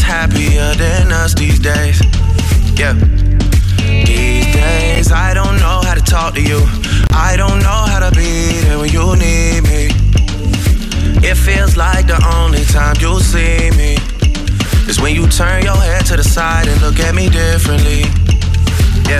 happier than us these days. Yeah. These days, I don't know how to talk to you. I don't know how to be there when you need me. It feels like the only time you'll see me is when you turn your head to the side and look at me differently. Yeah.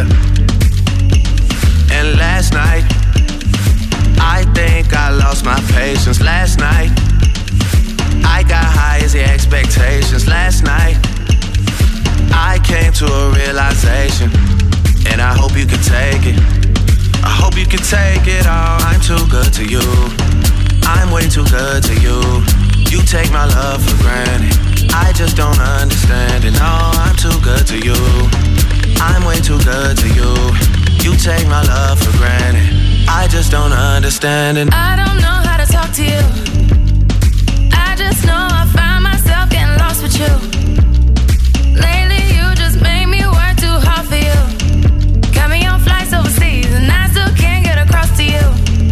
And last night, I think I lost my patience. Last night, I got high as the expectations. Last night, I came to a realization, and I hope you can take it. I hope you can take it all. I'm too good to you. I'm way too good to you. You take my love for granted. I just don't understand it. No, I'm too good to you. I'm way too good to you. You take my love for granted. I just don't understand it. I don't know how to talk to you. I just know I find myself getting lost with you. Lately you just made me work too hard for you. Got me on flights overseas and I still can't get across to you.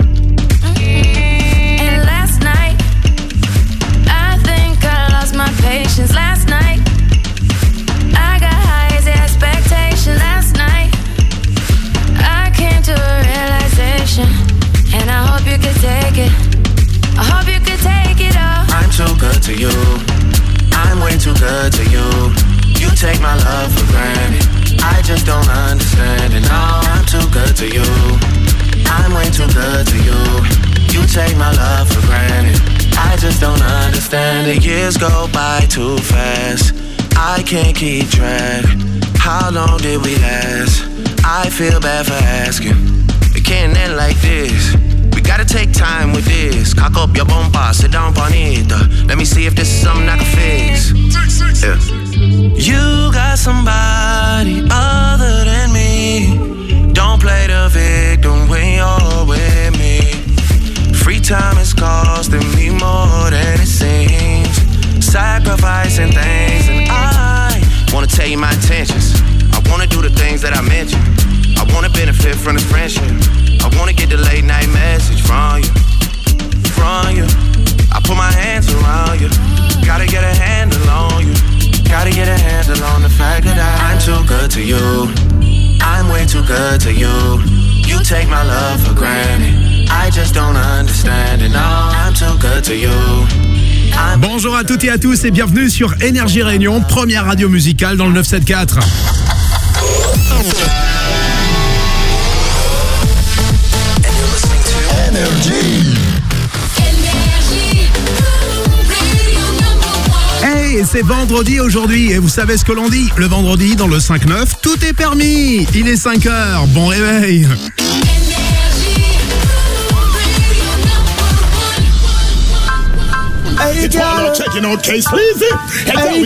And last night, I think I lost my patience. Last night, I got high as the expectation. Last night, I came to a realization, and I hope you could take it. I hope you could take it all. I'm too good to you. I'm way too good to you. You take my love for granted. I just don't understand it. No, I'm too good to you. I'm way too good to you. You take my love for granted. I just don't understand it. Years go by too fast. I can't keep track. How long did we last? I feel bad for asking. It can't end like this. We gotta take time with this. Cock up your bumper, sit down bonita. Let me see if this is something I can fix. Yeah. You got somebody other than me. Don't play the victim when you're with me. Free time is costing me more than it seems. Sacrificing things, and I wanna tell you my intentions. I wanna do the things that I mentioned. I wanna benefit from this friendship. I wanna get the late night message from you. From you. I put my hands around you. Gotta get a handle on you. Gotta get a handle on the fact that I'm too good to you. I'm way too good to you. You take my love for granted. I just don't understand it. No, I'm too good to you. Bonjour à toutes et à tous et bienvenue sur Énergie Réunion, première radio musicale dans le 974. Hey, c'est vendredi aujourd'hui et vous savez ce que l'on dit. Le vendredi dans le 5-9, tout est permis. Il est 5h, bon réveil. Hey, it's all about checking out Case Easy. Hey,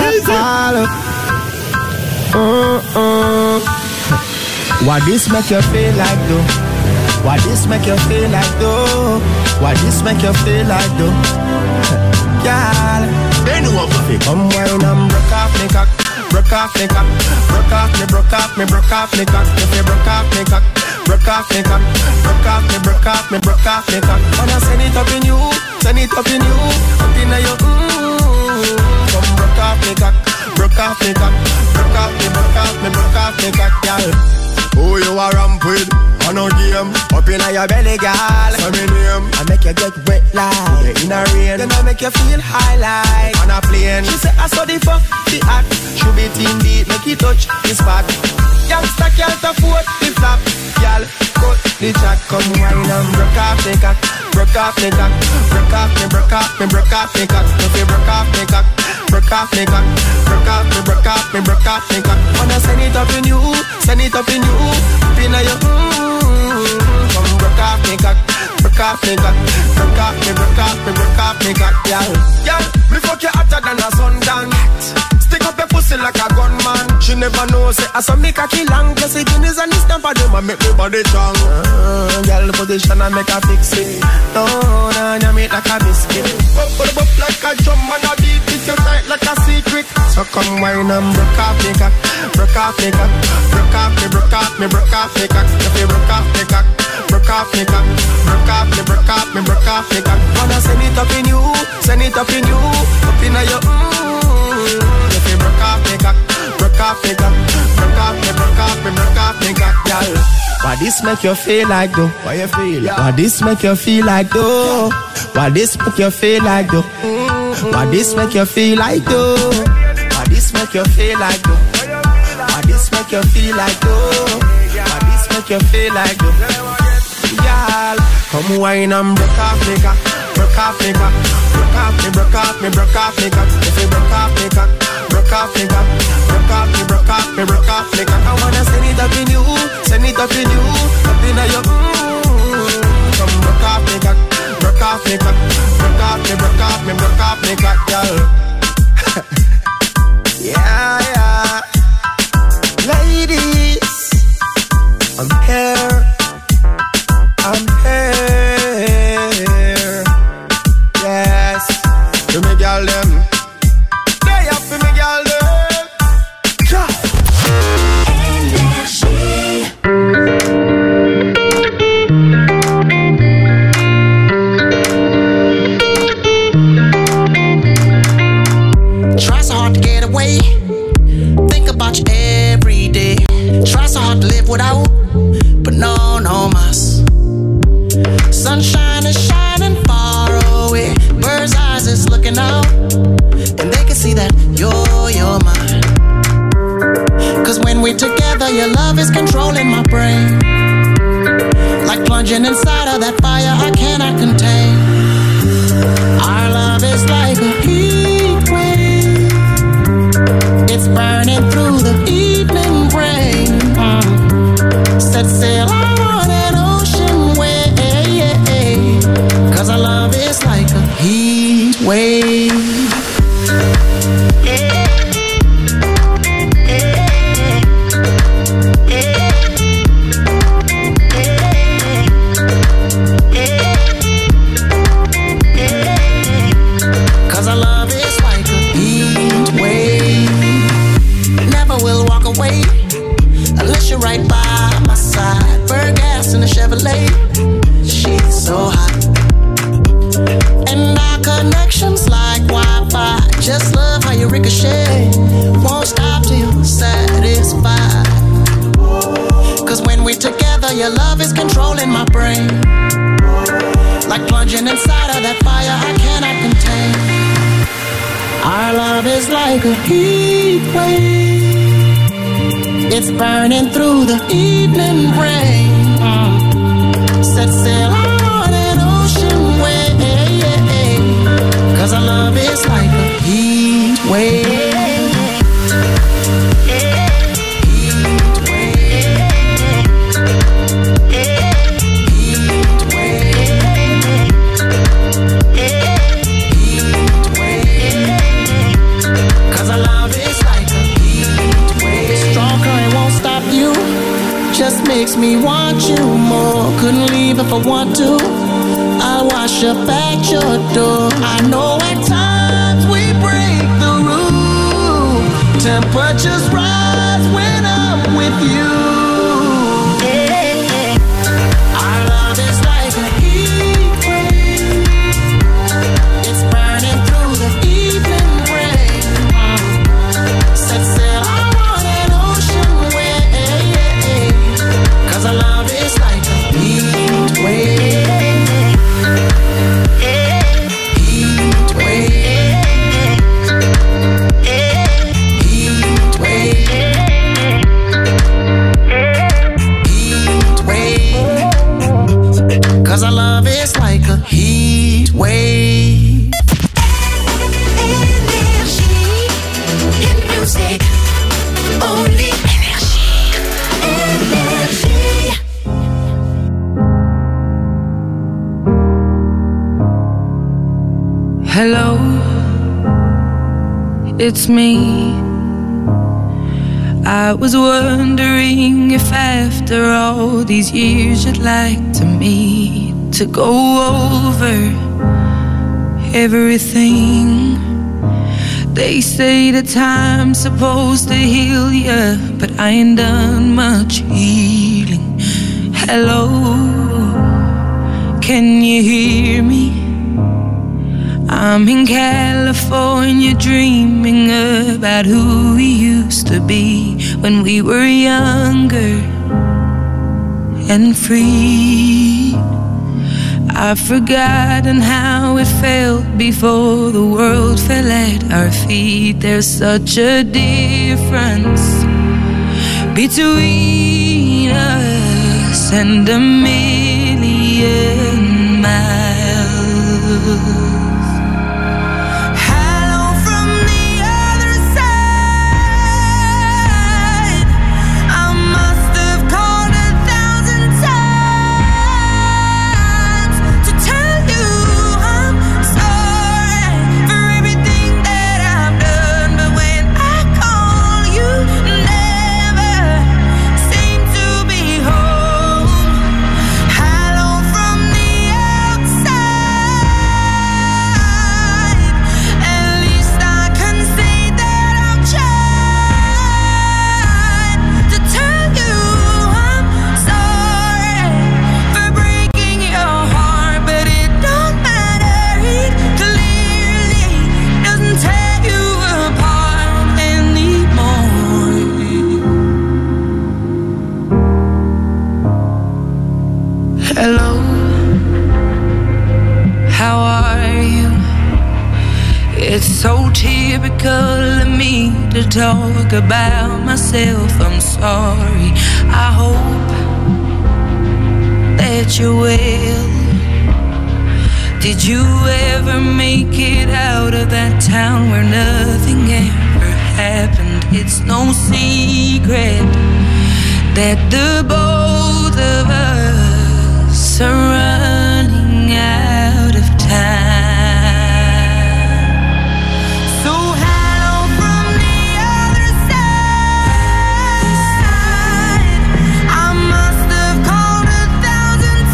Why this make you feel like though? Why this make you feel like though? Why this make you feel like though? Girl, they know what to come wine and broke off me cock, broke off me cock, broke off me, broke off me, broke off me cock. If you broke off me cock, broke off me cock, broke off me, broke off me, broke off me cock. Wanna send it up in you, send it up in you, up in your come broke off me cock, broke off me cock, broke off me, broke off me, broke off me cock, girl. Who you a ramp with? On a game, up in your belly, girl. Say me name. I make you get wet like in a rain. Then I make you feel high like on a plane. She say I saw the fuck, the act. Should be team beat, make it touch the spot. Youngster can't afford the flap. Girl, cut the chat, come wine and broke off the cock. Broke off the cock, broke off me, broke off me, broke off the cock. If you broke off the cock, broke off the cock, broke off me, broke off me, broke off the cock. Wanna send it up in you, send it up in you, up in your come broke off me cock, broke off me cock, broke off me, broke off me, broke off me cock, y'all. Y'all, me fuck you hotter than a sundown. Stick up your pussy like a gunman. She never knows it. I saw me cocky long. Plus the guineas and the stamp of them. I make me body strong. Girl position I make her fix it. No, you make like a biscuit. Up like a drum and a beat it. You tight like a secret. So come wine and broke off me cock, broke off me cock, broke off me, broke off me, broke off me cock. If you broke off me cock, broke off me cock, broke off me, broke off me, broke off me cock. Wanna send it up in you, send it up in you, up in your off me cock. Broke off me, broke off me, broke off me cock, girl. Why this make you feel like though? Why you feel? Why this make you feel like though? Why this make you feel like though? Why this make you feel like though? Why this make you feel like though? Why this make you feel like though? Why this make you feel like though? Y'all, come wine and broke off me cock, broke off me cock, broke off me, broke off me, broke off me cock. If you broke off me cock, broke off me cock, broke off me, broke off me, broke off me cock. I wanna send it up in you, send it up in you, up in your come broke off me cock, broke off me cock, broke off me, broke off me, broke off me cock, girl. Yeah, yeah, ladies, I'm here. I'm here, yes. To me girl them, they up to me girl them. Try so hard to get away, think about you every day. Try so hard to live without, but no, no mas. Sunshine is shining far away. Bird's eyes is looking out, and they can see that you're mine. Cause when we're together, your love is controlling my brain. Like plunging inside of that fire I cannot contain. Our love is like a heat wave. It's burning through the evening rain. Set sail on an ocean wave. Cause our love is like a heat wave. Cause our love is like a heat wave. Never will walk away unless you're right by my side. Burn gas in a Chevrolet. She's so hot. And our connection's like Wi-Fi. Just love how you ricochet. Won't stop till you're satisfied. Cause when we're together, your love is controlling my brain. Like plunging inside of that fire I cannot contain. Our love is like a heat wave. It's burning through the evening rain. Set sail on an ocean wave. Cause our love is like a heat wave. Just makes me want you more. Couldn't leave if I want to. I'll wash up at your door. I know at times we break the rule. Temperatures rise when I'm with you. Our love is like a heat wave. It's burning through the evening rain. Set sail on an ocean wave. Cause our love is like a heat wave. Heat wave. Heat wave. Heat wave. Cause our love is like a heat wave. Energy in music. Only energy. Energy. Hello, it's me. I was wondering if after all these years you'd like to meet to go over everything. They say the time's supposed to heal ya, but I ain't done much healing. Hello, can you hear me? I'm in California dreaming about who we used to be when we were younger and free. I've forgotten how it felt before the world fell at our feet. There's such a difference between us and a million miles. Hello, how are you? It's so typical of me to talk about myself. I'm sorry. I hope that you're well. Did you ever make it out of that town where nothing ever happened? It's no secret that the both of us are running out of time. So hello from the other side. I must have called 1,000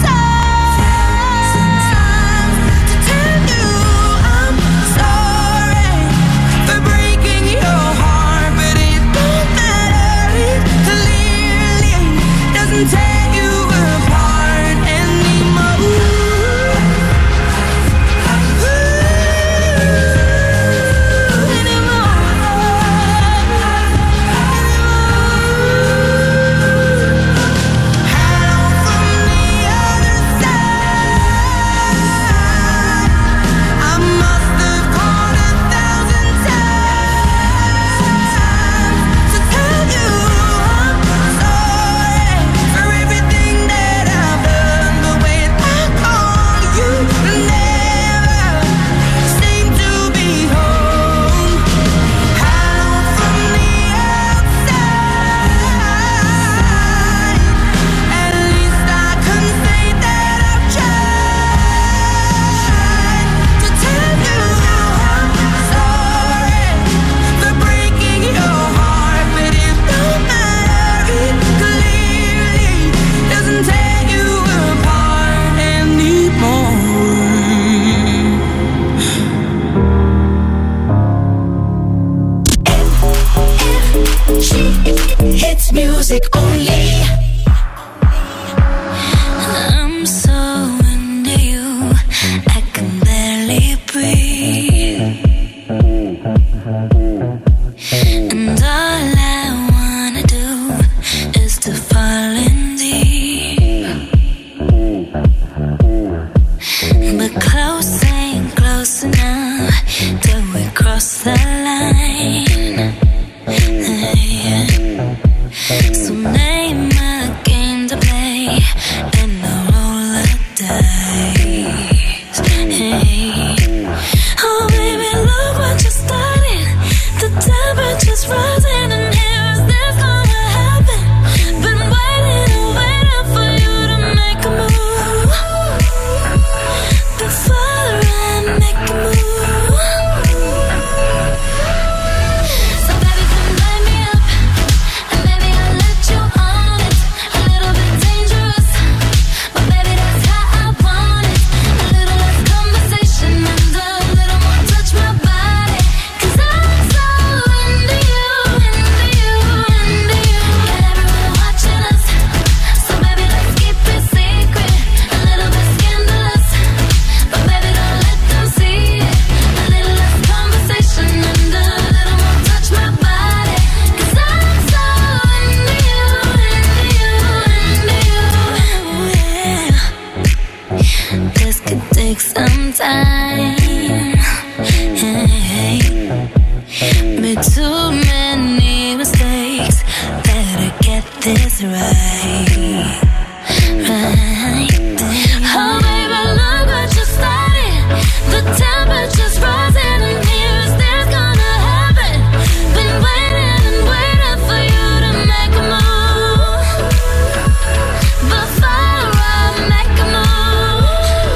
times to tell you I'm sorry for breaking your heart, but it don't matter. It clearly doesn't tear you apart anymore. It's music only. I'm so into you, I can barely breathe. And all I wanna do is to fall in deep. But close ain't close enough till we cross the line. So name a game to play and I'll roll the dice. Hey. Oh baby, look what you're starting. The temperature's rising and here is this gonna happen. Been waiting and waiting for you to make a move. Before I make a move. So baby, come light me up. And baby, I'll let you on it. A little bit dangerous, but baby, that's how I want it. time. Hey, made too many mistakes. Better get this right. Oh, baby, look what you started. The temperature's rising and here's this gonna happen. Been waiting and waiting for you to make a move. Before I make a move.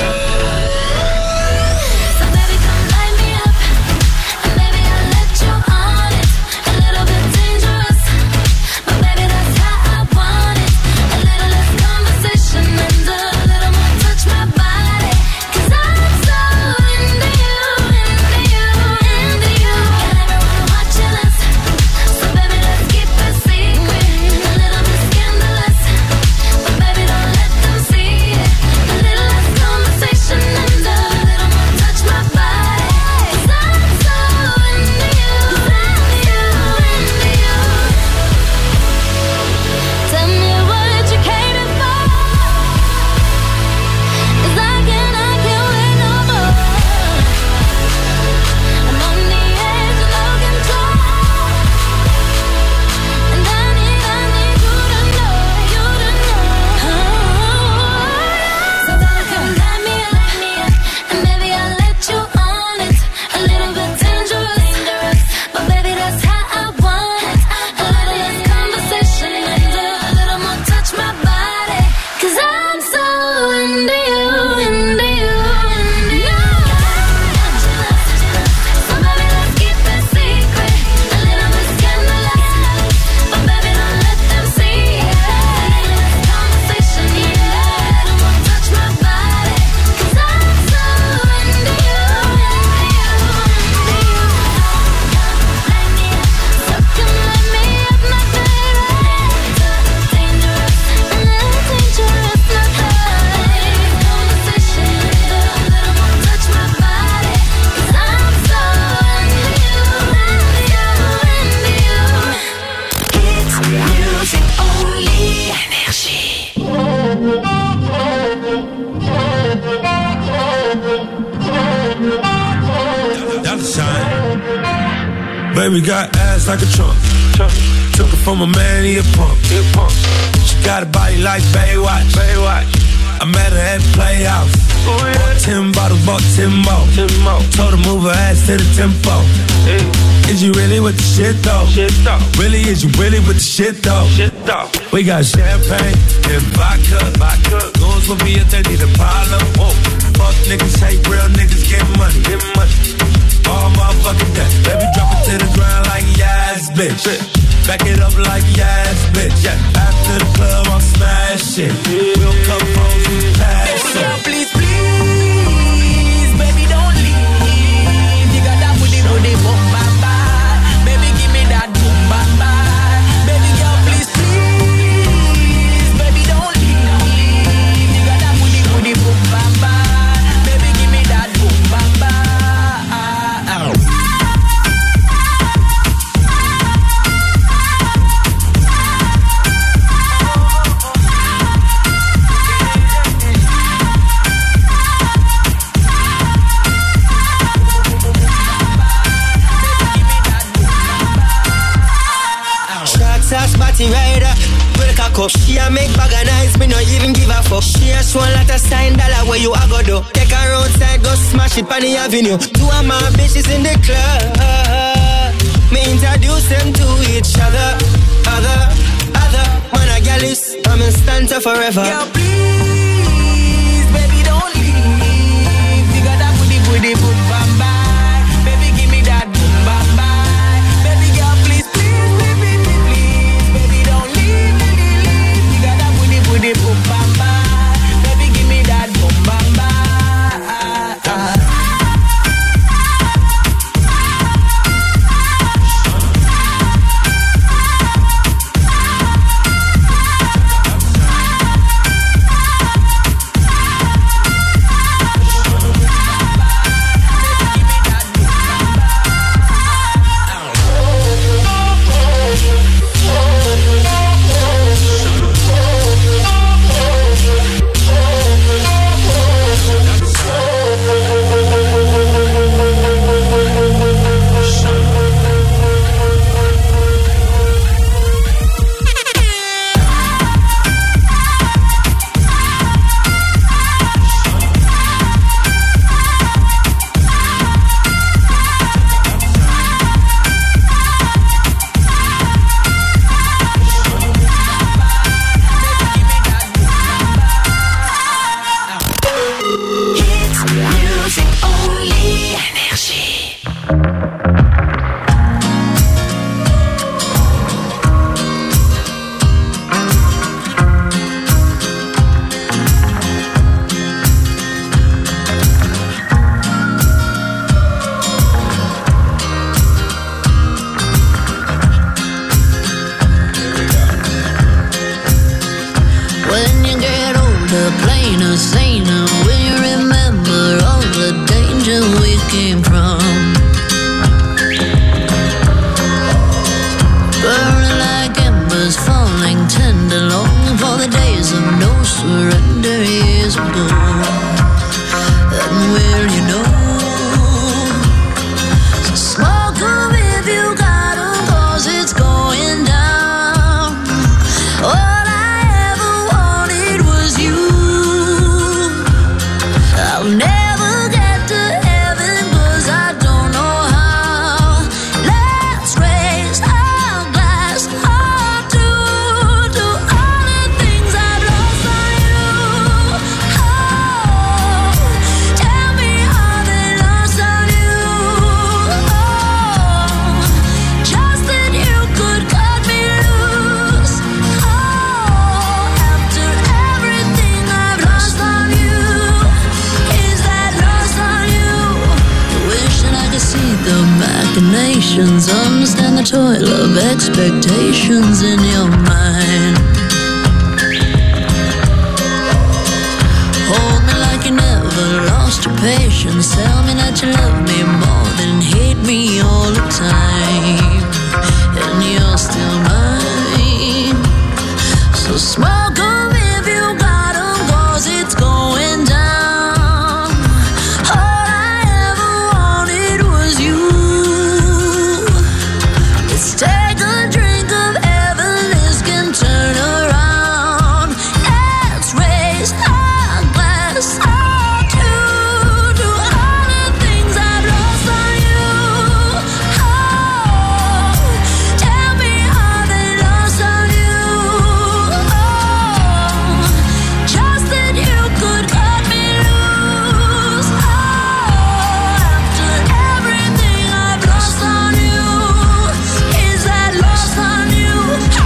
So baby, come light me up. And baby, I'll let you on it. A little bit dangerous, but baby, that's how I want it. A little less conversation and a little more touch my body. 'Cause I'm so into you, into you, into you. And everyone watching us, so baby, let's keep it secret. A little bit scandalous, but baby, don't let them see it. A little less conversation and a little more touch my body. 'Cause I'm so into you, into you, into you. Tell me what you came in for. 'Cause I can't wait no more. I'm on the edge of no control. And I need you to know, you to know. So baby, come light me up. And baby, I'll let you on it. A little bit dangerous, but baby, that's how I want it. A little less conversation and a little more touch my body. 'Cause I'm so into you, into you, into you. So baby, let's keep it secret. A little bit scandalous, but baby, don't let them see it. A little less conversation, yeah. A little more touch my body. 'Cause I'm so into you, into you, into you. Light me up, so come light me up, my baby. Dangerous, a little dangerous, not high. Conversation, a little more touch my body. 'Cause I'm so into you, into you, into you. It's music only. Energy. Dollar sign. Baby got ass like a trunk. Took it from a man, he a punk. She got a body like Baywatch. I met her at the Playhouse. Bought 10 bottles, bought 10 more. Told her move her ass to the tempo. Is you really with the shit though? Really, is you really with the shit though? We got champagne and vodka. Goons will be if they need a problem. Fuck niggas, hate real niggas, get money. All motherfucking day. Baby, drop it to the ground like yes, bitch. Back it up like yes, bitch. After the club, I'm smashing. We'll come home, we pass it. Please, please, baby, don't leave. You got that booty, boom, bam, bam. Baby, give me that boom, bam, bam. Baby girl, please, please, baby, don't leave. You got that booty, boom, bam, bam. Baby, give me that boom, bam, bam. Spotty rider, with a cock up. She a make bag of nice, me no even give a fuck. She a show a lot of sign dollar where you a go do. Take her outside, go smash it on the avenue. Two of my bitches in the club. Me introduce them to each other. Other, man a gal is, I'm in stanza forever. Girl, please, baby, don't leave. You got that booty, boom, bam, bam. Baby, give me that boom, bam, bam. Baby, girl, please, baby, don't leave. You got that booty, boom, bam, bam. Baby, give me that boom, bam, bam. a plainer, saner when you remember all the danger we came from. Burning like embers, falling tender, longing for the days of no surrender years ago. And will you know? So smoke 'em if you got 'em, 'cause it's going down. All I ever wanted was you. I'll never get to heaven 'cause I don't know how. Let's raise our glass all to all the things I've lost on you. Oh, tell me how they lost on you. Oh, just that you could cut me loose. Oh, after everything I've lost on you, is that lost on you? Wishing I could see the machinations, understand the toil of expectations in your mind. Hold me like you never lost your patience. Tell me that you love me more than hate me all the time. And you're still mine. So smoke 'em if you got 'em, 'cause it's going down. All I ever wanted was you. Let's take a drink of heaven, this can turn around. Let's raise our glass all to all the things I've lost on you. Oh, tell me how they lost on you. Oh, just that you could cut me loose. Oh, after everything I've lost on you, is that lost on you?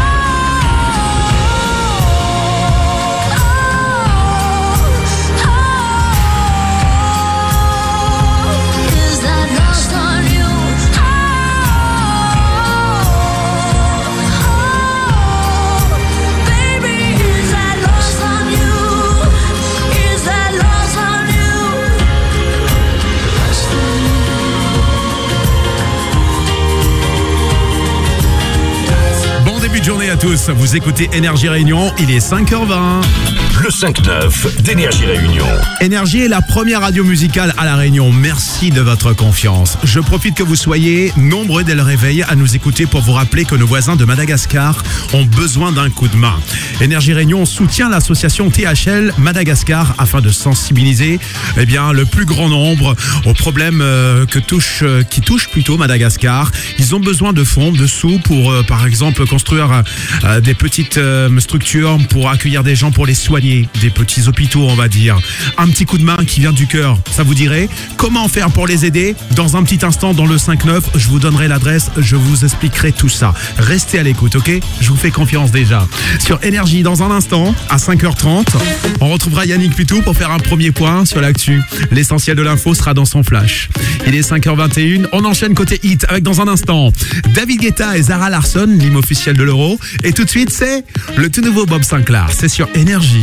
Is that lost on you? Baby, is that lost on you? Is that lost on you? Bon début de journée à tous, vous écoutez Énergie Réunion, il est 5h20. Le 5-9 d'Énergie Réunion. Énergie est la première radio musicale à La Réunion. Merci de votre confiance. Je profite que vous soyez nombreux dès le réveil à nous écouter pour vous rappeler que nos voisins de Madagascar ont besoin d'un coup de main. Énergie Réunion soutient l'association THL Madagascar afin de sensibiliser le plus grand nombre aux problèmes qui touchent plutôt Madagascar. Ils ont besoin de fonds, de sous pour par exemple construire des petites structures pour accueillir des gens, pour les soigner, des petits hôpitaux on va dire. Un petit coup de main qui vient du cœur, ça vous dirait? Comment faire pour les aider? Dans un petit instant dans le 5-9, je vous donnerai l'adresse, je vous expliquerai tout ça. Restez à l'écoute, ok? Je vous fais confiance déjà. Sur Énergie, dans un instant, à 5h30, on retrouvera Yannick Putou pour faire un premier point sur l'actu. L'essentiel de l'info sera dans son flash. Il est 5h21, on enchaîne côté hit avec dans un instant David Guetta et Zara Larsson, l'hymne officiel de l'Euro. Et tout de suite, c'est le tout nouveau Bob Sinclair. C'est sur Énergie.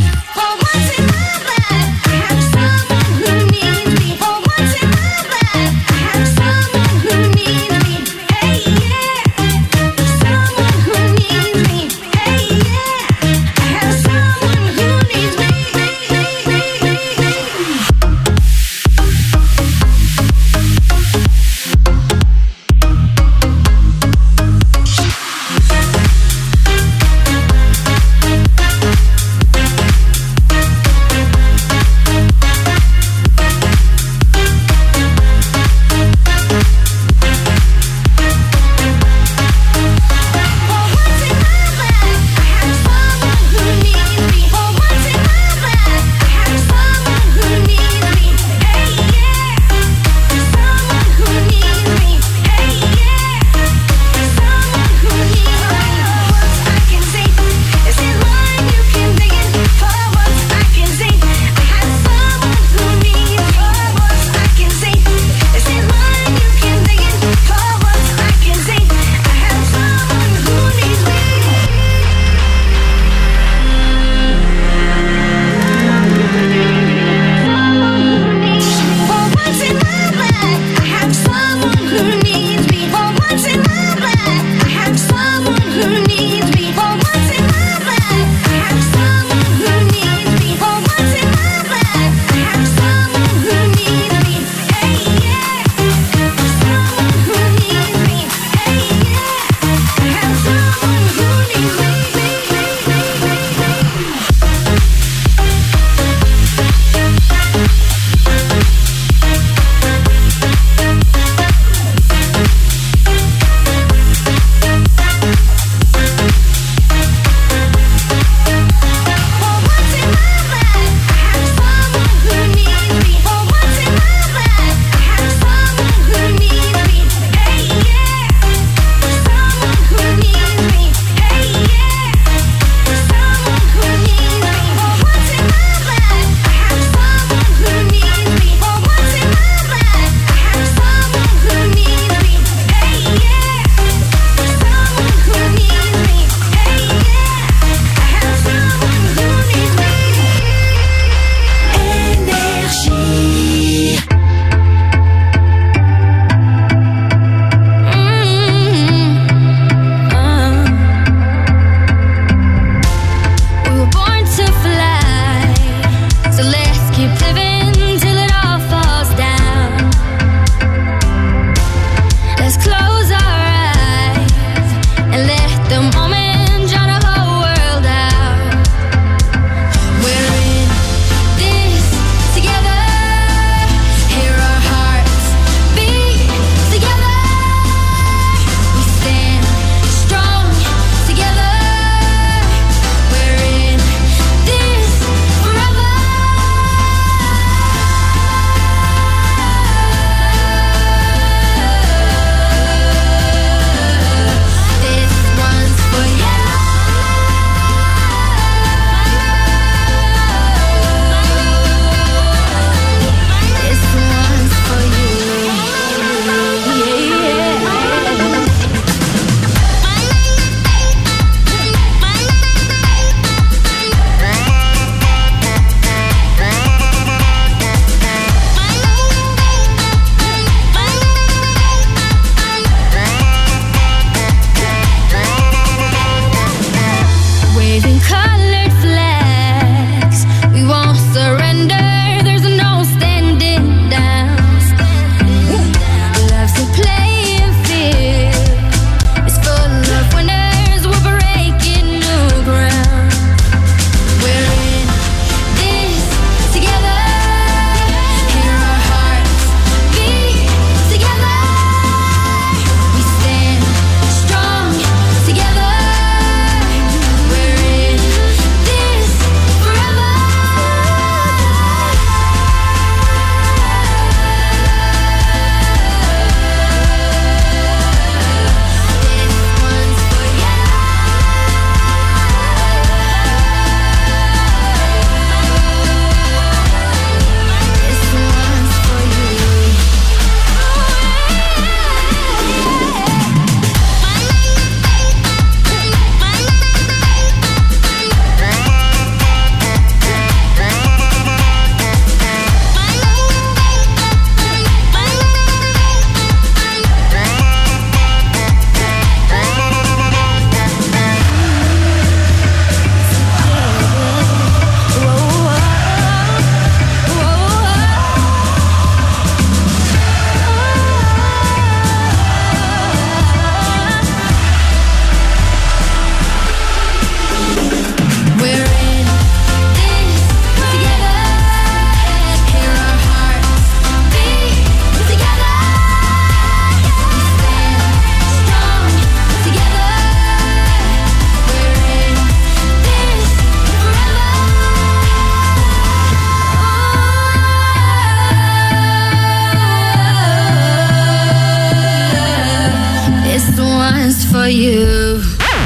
for you.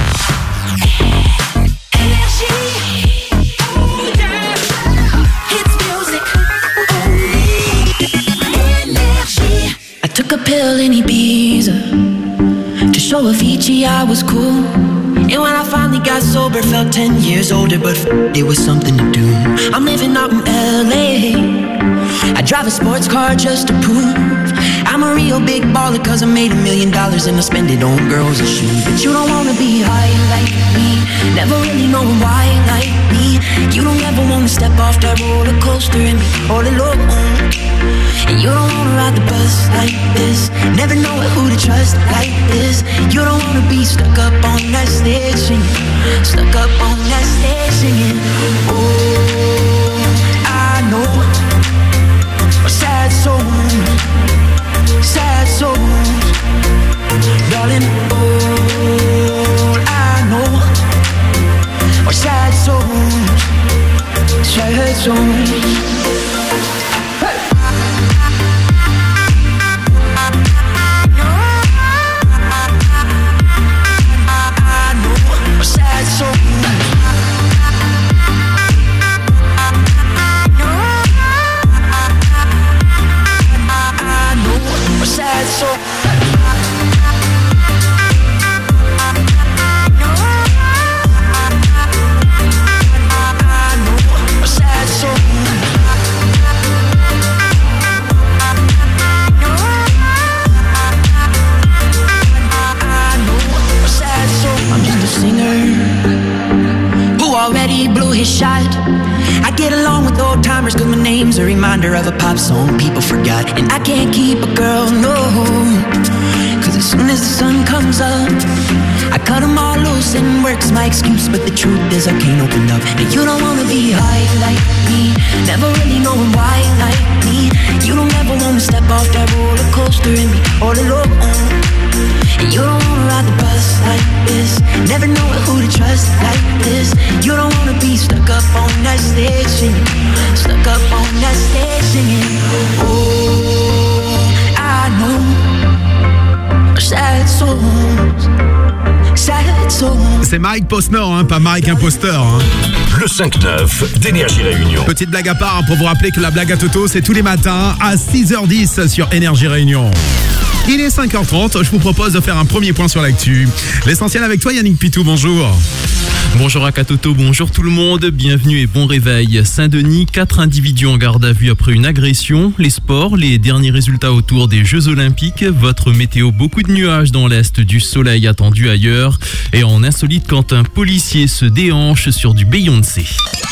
I took a pill in Ibiza to show Avicii I was cool. And when I finally got sober, felt 10 years older, but it was something to do. I'm living out in LA. I drive a sports car just to prove I'm a real big baller, cause I made $1 million and I spend it on girls and shoes. But you don't wanna be high like me, never really knowing why like me. You don't ever wanna step off that roller coaster and be all alone. And you don't wanna ride the bus like this, never know who to trust like this. You don't wanna be stuck up on that stage singing, stuck up on that stage singing. Oh, I know sad souls, sad souls, darling. All I know are sad souls, sad souls. His shot. I get along with old timers cause my name's a reminder of a pop song people forgot. And I can't keep a girl, no, cause as soon as the sun comes up I cut them all loose and work's my excuse. But the truth is I can't open up. And you don't wanna be high like me, never really knowing why like me. You don't ever wanna step off that roller coaster and be all alone. And you don't wanna ride the bus like this, never know who to trust like this. You don't wanna be stuck up on that stage singing, stuck up on that stage singing. Oh, I know sad souls, sad souls. C'est Mike Posner, hein, pas Mike Imposteur. Hein. Le 5-9 d'Énergie Réunion. Petite blague à part pour vous rappeler que la blague à Toto, c'est tous les matins à 6h10 sur Énergie Réunion. Il est 5h30, je vous propose de faire un premier point sur l'actu. L'essentiel avec toi Yannick Pitou, bonjour. Bonjour à Katoto, bonjour tout le monde, bienvenue et bon réveil. Saint-Denis, 4 individus en garde à vue après une agression. Les sports, les derniers résultats autour des Jeux Olympiques. Votre météo, beaucoup de nuages dans l'est, du soleil attendu ailleurs. Et en insolite quand un policier se déhanche sur du Beyoncé.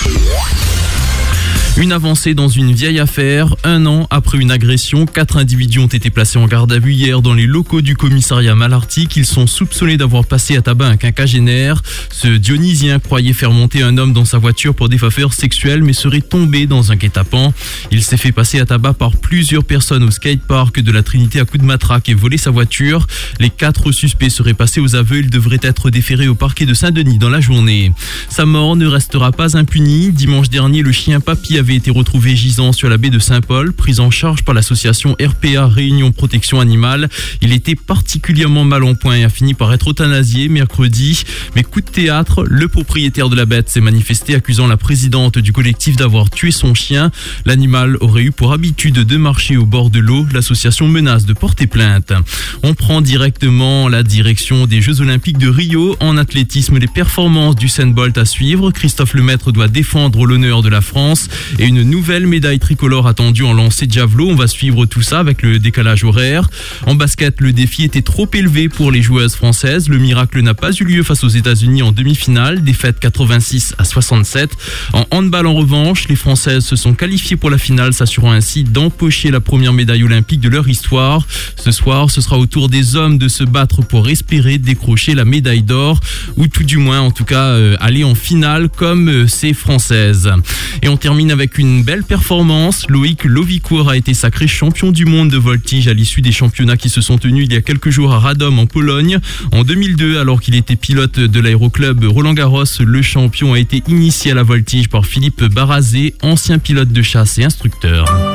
Une avancée dans une vieille affaire. 1 an après une agression, 4 individus ont été placés en garde à vue hier dans les locaux du commissariat Malartic. Ils sont soupçonnés d'avoir passé à tabac un quinquagénaire. Ce Dionysien croyait faire monter un homme dans sa voiture pour des faveurs sexuelles, mais serait tombé dans un guet-apens. Il s'est fait passer à tabac par plusieurs personnes au skatepark de la Trinité à coups de matraque et volé sa voiture. Les 4 suspects seraient passés aux aveux. Ils devraient être déférés au parquet de Saint-Denis dans la journée. Sa mort ne restera pas impunie. Dimanche dernier, le chien Papy avait été retrouvé gisant sur la baie de Saint-Paul, pris en charge par l'association RPA Réunion Protection Animale. Il était particulièrement mal en point et a fini par être euthanasié mercredi. Mais coup de théâtre, le propriétaire de la bête s'est manifesté accusant la présidente du collectif d'avoir tué son chien. L'animal aurait eu pour habitude de marcher au bord de l'eau. L'association menace de porter plainte. On prend directement la direction des Jeux Olympiques de Rio. En athlétisme, les performances d'Usain Bolt à suivre. Christophe Lemaître doit défendre l'honneur de la France et une nouvelle médaille tricolore attendue en lancer de javelot. On va suivre tout ça avec le décalage horaire. En basket, le défi était trop élevé pour les joueuses françaises. Le miracle n'a pas eu lieu face aux États-Unis en demi-finale, défaite 86-67. En handball, en revanche, les Françaises se sont qualifiées pour la finale, s'assurant ainsi d'empocher la première médaille olympique de leur histoire. Ce soir, ce sera au tour des hommes de se battre pour espérer décrocher la médaille d'or, ou tout du moins, en tout cas, aller en finale comme ces Françaises. Et on termine avec une belle performance. Loïc Lovicourt a été sacré champion du monde de voltige à l'issue des championnats qui se sont tenus il y a quelques jours à Radom en Pologne. En 2002, alors qu'il était pilote de l'aéroclub Roland-Garros, le champion a été initié à la voltige par Philippe Barazé, ancien pilote de chasse et instructeur.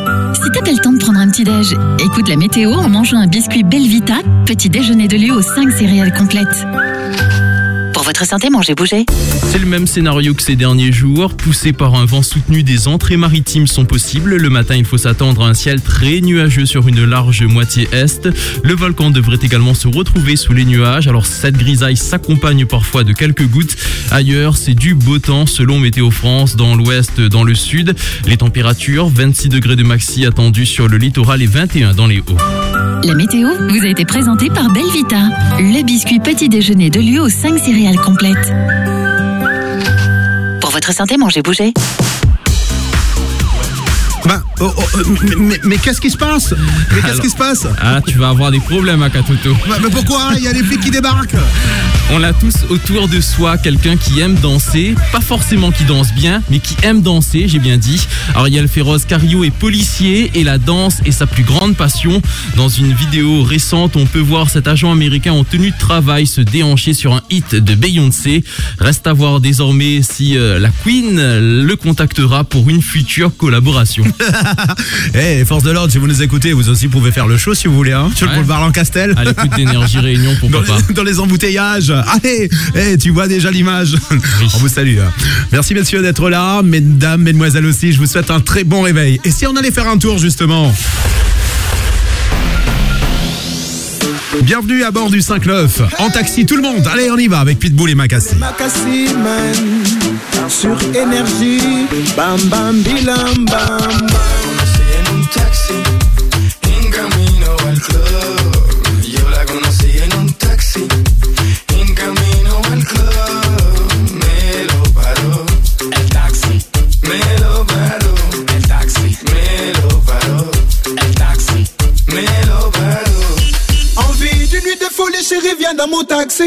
si t'as pas le temps de prendre un petit déj, écoute la météo en mangeant un biscuit Belvita, petit déjeuner de lieu aux 5 céréales complètes. Pour votre santé, mangez, bougez. C'est le même scénario que ces derniers jours. Poussés par un vent soutenu, des entrées maritimes sont possibles. Le matin, il faut s'attendre à un ciel très nuageux sur une large moitié est. Le volcan devrait également se retrouver sous les nuages. Alors cette grisaille s'accompagne parfois de quelques gouttes. Ailleurs, c'est du beau temps selon Météo France, dans l'ouest, dans le sud. Les températures, 26 degrés de maxi attendus sur le littoral et 21 dans les hauts. La météo vous a été présentée par Belvita, le biscuit petit déjeuner de lieu aux 5 céréales complètes. Pour votre santé, mangez, bougez. Mais qu'est-ce qui se passe? Qu'est-ce qui se passe? Ah, tu vas avoir des problèmes, Akatoto. Mais pourquoi? Il y a des flics qui débarquent. On a tous autour de soi quelqu'un qui aime danser, pas forcément qui danse bien, mais qui aime danser, j'ai bien dit. Ariel Féroz Cario est policier et la danse est sa plus grande passion. Dans une vidéo récente, on peut voir cet agent américain en tenue de travail se déhancher sur un hit de Beyoncé. Reste à voir désormais si la Queen le contactera pour une future collaboration. Eh, force de l'ordre, si vous nous écoutez, vous aussi pouvez faire le show si vous voulez, hein, sur le boulevard Lancastel. À l'écoute d'Énergie Réunion, pourquoi pas. Dans les embouteillages. Allez, tu vois déjà l'image. Oui. On vous salue. Merci messieurs d'être là, mesdames, mesdemoiselles aussi, je vous souhaite un très bon réveil. Et si on allait faire un tour justement? Bienvenue à bord du 5-9, en taxi tout le monde, allez on y va avec Pitbull et Macassi. Macassi man, sur Énergie, bam bam bilam bam bam. Conocí en un taxi, en camino al club. Yo la conocí en un taxi, en camino al club. Me lo paró el taxi, me lo paró el taxi, me lo paró el taxi, me lo paró. Envie d'une nuit de folie, chérie, viens dans mon taxi.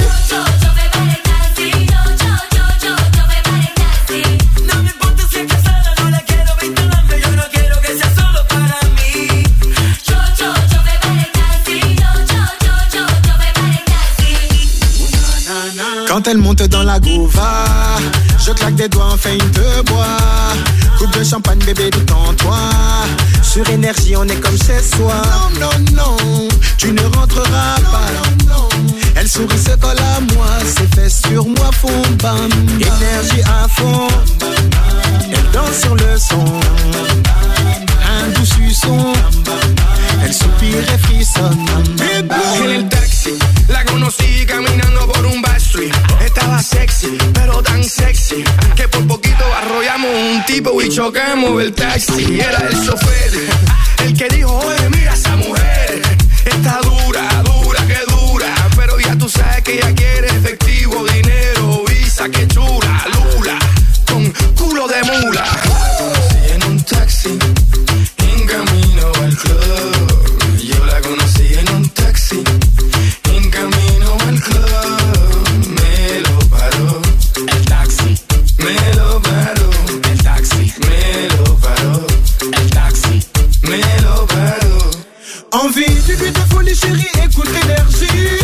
Quand elle monte dans la gouva, je claque des doigts, on fait une te bois. Coupe de champagne, bébé, tout en toi. Sur Énergie, on est comme chez soi. Non, non, non, tu ne rentreras pas. Non, non. Elle sourit, se colle à moi. Ses fesses sur moi font bam. Énergie à fond. Elle danse sur le son. Un doux suçon. Elle soupire et frissonne. En el taxi, la conocí caminando por un backstreet. Estaba sexy, pero tan sexy que por poquito arrollamos un tipo y chocamos el taxi. Era el chofer, el que dijo, oye, mira esa mujer. Está dura, dura, que dura. Pero ya tú sabes que ella quiere efectivo, dinero, visa, que chula, lula, con culo de mula. La conocí en un taxi, en camino al club. Yo la conocí en un taxi, en camino al club. Me lo paró el taxi, me lo paró el taxi, me lo paró el taxi, me lo paró. Envie d'une nuit de folie, chérie, écoute Énergie.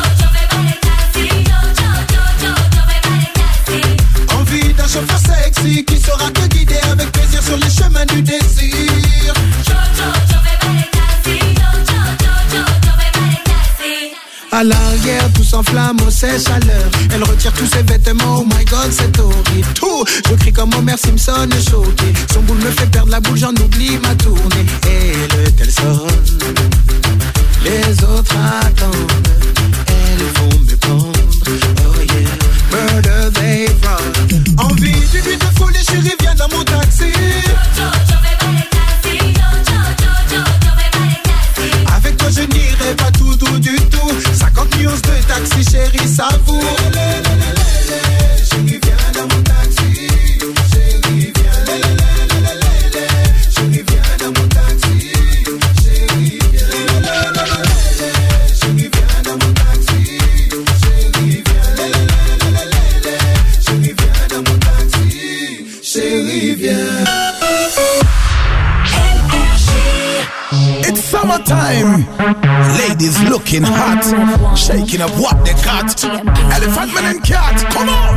Envie d'un chauffeur sexy qui saura te guider avec plaisir sur les chemins du désir. À l'arrière, tout s'enflamme aux ses chaleurs. Elle retire tous ses vêtements, oh my god, c'est horrible. Tout, je crie comme Homer Simpson, choqué. Son boule me fait perdre la boule, j'en oublie ma tournée. Et le tel sonne, les autres attendent. Elles vont me prendre, oh yeah. Murder they run. Envie d'une nuit de folie, chérie, viens dans mon taxi. Avec toi je n'irai pas tout doux du tout. 50 nuances de taxi, chérie, savoure. Chérie, viens dans mon taxi. Chérie, viens. Chérie, viens dans mon taxi. Chérie, viens. Chérie, viens dans mon taxi. Chérie, viens. Chérie, viens dans mon taxi. Chérie, viens. It's summertime. Ladies looking hot, shaking up what they got. Elephant man and cat, come on.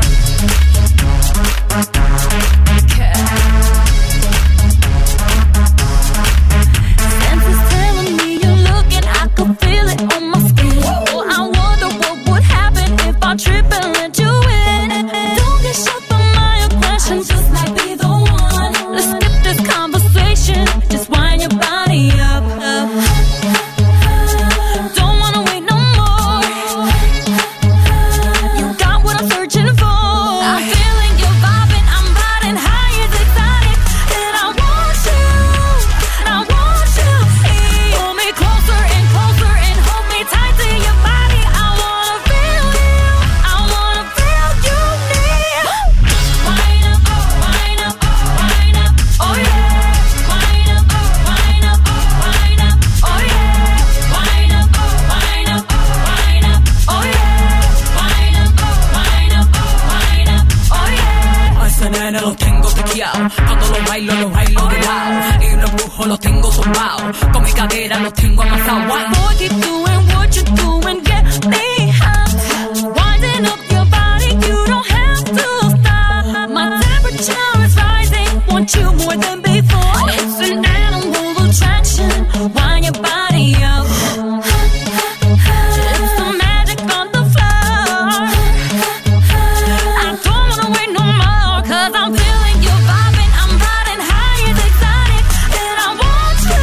cuerpo los tengo sobados, con mi cadera los tengo amasados. Boy, keep doing what you're doing, get me high. Winding up your body, you don't have to stop. My temperature is rising, want you more than before. It's an animal attraction, wind your body up. It's the magic on the floor. I don't wanna wait no more, 'cause I'm feeling you vibing. I'm riding high, it's exciting, and I want you.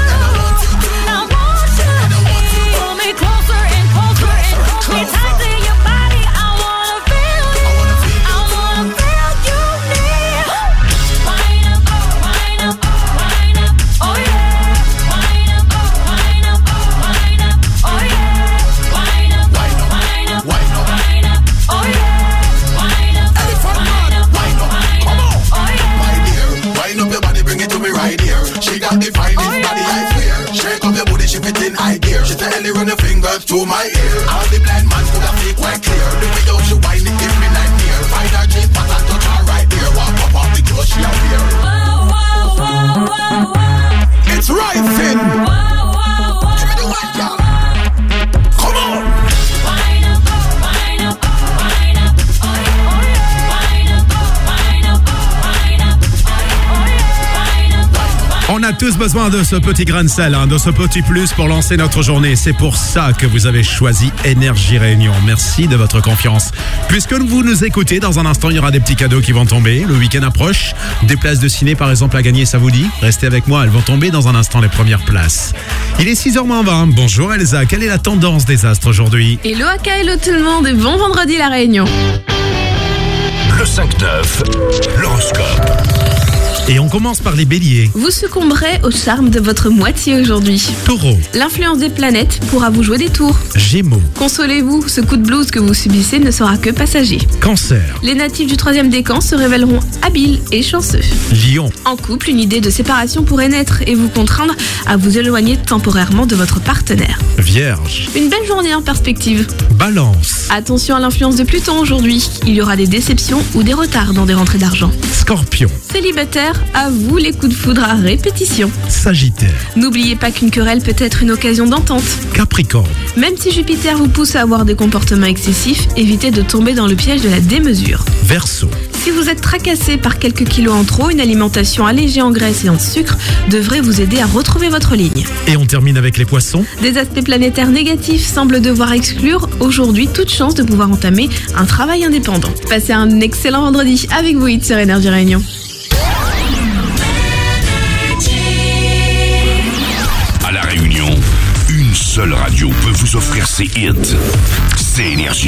Pull me closer and closer and hold me tight to your body. I wanna feel you. I wanna feel you near. Wind up, wind up, wind up, oh yeah. Wind up, wind up, wind up, oh yeah. Wind up, wind up, wind up, oh yeah. Wind up, wind up, wind up, oh yeah. My dear, wind up your body, bring it to me right here. She got the finest body, I swear. Shake up your booty, she fit in high gear. She tell you run your fingers to my ear. All the blind man could have make quite clear. The way how she wind it, give me nightmare. Find her G spot and touch her right there. Walk up off the clothes she a wear. It's rising. Give me the white girl. Come on. Wind up, wind up, wind up, oh yeah. Wind up, wind up, wind up, oh yeah. Wind up. On a tous besoin de ce petit grain de sel, de ce petit plus pour lancer notre journée. C'est pour ça que vous avez choisi Énergie Réunion. Merci de votre confiance. Puisque vous nous écoutez, dans un instant, il y aura des petits cadeaux qui vont tomber. Le week-end approche. Des places de ciné, par exemple, à gagner, ça vous dit? Restez avec moi, elles vont tomber dans un instant, les premières places. Il est 6h20. Bonjour Elsa, quelle est la tendance des astres aujourd'hui? Hello Aka, hello tout le monde et bon vendredi la Réunion. Le 5-9, l'horoscope. Et on commence par les béliers. Vous succomberez au charme de votre moitié aujourd'hui. Taureau. L'influence des planètes pourra vous jouer des tours. Gémeaux. Consolez-vous, ce coup de blues que vous subissez ne sera que passager. Cancer. Les natifs du 3e décan se révéleront habiles et chanceux. Lion. En couple, une idée de séparation pourrait naître et vous contraindre à vous éloigner temporairement de votre partenaire. Vierge. Une belle journée en perspective. Balance. Attention à l'influence de Pluton aujourd'hui. Il y aura des déceptions ou des retards dans des rentrées d'argent. Scorpion. Célibataire, à vous les coups de foudre à répétition. Sagittaire. N'oubliez pas qu'une querelle peut être une occasion d'entente. Capricorne. Même si Jupiter vous pousse à avoir des comportements excessifs, évitez de tomber dans le piège de la démesure. Verseau. Si vous êtes tracassé par quelques kilos en trop, une alimentation allégée en graisse et en sucre devrait vous aider à retrouver votre ligne. Et on termine avec les poissons. Des aspects planétaires négatifs semblent devoir exclure aujourd'hui toute chance de pouvoir entamer un travail indépendant. Passez un excellent vendredi avec vous sur Énergie Réunion. À La Réunion, une seule radio peut vous offrir ses hits. C'est Énergie.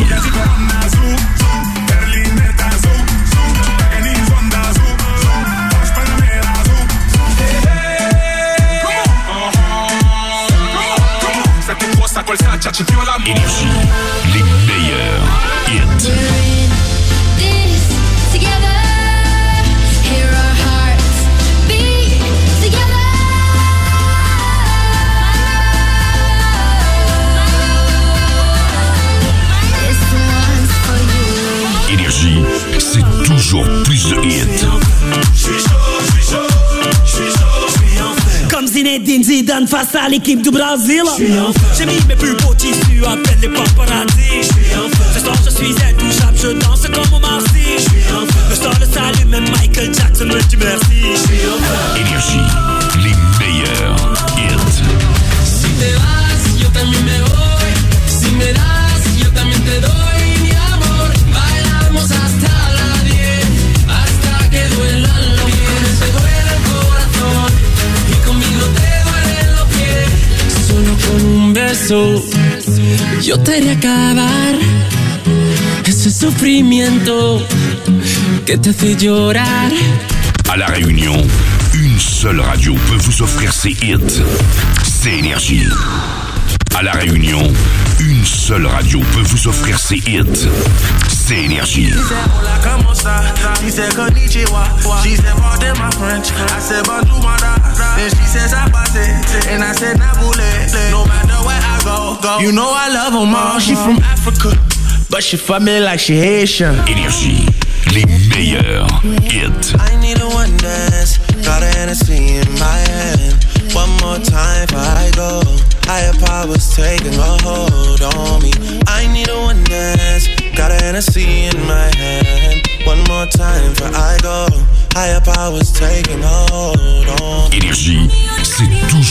Énergie, les meilleurs hits. Énergie, c'est toujours plus de hits. Comme Zinedine Zidane face à l'équipe du Brésil. J'ai mis mes plus beaux tissus à peine les paparazzi. Ce soir je suis intouchable, je danse comme Omar Sy. Le sol le salut, même Michael Jackson me dit merci. Énergie, les meilleurs hits. Si te vas, yo también me voy. Si me das, yo también te doy mi amor. Bailamos hasta la 10, hasta que duelan los pies. Te duele el corazón y conmigo te duelen los pies. Solo con un beso yo te haré acabar ese sufrimiento que te hace llorar. À La Réunion, une seule radio peut vous offrir ses hits. C'est Énergie. À La Réunion, une seule radio peut vous offrir ses hits. C'est Énergie. She said konnichiwa. She said pardon my French. I said bonjour madame. Then she said sabase. And I said nabule. No matter where I go. You know I love them all. She from Africa, but she fuck me like she Haitian. Énergie, les meilleurs hits. I need a one dance. Got a Hennessy in my hand. One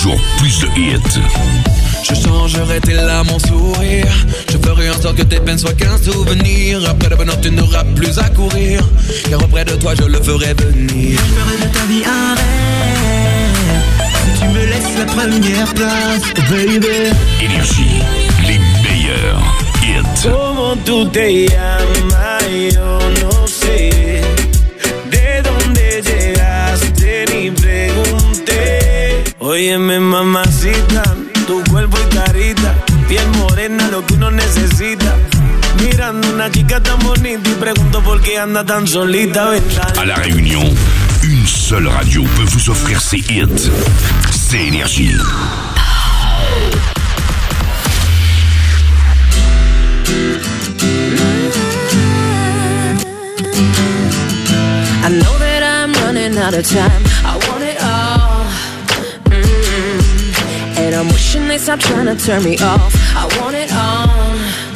toujours plus de hits. Je changerai tes larmes en sourire. Je ferai en sorte que tes peines soient qu'un souvenir. Après le bonheur tu n'auras plus à courir, car auprès de toi je le ferai venir. Je ferai de ta vie un rêve, si tu me laisses la première place, baby. Énergie, les meilleurs hits. Como tú te llamas, yo no sé. De dónde llegaste ni pregunté. Óyeme mamacita, tu cuerpo y carita, piel morena, lo que uno necesita. Mirando una chica tan bonita y pregunto por qué anda tan solita, ¿verdad? À La Réunion, une seule radio peut vous offrir ses hits. C'est Énergie. I know that I'm running out of time. I want it all. And I'm wishing they stop trying to turn me off. I want it all.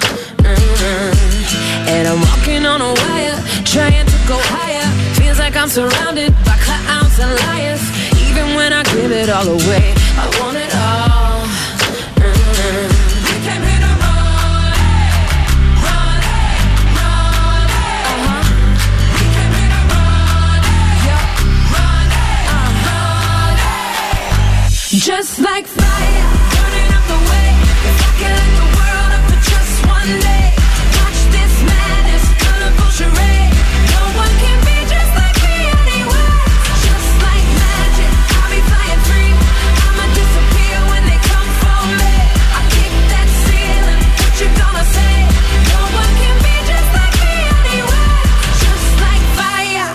And I'm walking on a wire, trying to go higher. Feels like I'm surrounded by clowns and liars. Even when I give it all away, I want it all. We came here to run it, run it, run it. We came here to run it, yeah, run it, run it. Just like fire, burning up the way. If I could light the world up for just one day. Watch this madness, colorful charade. No one can be just like me anyway. Just like magic, I'll be flying free. I'ma disappear when they come for me. I kick that ceiling, what you gonna say? No one can be just like me anyway. Just like fire.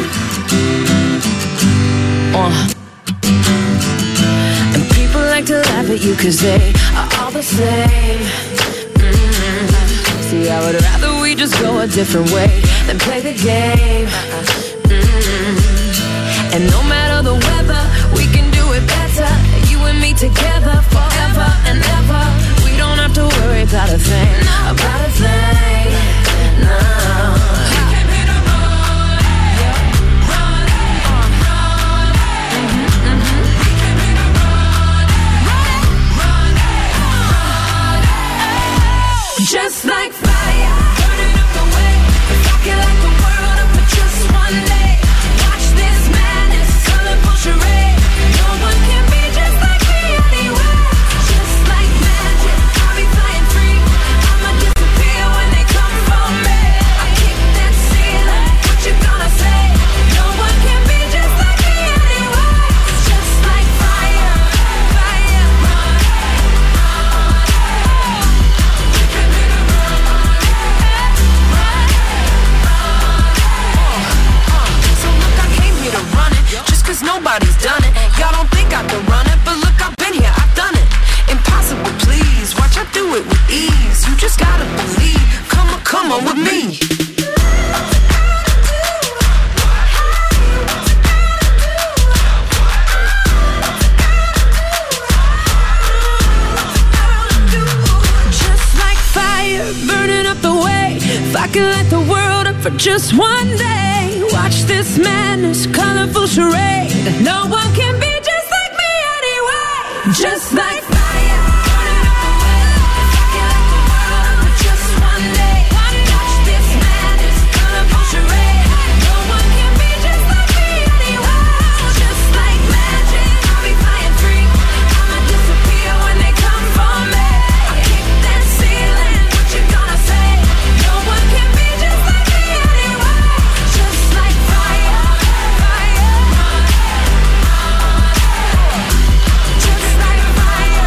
And people like to laugh at you 'cause they are all the same. See, I would rather we just go a different way than play the game. And no matter the weather, we can do it better. You and me together forever and ever. We don't have to worry about a thing, about a thing. No. We came here to run it, run it, run it. We came here to run it, run it, run it. Just like fire, burning up the way. If I could light the world up for just one day. Watch this madness, colorful charade. No one can be just like me anyway. Just like magic, I'll be flying free. I'ma disappear when they come for me. I kick that ceiling, what you gonna say? No one can be just like me anyway. Just like fire, fire, run it, run it. We came here to run it, run it. So look, I came here to run it, just 'cause nobody's done it. Y'all don't think I can run it, but look, I've been here, I've done it. Impossible, please, watch I do it with ease. You just gotta believe, come on with me. Just like fire, burning up the way. If I could light the world up for just one day. Watch this madness, colorful charade. No one can be just like me anyway. Just like fire, burning up the way. If I could light the world up for just one day. Watch this madness, colorful charade. No one can be just like me anyway. Just like magic, I'll be flying free. I'ma disappear when they come for me. I kick that ceiling, what you gonna say? No one can be just like me anyway. Just like fire, fire, run it, just like fire,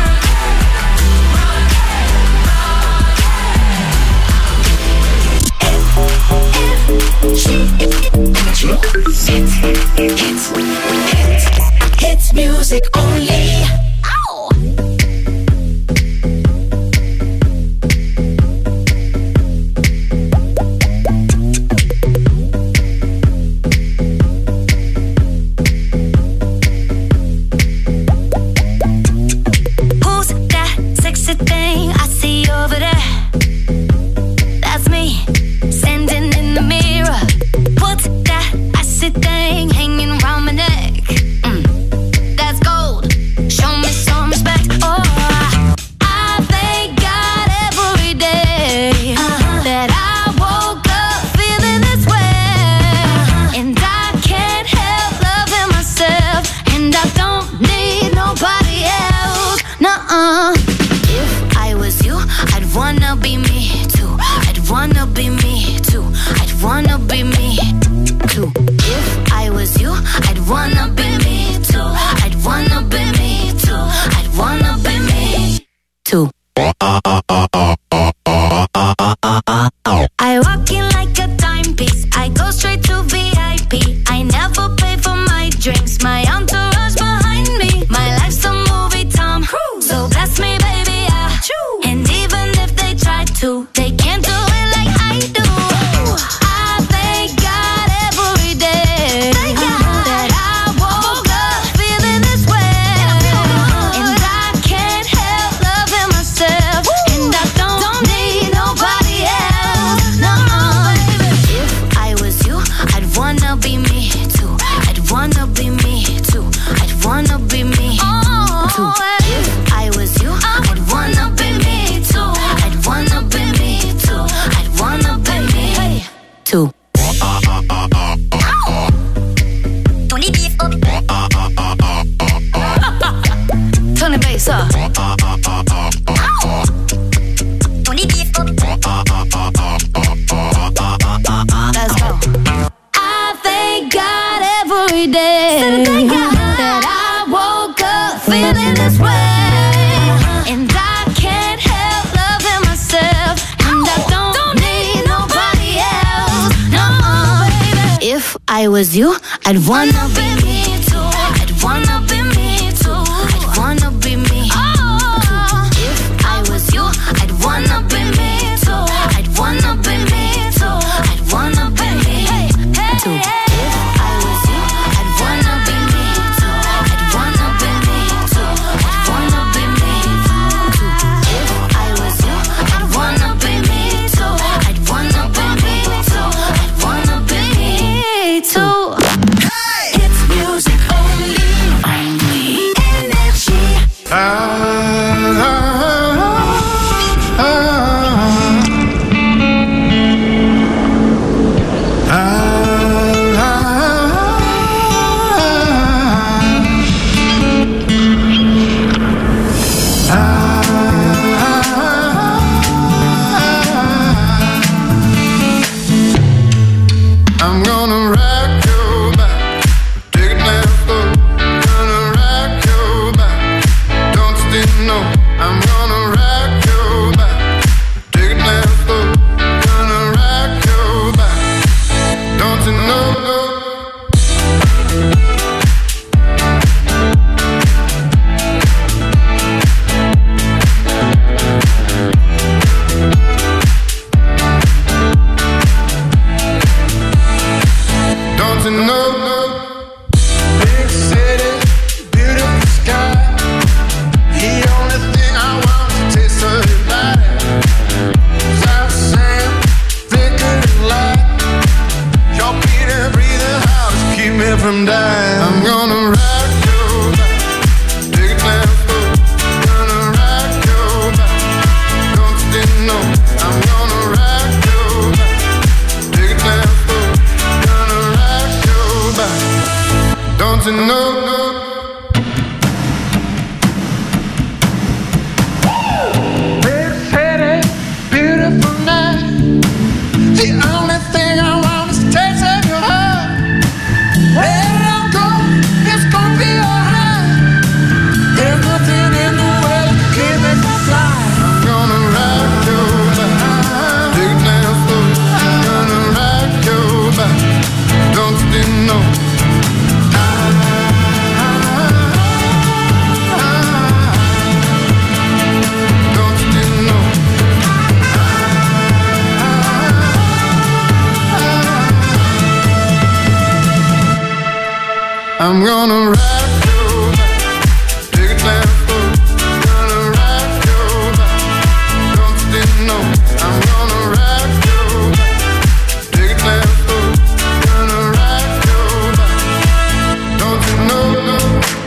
Hits music only. Ow! Who's that sexy thing I see over there? That's me, standing in the mirror. What's that icy thing hanging around my neck? That's gold. Show me wanna be me too. I'd wanna be me too. I'd wanna be me too. If I was you, I'd wanna be me too. I'd wanna be me too. I'd wanna be me too. I walk in like a timepiece. I go straight to VIP. I never pay for my drinks. My entourage behind me. My life's a movie, Tom. So bless me, baby, yeah. And even if they try to, they can't do it like I do. I thank God every day that I woke up feeling this way. And I can't help loving myself. And I don't need nobody else. No, baby. If I was you, I'd wanna be me too. I'd wanna be me too. I'd wanna be me too. If I was you, I'd wanna be me too. I'd wanna be me too. I'd wanna be me too. Turn the bass up. Turn the bass up. Turn the bass up. Let's go. I thank God every day that I woke up feeling this way. And I can't help loving myself. And I don't need nobody else. No, baby. If I was you, I'd wanna be me too. I'd wanna be me too. I'd wanna be me too. If I was you, I'd wanna be me too. I'd wanna be me too. I'd wanna be me too. If I was you, I'd wanna be me too. I'd wanna be me too. I'd wanna be me too. If I was you, I'd wanna be me too. I'd wanna be me too. I'd wanna be me too. It's music only. Energy. I'm gonna rock your back, take it down slow. Gonna rock your back, don't stick no. I'm gonna rock your back, take it down slow. Gonna rock your back, don't you know? Don't you know? Big city, beautiful sky. The only thing I want is to taste of your body. South sand, flickering light. Your beating, breathing hard to keep me from dying. I'm gonna rock your back, take it down slow. Gonna rock your back, don't stick no. I'm gonna rock your back, take it down slow. Gonna rock your back, don't you know? Big city, beautiful night. The only thing I want is to taste of your heart. Where I go, it's gonna be alright. There's nothing in the world that can keep me from flying. I'm gonna rock your back, take it down slow. Gonna rock your back, don't you know? Don't you know? I'm gonna rock your back, take it down slow. Gonna rock your back, don't you know? I'm gonna rock your back, take it down slow. Gonna rock your back, don't you know?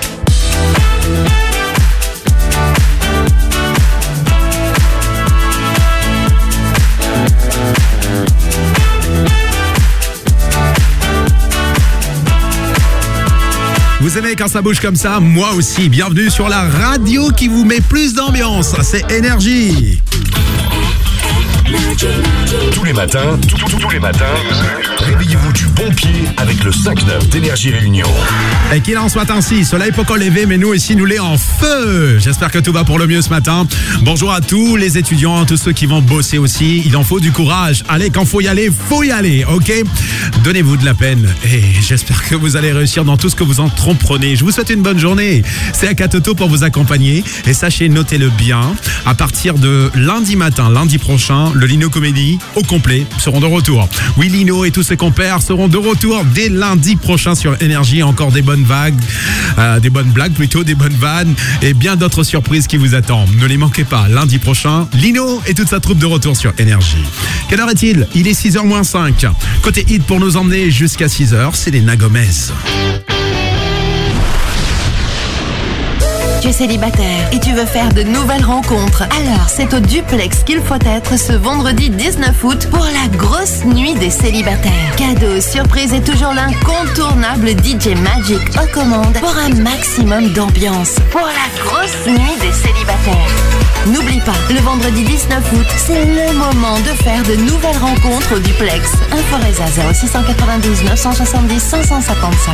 Vous aimez quand ça bouge comme ça? Moi aussi. Bienvenue sur la radio qui vous met plus d'ambiance. C'est Énergie. Tous les matins, réveillez-vous du bon pied avec le 5-9 d'Énergie Réunion. Et qu'il en soit ainsi, soleil pas encore levé, mais nous ici, nous l'est en feu. J'espère que tout va pour le mieux ce matin. Bonjour à tous les étudiants, tous ceux qui vont bosser aussi. Il en faut du courage. Allez, quand faut y aller, ok? Donnez-vous de la peine et j'espère que vous allez réussir dans tout ce que vous entreprenez. Je vous souhaite une bonne journée. C'est Akatoto pour vous accompagner. Et sachez, notez-le bien, à partir de lundi matin, lundi prochain, le Lino Comedy au complet seront de retour. Oui, Lino et tous ses compères seront de retour dès lundi prochain sur Énergie. Encore des bonnes vagues, des bonnes blagues plutôt, des bonnes vannes et bien d'autres surprises qui vous attendent. Ne les manquez pas. Lundi prochain, Lino et toute sa troupe de retour sur Énergie. Quelle heure est-il? Il est 6h-5. Côté hit pour nous emmener jusqu'à 6h, c'est les Gomez. Tu es célibataire et tu veux faire de nouvelles rencontres. Alors, c'est au Duplex qu'il faut être ce vendredi 19 août pour la grosse nuit des célibataires. Cadeaux, surprises et toujours l'incontournable DJ Magic aux commandes pour un maximum d'ambiance. Pour la grosse nuit des célibataires. N'oublie pas, le vendredi 19 août, c'est le moment de faire de nouvelles rencontres au Duplex. Info Reza 0692 970 555.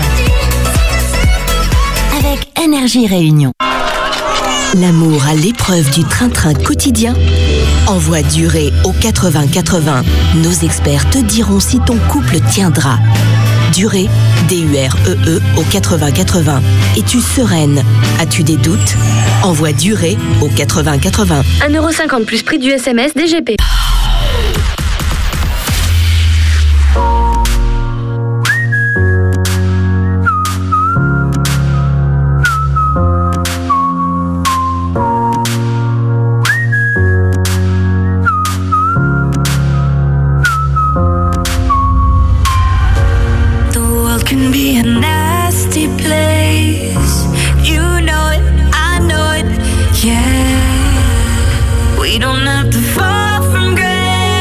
Avec Énergie Réunion. L'amour à l'épreuve du train-train quotidien? Envoie Durée au 80-80. Nos experts te diront si ton couple tiendra. Durée, D-U-R-E-E au 80-80. Es-tu sereine? As-tu des doutes? Envoie Durée au 80-80. 1,50€ plus prix du SMS DGP. Can be a nasty place. You know it, I know it, yeah. We don't have to fall from grace.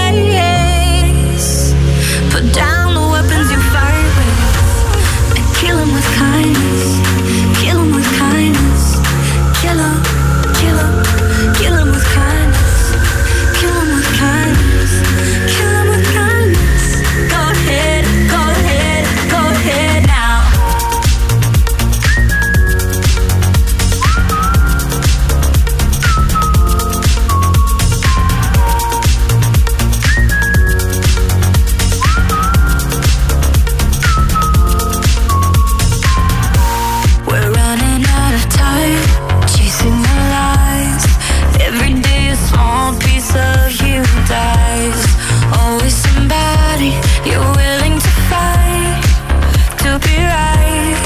Put down the weapons you fight with and kill 'em with kindness. Kill 'em with kindness. Kill 'em, kill 'em, kill 'em with kindness. Kill 'em with kindness. Kill 'em with kindness. Go ahead, go ahead, go ahead now. We're running out of time, chasing the lies. Every day a small piece of you dies. Always somebody you're willing to fight to be right.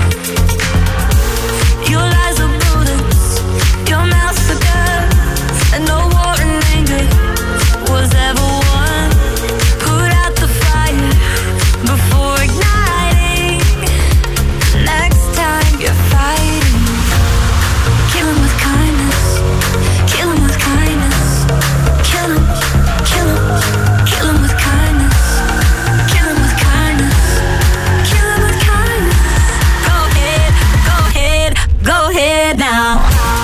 Your lies are bullets, your mouth's a gun, and no war and anger was ever won. Put out the fire before igniting. Next time you're fighting, kill 'em with kindness. Kill 'em with kindness. Kill 'em, kill 'em, kill 'em with kindness. Kill 'em with kindness. Kill 'em with kindness. Go ahead, go ahead, go ahead now.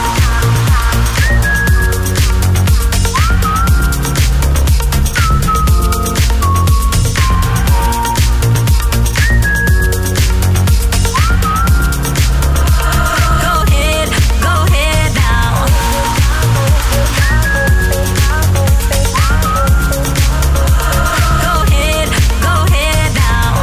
Go ahead, go ahead now. Go ahead, go ahead now.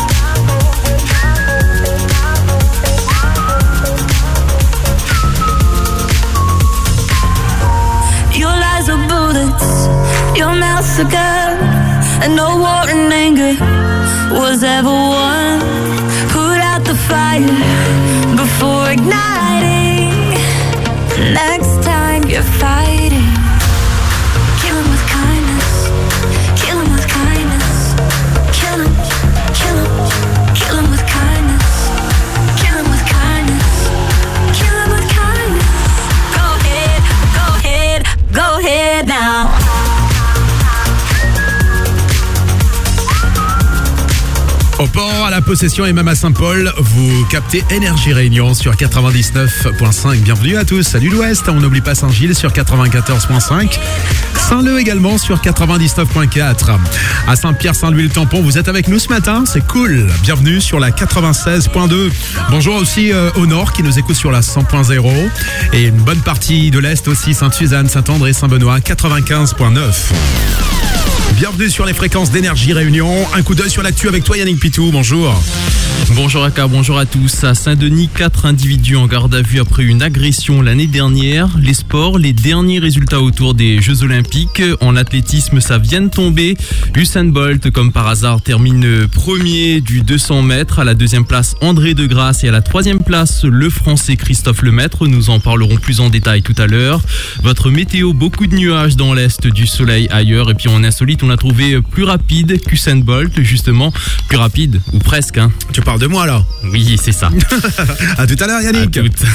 Your lies are bullets, your mouth's a gun, and no war and anger was ever won. Put out the fire before igniting. Next time you're fighting, kill 'em with kindness. Kill 'em with kindness. Kill 'em, kill 'em, kill 'em with kindness. Kill 'em with kindness. Kill 'em with kindness. Go ahead, go ahead, go ahead now. Au port à La Possession et même à Saint-Paul. Vous captez Énergie Réunion sur 99.5. Bienvenue à tous. Salut l'Ouest. On n'oublie pas Saint-Gilles sur 94.5. Saint-Leu également sur 99.4. À Saint-Pierre-Saint-Louis-le-Tampon, vous êtes avec nous ce matin. C'est cool. Bienvenue sur la 96.2. Bonjour aussi au nord qui nous écoute sur la 100.0. Et une bonne partie de l'Est aussi, Sainte-Suzanne, Saint-André, Saint-Benoît, 95.9. Bienvenue sur les fréquences d'Énergie Réunion. Un coup d'œil sur l'actu avec toi Yannick Pitou, bonjour. Bonjour Aka, bonjour à tous. À Saint-Denis, 4 individus en garde à vue après une agression l'année dernière. Les sports, les derniers résultats autour des Jeux Olympiques. En athlétisme, ça vient de tomber. Usain Bolt, comme par hasard, termine premier du 200 mètres. À la deuxième place, André Degrasse. Et à la troisième place, le Français Christophe Lemaître. Nous en parlerons plus en détail tout à l'heure. Votre météo, beaucoup de nuages dans l'est, du soleil ailleurs. Et puis en insolite, on a trouvé plus rapide qu'Usain Bolt, justement. Plus rapide, ou presque, hein. Tu parles de moi là? Oui, c'est ça. À tout à l'heure Yannick. À toutes.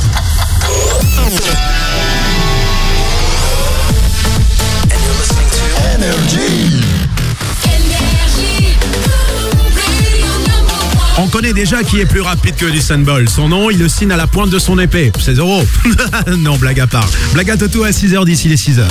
On connaît déjà qui est plus rapide que Usain Bolt. Son nom, il le signe à la pointe de son épée. C'est Zoro. Non, blague à part. Blague à Toto à 6h d'ici les 6h.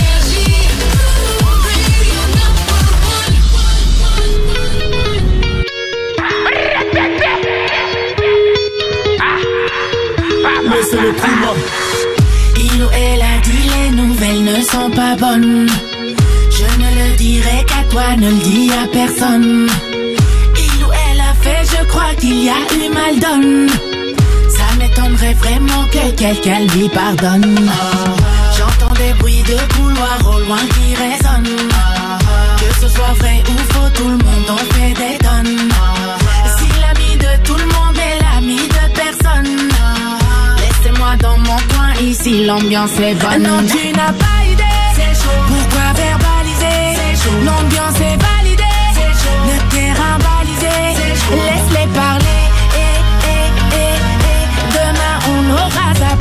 Il ou elle a dit les nouvelles ne sont pas bonnes. Je ne le dirai qu'à toi, ne le dis à personne. Il ou elle a fait, je crois qu'il y a eu mal donne. Ça m'étonnerait vraiment que quelqu'un lui pardonne. J'entends des bruits de couloir au loin qui résonnent. Que ce soit vrai ou faux, tout le monde en fait des tonnes. Si l'ami de tout le monde est l'ami de personne, laissez-moi dans mon coin, ici l'ambiance est bonne. Non, tu n'as pas idée, c'est chaud. Pourquoi verbaliser, c'est chaud. L'ambiance est validée, c'est chaud. Le terrain balisé, c'est chaud. Laisse-les parler, demain on aura zappé.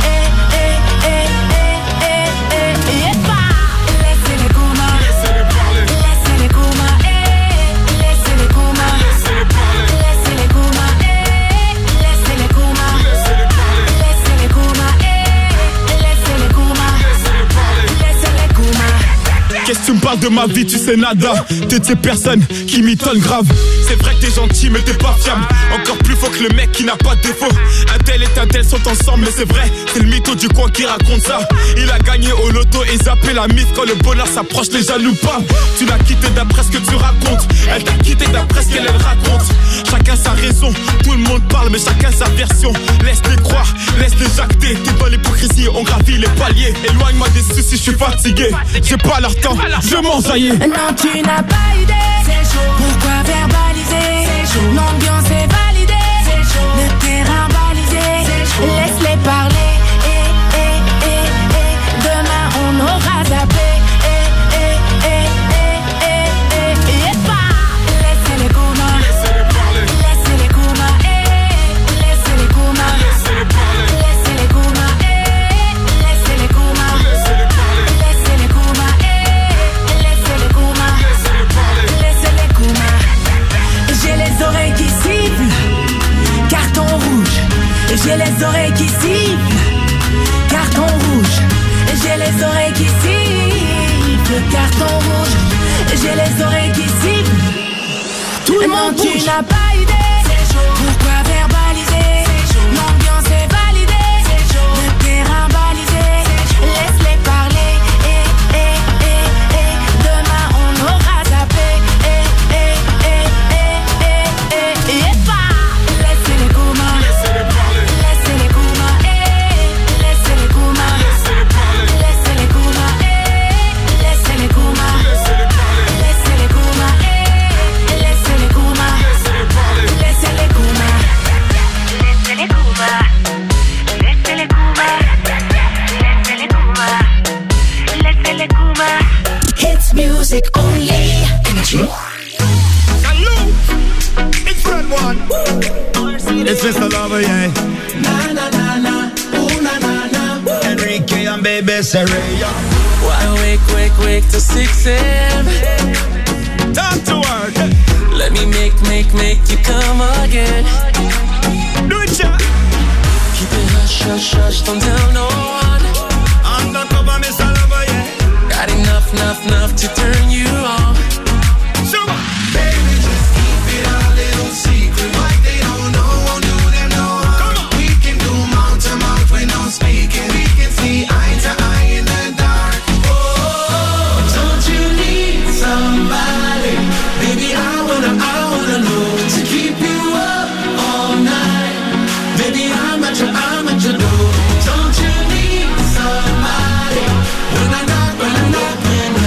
Laissez-les coumas, laissez-les coumas, laissez-les coumas, laissez-les coumas, laissez-les coumas, laissez-les coumas, laissez-les coumas, laissez-les coumas. Qu'est-ce que tu me parles de ma vie, tu sais nada. T'es de ces personnes qui m'étonnent grave. C'est vrai que t'es gentil mais t'es pas fiable. Encore plus faux que le mec qui n'a pas de défaut. Un tel et un tel sont ensemble mais c'est vrai. C'est le mytho du coin qui raconte ça. Il a gagné au loto et zappé la mise. Quand le bonheur s'approche les jaloux pas. Tu l'as quitté d'après ce que tu racontes. Elle t'a quitté d'après ce qu'elle raconte. Chacun sa raison, tout le monde parle mais chacun sa version. Laisse-les croire, laisse-les jacter. T'es dans l'hypocrisie, on gravit les paliers. Éloigne-moi des soucis, je suis fatigué. J'ai pas leur temps, je m'en saillais. Non, tu n'as pas idée, c'est chaud. Pourquoi verbaliser, c'est chaud. L'ambiance est validée, c'est chaud. Le terrain balisé, c'est chaud. Laisse-les parler, demain on aura zappé. Laissez-les coumas, laissez-les coumas, laissez-les coumas, laissez-les coumas, laissez-les coumas, laissez-les coumas, laissez-les coumas, laissez-les coumas. J'ai les oreilles qui sifflent, carton rouge. J'ai les oreilles qui sifflent, carton rouge. J'ai les oreilles qui sifflent, carton rouge. J'ai les oreilles qui sifflent. Tout le monde tu n'as pas idée, c'est chaud. Pourquoi verbaliser, c'est chaud. L'ambiance est validée, c'est chaud. Le terrain balisé, c'est chaud. Laisse-les parler, demain on aura zappé. Laissez-les coumas, laissez-les coumas, laissez-les coumas, laissez-les coumas, laissez-les coumas, laissez-les coumas, laissez-les coumas, laissez-les coumas, laissez-les coumas, laissez-les coumas, laissez-les coumas, laissez-les coumas. Hits music only. Hello, it's Fred One. It's Mr. Lover, yeah. Na na na na, ooh na na na. Enrique and Baby Serena. Why wake to 6 a.m. Talk to her. Let me make you come again. Do it, yeah. Keep it hush, hush, hush, don't tell no one. Undercover, Mr. Lover, yeah. Got enough to turn you on. So, Baby, just keep it a little secret. What they don't know won't do them no harm. We can do mouth to mouth with no speaking. We can see eye to eye in the dark. Oh, don't you need somebody? Baby, I wanna know to keep you up all night. Baby, I'm at your door. Don't you need somebody? When I knock, your love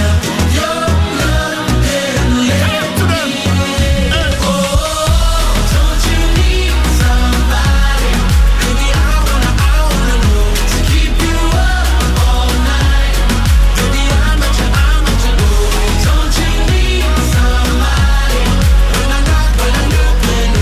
and let me in. Oh, don't you need somebody? Baby, I wanna know to keep you up all night. Baby, I'm at your door. Don't you need somebody? When I knock, your love and let me in.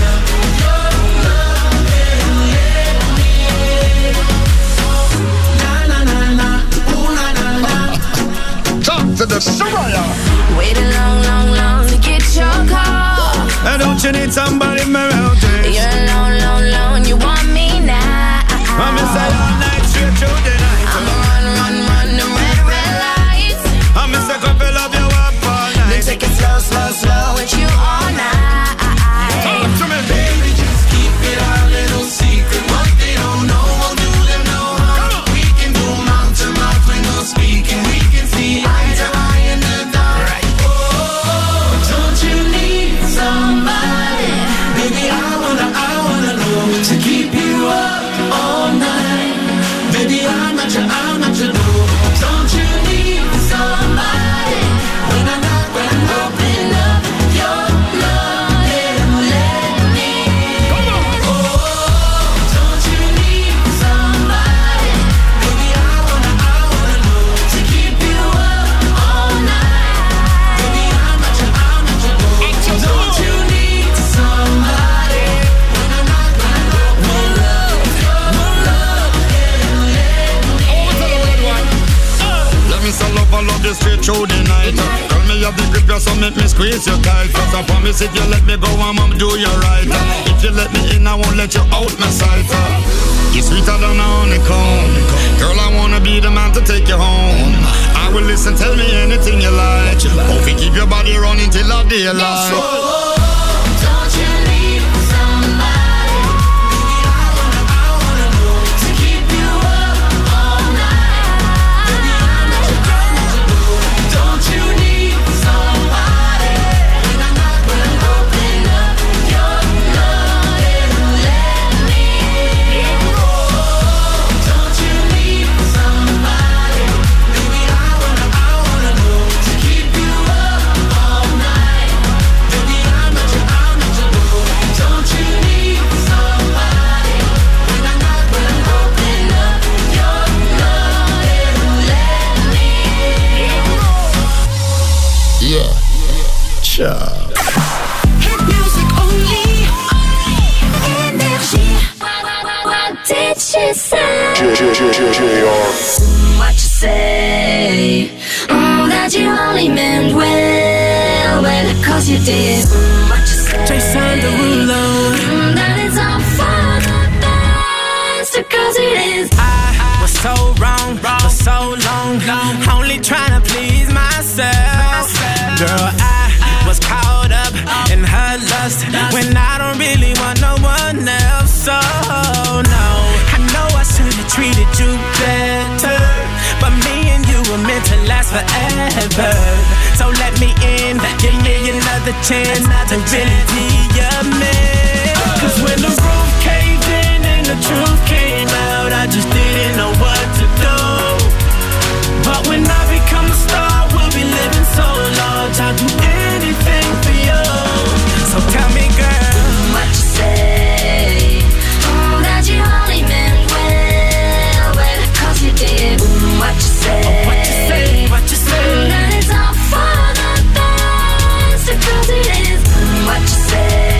Na na na na, ooh na na na. talk to the Soraya. Waited long to get your call. And don't you need somebody around this? You're alone, you want me now. I'm inside all night, straight through the night. I'ma run them red lights. I'm in second feel of you up all Then night. take it slow with you all night. Talk to me, Baby, just keep it a little secret. What they don't know won't do them no harm. We can do mouth to mouth with no speaking. We can see eye to eye in the dark. Oh, don't you need somebody? Baby, I wanna know to keep you up all night. Baby, I'm at your door. Don't you need somebody? When I knock, open up your love and let me in. Oh, don't you need somebody? Baby, I wanna know to keep you up all night. Baby, I'm at your door. Don't you need somebody? When I knock, open up your love and let me in. Let me sell up all of this straight through the night. Tell me you big grip, so make me squeeze you tight. Cause I promise if you let me go, I'ma do you right. If you let me in, I won't let you out my sight. You're sweeter than a honeycomb. Girl, I wanna be the man to take you home. I will listen, tell me anything you like. Hope you keep your body running till the daylight. Oh, don't you need somebody? Baby, I wanna know to keep you up all night. Baby, I'm at your door. Don't you need somebody? When I knock, open up your love and let me in. Oh, don't you need somebody? Baby, I wanna know to keep you up all night. Baby, I'm at your door. Don't you need somebody? When I knock, open up your love and let me in. Yeah. Ciao. Hit music only. Energy. What did she say? What you say? That you only meant well, cause you did. What you say? Jason Derulo. That it's all for the best, cause it is. I was so wrong for so long, only trying to please myself. Girl, I was caught up in her lust when I don't really want no one else. So no, I know I should have treated you better, but me and you were meant to last forever. So let me in, give me another chance to really be your man. Cause when the roof caved in and the truth came out, I just didn't know what to do. But when I become a star, we'll be living so large, I'll do anything for you. So tell me, girl, what you say? That you only meant well, cause you did. What you say? what you say, what you say? That it's all for the best, cause it is. What you say?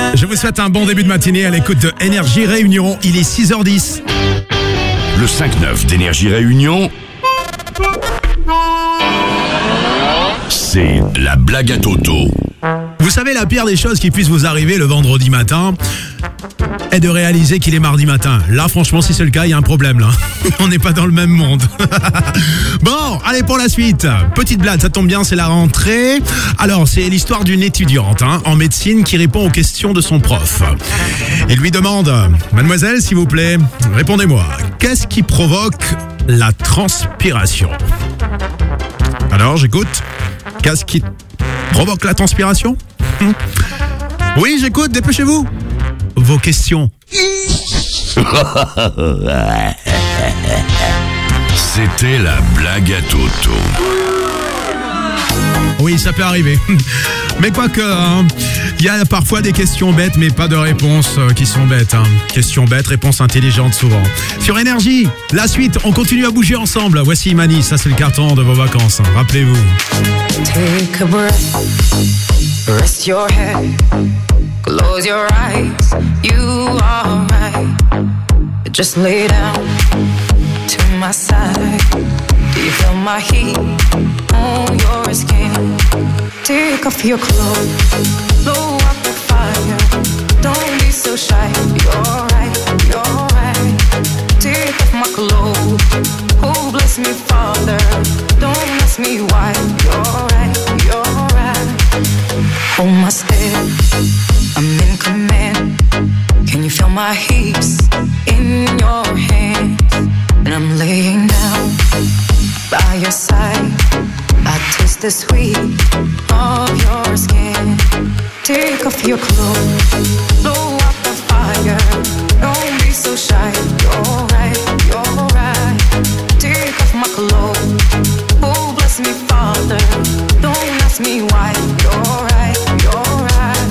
Je vous souhaite un bon début de matinée à l'écoute de Énergie Réunion. Il est 6h10. Le 5-9 d'Énergie Réunion, c'est la blague à Toto. Vous savez, la pire des choses qui puissent vous arriver le vendredi matin est de réaliser qu'il est mardi matin. Là, franchement, si c'est le cas, il y a un problème, là. On n'est pas dans le même monde. Bon, allez, pour la suite. Petite blague, ça tombe bien, c'est la rentrée. Alors, c'est l'histoire d'une étudiante en médecine qui répond aux questions de son prof. Il lui demande, mademoiselle, s'il vous plaît, répondez-moi, qu'est-ce qui provoque la transpiration? Alors, j'écoute. Qu'est-ce qui provoque la transpiration? Oui, j'écoute, dépêchez-vous. Vos questions. C'était la blague à Toto. Oui, ça peut arriver. Mais quoique, il y a parfois des questions bêtes, mais pas de réponses qui sont bêtes. Questions bêtes, réponses intelligentes souvent. Sur Énergie, la suite, on continue à bouger ensemble. Voici Imani, ça c'est le carton de vos vacances. Rappelez-vous. Take a breath, rest your head, close your eyes, you are right. Just lay down to my side. Do you feel my heat on your skin? Take off your clothes, blow up the fire. Don't be so shy, you're right, you're right. Take off my clothes, oh bless me Father. Don't ask me why, you're right, you're right. Hold my step, I'm in command. Can you feel my hips in your hands? And I'm laying down by your side. I taste the sweet of your skin. Take off your clothes, blow up the fire. Don't be so shy, you're right, you're right. Take off my clothes, oh bless me Father. Don't ask me why, you're right, you're right.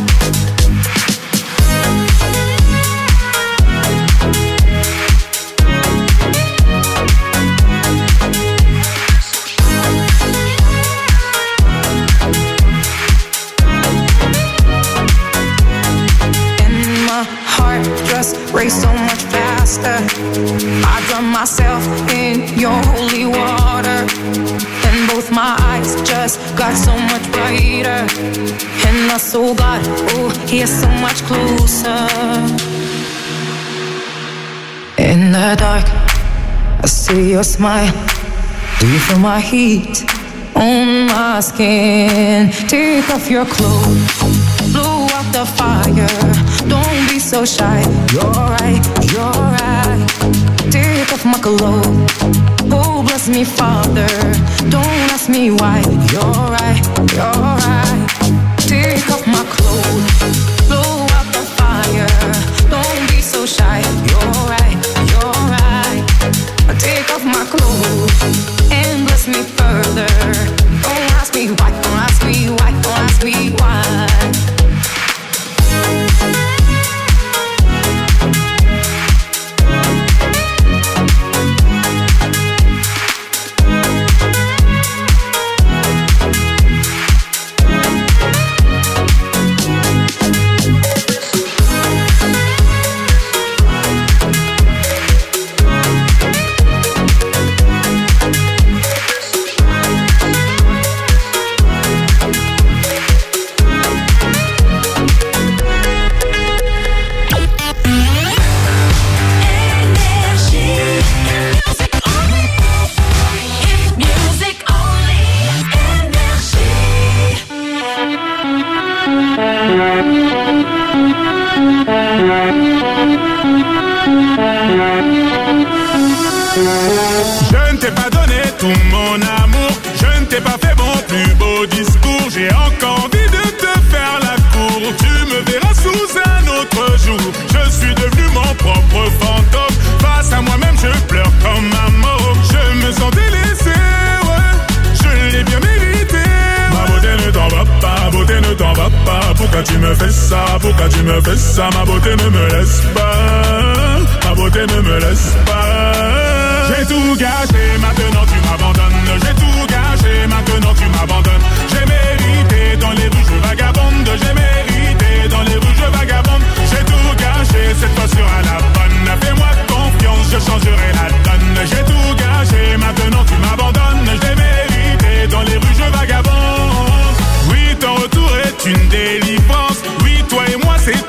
Race so much faster. I drown myself in your holy water, and both my eyes just got so much brighter. And I saw God, oh, He's so much closer. In the dark, I see your smile. Do you feel my heat on my skin? Take off your clothes, blow out the fire. Don't be so shy, you're right, you're right. Take off my clothes, oh bless me Father. Don't ask me why, you're right, you're right. Take off my clothes, blow out the fire. Don't be so shy, you're right, you're right. Take off my clothes and bless me further. Don't ask me why, don't ask me why, don't ask me why. Je ne t'ai pas donné tout mon amour, je ne t'ai pas fait mon plus beau discours. J'ai encore envie de te faire la cour, tu me verras sous un autre jour. Je suis devenu mon propre fantôme, face à moi-même je pleure comme un môme. Je me sens délaissé, ouais, je l'ai bien mérité. Ma beauté ne t'en va pas, beauté ne t'en va pas. Pourquoi tu me fais ça, pourquoi tu me fais ça? Ma beauté ne me laisse pas, ma beauté ne me laisse pas. J'ai tout gâché, maintenant tu m'abandonnes. J'ai tout gâché, maintenant tu m'abandonnes. J'ai mérité dans les rues je vagabonde. J'ai mérité dans les rues je vagabonde.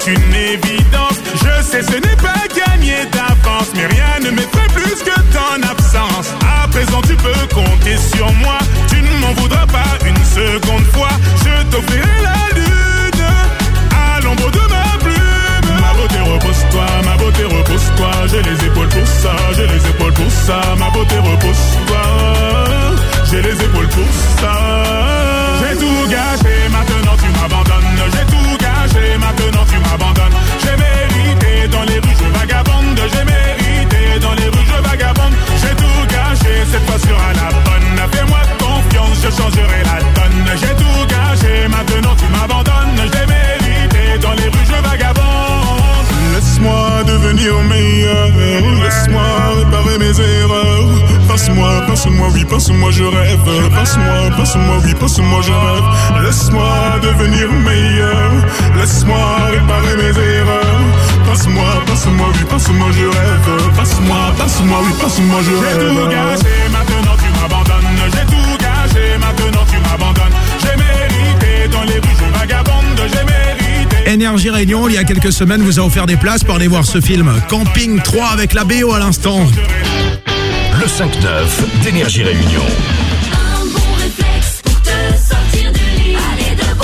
une évidence. Je sais ce n'est pas gagné d'avance, mais rien ne m'effraie plus que ton absence. À présent tu peux compter sur moi, tu ne m'en voudras pas une seconde fois. Je t'offrirai la lune à l'ombre de ma plume. Ma beauté repose-toi, ma beauté repose-toi. J'ai les épaules pour ça, j'ai les épaules pour ça. Ma beauté repose-toi, j'ai les épaules pour ça. J'ai tout gâché, maintenant tu m'abandonnes. J'ai tout gâché, maintenant tu m'abandonnes. J'ai mérité dans les rues, je vagabonde. J'ai mérité dans les rues, je vagabonde. J'ai tout gâché, cette fois sera la bonne. Fais-moi confiance, je changerai la donne. J'ai tout gâché, maintenant tu m'abandonnes. J'ai mérité dans les rues, je vagabonde. Laisse-moi devenir meilleur, laisse-moi réparer mes erreurs. Passe-moi, passe-moi, oui, passe-moi, je rêve. Passe-moi, passe-moi, oui, passe-moi, je rêve. Laisse-moi devenir meilleur, laisse-moi réparer mes erreurs. Passe-moi, passe-moi, oui, passe-moi, je rêve. Passe-moi, passe-moi, oui, passe-moi, je rêve. J'ai tout gâché, maintenant tu m'abandonnes. J'ai tout gâché, maintenant tu m'abandonnes. J'ai mérité dans les rues, je vagabonde. J'ai mérité. Énergie Réunion, il y a quelques semaines, vous a offert des places pour aller voir ce film Camping 3 avec la BO à l'instant. Le 5-9 d'Énergie Réunion. Un bon réflexe pour te sortir du lit. Allez debout.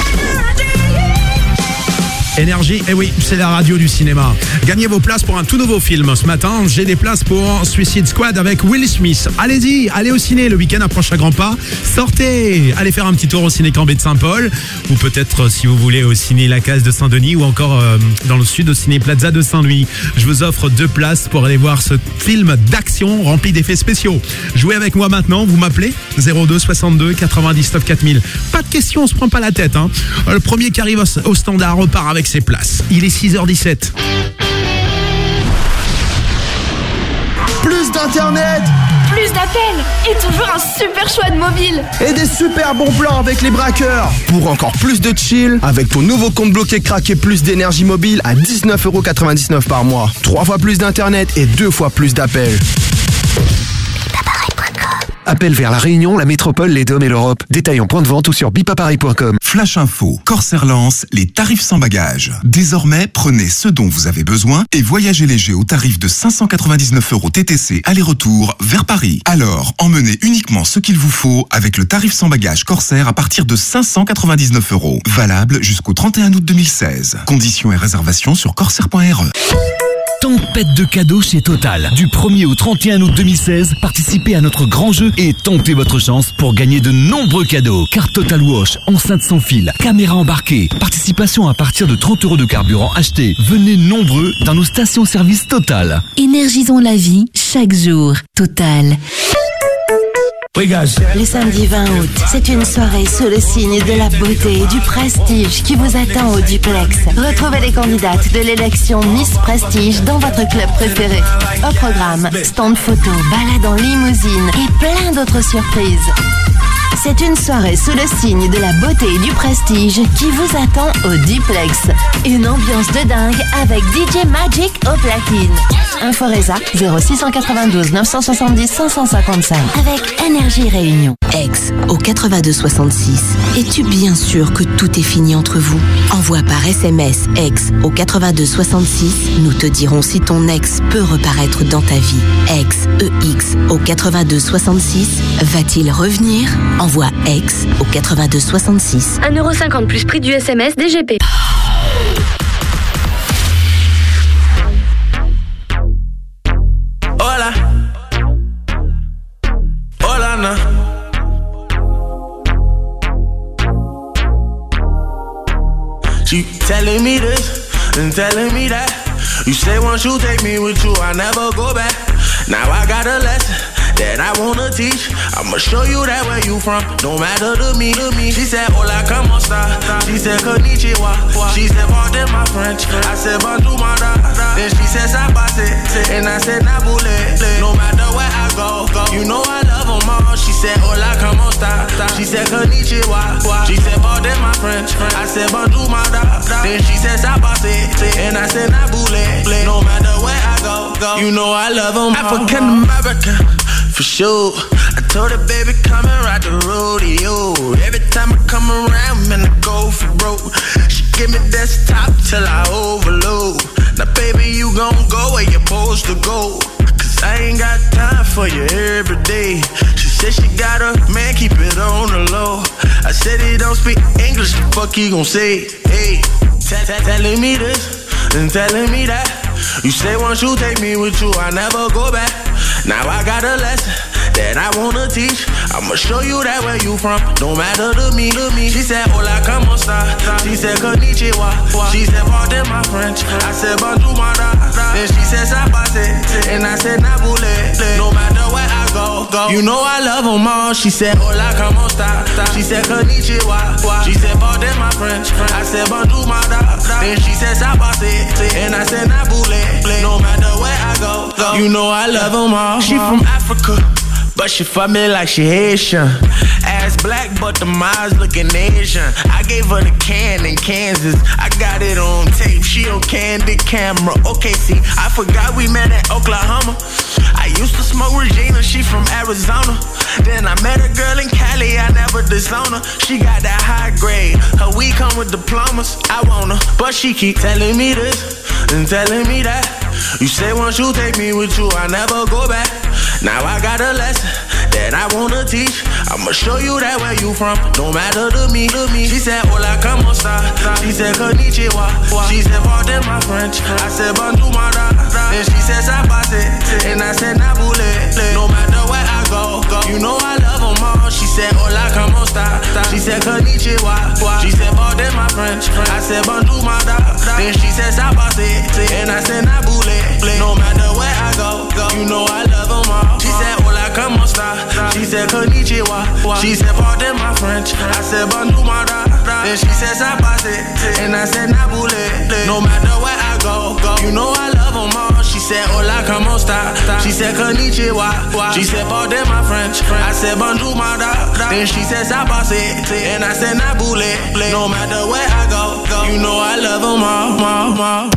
Énergie, eh oui, c'est la radio du cinéma. Gagnez vos places pour un tout nouveau film. Ce matin, j'ai des places pour Suicide Squad avec Will Smith. Allez-y, allez au ciné, le week-end approche à grands pas. Sortez, allez faire un petit tour au ciné Cambé de Saint-Paul, ou peut-être, si vous voulez, au ciné La Case de Saint-Denis, ou encore dans le sud, au ciné Plaza de Saint-Louis. Je vous offre 2 places pour aller voir ce film d'action rempli d'effets spéciaux. Jouez avec moi maintenant, vous m'appelez 02 62 99 4000. Pas de questions, on se prend pas la tête. Hein. Le premier qui arrive au standard repart avec ses places. Il est 6h17. Plus d'internet, Plus d'appels et toujours un super choix de mobile. et des super bons plans avec les braqueurs. Pour encore plus de chill, avec ton nouveau compte bloqué craqué plus d'énergie mobile à 19,99€ par mois. 3 fois plus d'internet et 2 fois plus d'appels. Appel vers la Réunion, la métropole, les DOM et l'Europe. Détail en point de vente ou sur bipaparis.com. Flash Info, Corsair lance les tarifs sans bagages. Désormais, prenez ce dont vous avez besoin et voyagez léger au tarif de 599€ TTC aller-retour vers Paris. Alors, emmenez uniquement ce qu'il vous faut avec le tarif sans bagages Corsair à partir de 599€. Valable jusqu'au 31 août 2016. Conditions et réservations sur corsair.re. Tempête de cadeaux chez Total. Du 1er au 31 août 2016, participez à notre grand jeu et tentez votre chance pour gagner de nombreux cadeaux. Carte Total Wash, enceinte sans fil, caméra embarquée, participation à partir de 30€ de carburant acheté. Venez nombreux dans nos stations-service Total. Énergisons la vie chaque jour. Total. Le samedi 20 août, c'est une soirée sous le signe de la beauté et du prestige qui vous attend au Duplex. Retrouvez les candidates de l'élection Miss Prestige dans votre club préféré. Au programme, stand photo, balade en limousine et plein d'autres surprises. C'est une soirée sous le signe de la beauté et du prestige qui vous attend au Duplex. Une ambiance de dingue avec DJ Magic au platine. Inforesa 0692 970 555 avec Énergie Réunion. Ex au 8266. Es-tu bien sûr que tout est fini entre vous? Envoie par SMS ex au 8266. Nous te dirons si ton ex peut reparaître dans ta vie. Ex EX au 8266. Va-t-il revenir? Envoie ex au 8266. 1,50€ plus prix du SMS DGP. Hola. Hola, na. She telling me this and telling me that. You say once you take me with you, I never go back. Now I got a lesson that I wanna teach. I'ma show you that where you from, no matter to me. She said, hola, como esta? She said, konnichiwa. She said, pardon my French. I said, bonjour, mara. Then she said, sabase. And I said, nabule. No matter where I go, you know I love them all. She said, hola, como esta? She said, konnichiwa. She said, pardon my French. I said, bonjour, mara. Then she said, sabase. And I said, nabule. No matter where I go, you know I love them all. African American. For sure, I told her, baby, come and ride the rodeo. Every time I come around, man, I go for broke. She give me desktop till I overload. Now baby, you gon' go where you're supposed to go. Cause I ain't got time for you every day. She said she got a man, keep it on the low. I said he don't speak English, the fuck he gon' say? Hey, telling me this and telling me that. You say once you take me with you, I never go back. Now I got a lesson that I wanna teach. I'ma show you that where you from, don't matter to me. She said, hola, como esta? She said, konnichiwa. She said, pardon my French. I said, bonjour, mada. Then she said, sabate. And I said, nabule. No matter where I go, you know I love them all. She said, hola, como esta? She said, konnichiwa. She said, pardon my French. I said, bonjour, mada. Then she said, sabate. And I said, nabule. No matter where I go, you know I love them all. She from Africa, but she fuck me like she Haitian. Ass black, but the eyes looking Asian. I gave her the can in Kansas. I got it on tape, she on candid camera. Okay, see, I forgot we met in Oklahoma. I used to smoke Regina, she from Arizona. Then I met a girl in Cali, I never disown her. She got that high grade, her weed come with diplomas. I want her, but she keep telling me this and telling me that. You say once you take me with you, I never go back. Now I got a lesson that I wanna teach. I'ma show you that where you from, don't matter to me. She said, hola, como esta? She said, konnichiwa. She said, pardon my French. I said, bonjour, mada. Then she said, sabate. And I said, nabule. No matter where I go, you know I love them all. She said, hola, como esta? She said, konnichiwa. She said, pardon my French. I said, bonjour, mada. Then she said, sabate. And I said, nabule. No matter where I go, you know I love them all. She said, hola, como esta? She said, konnichiwa. She said, pardon my French. I said, bonjour, mada. Then she said, sabate. And I said, nabule. No matter where I go, you know I love them all. She said, hola, como esta? She said, konnichiwa. She said, pardon my French. I said, bonjour, mada. Then she said, sabate. And I said, nabule. No matter where I go, you know I love them all.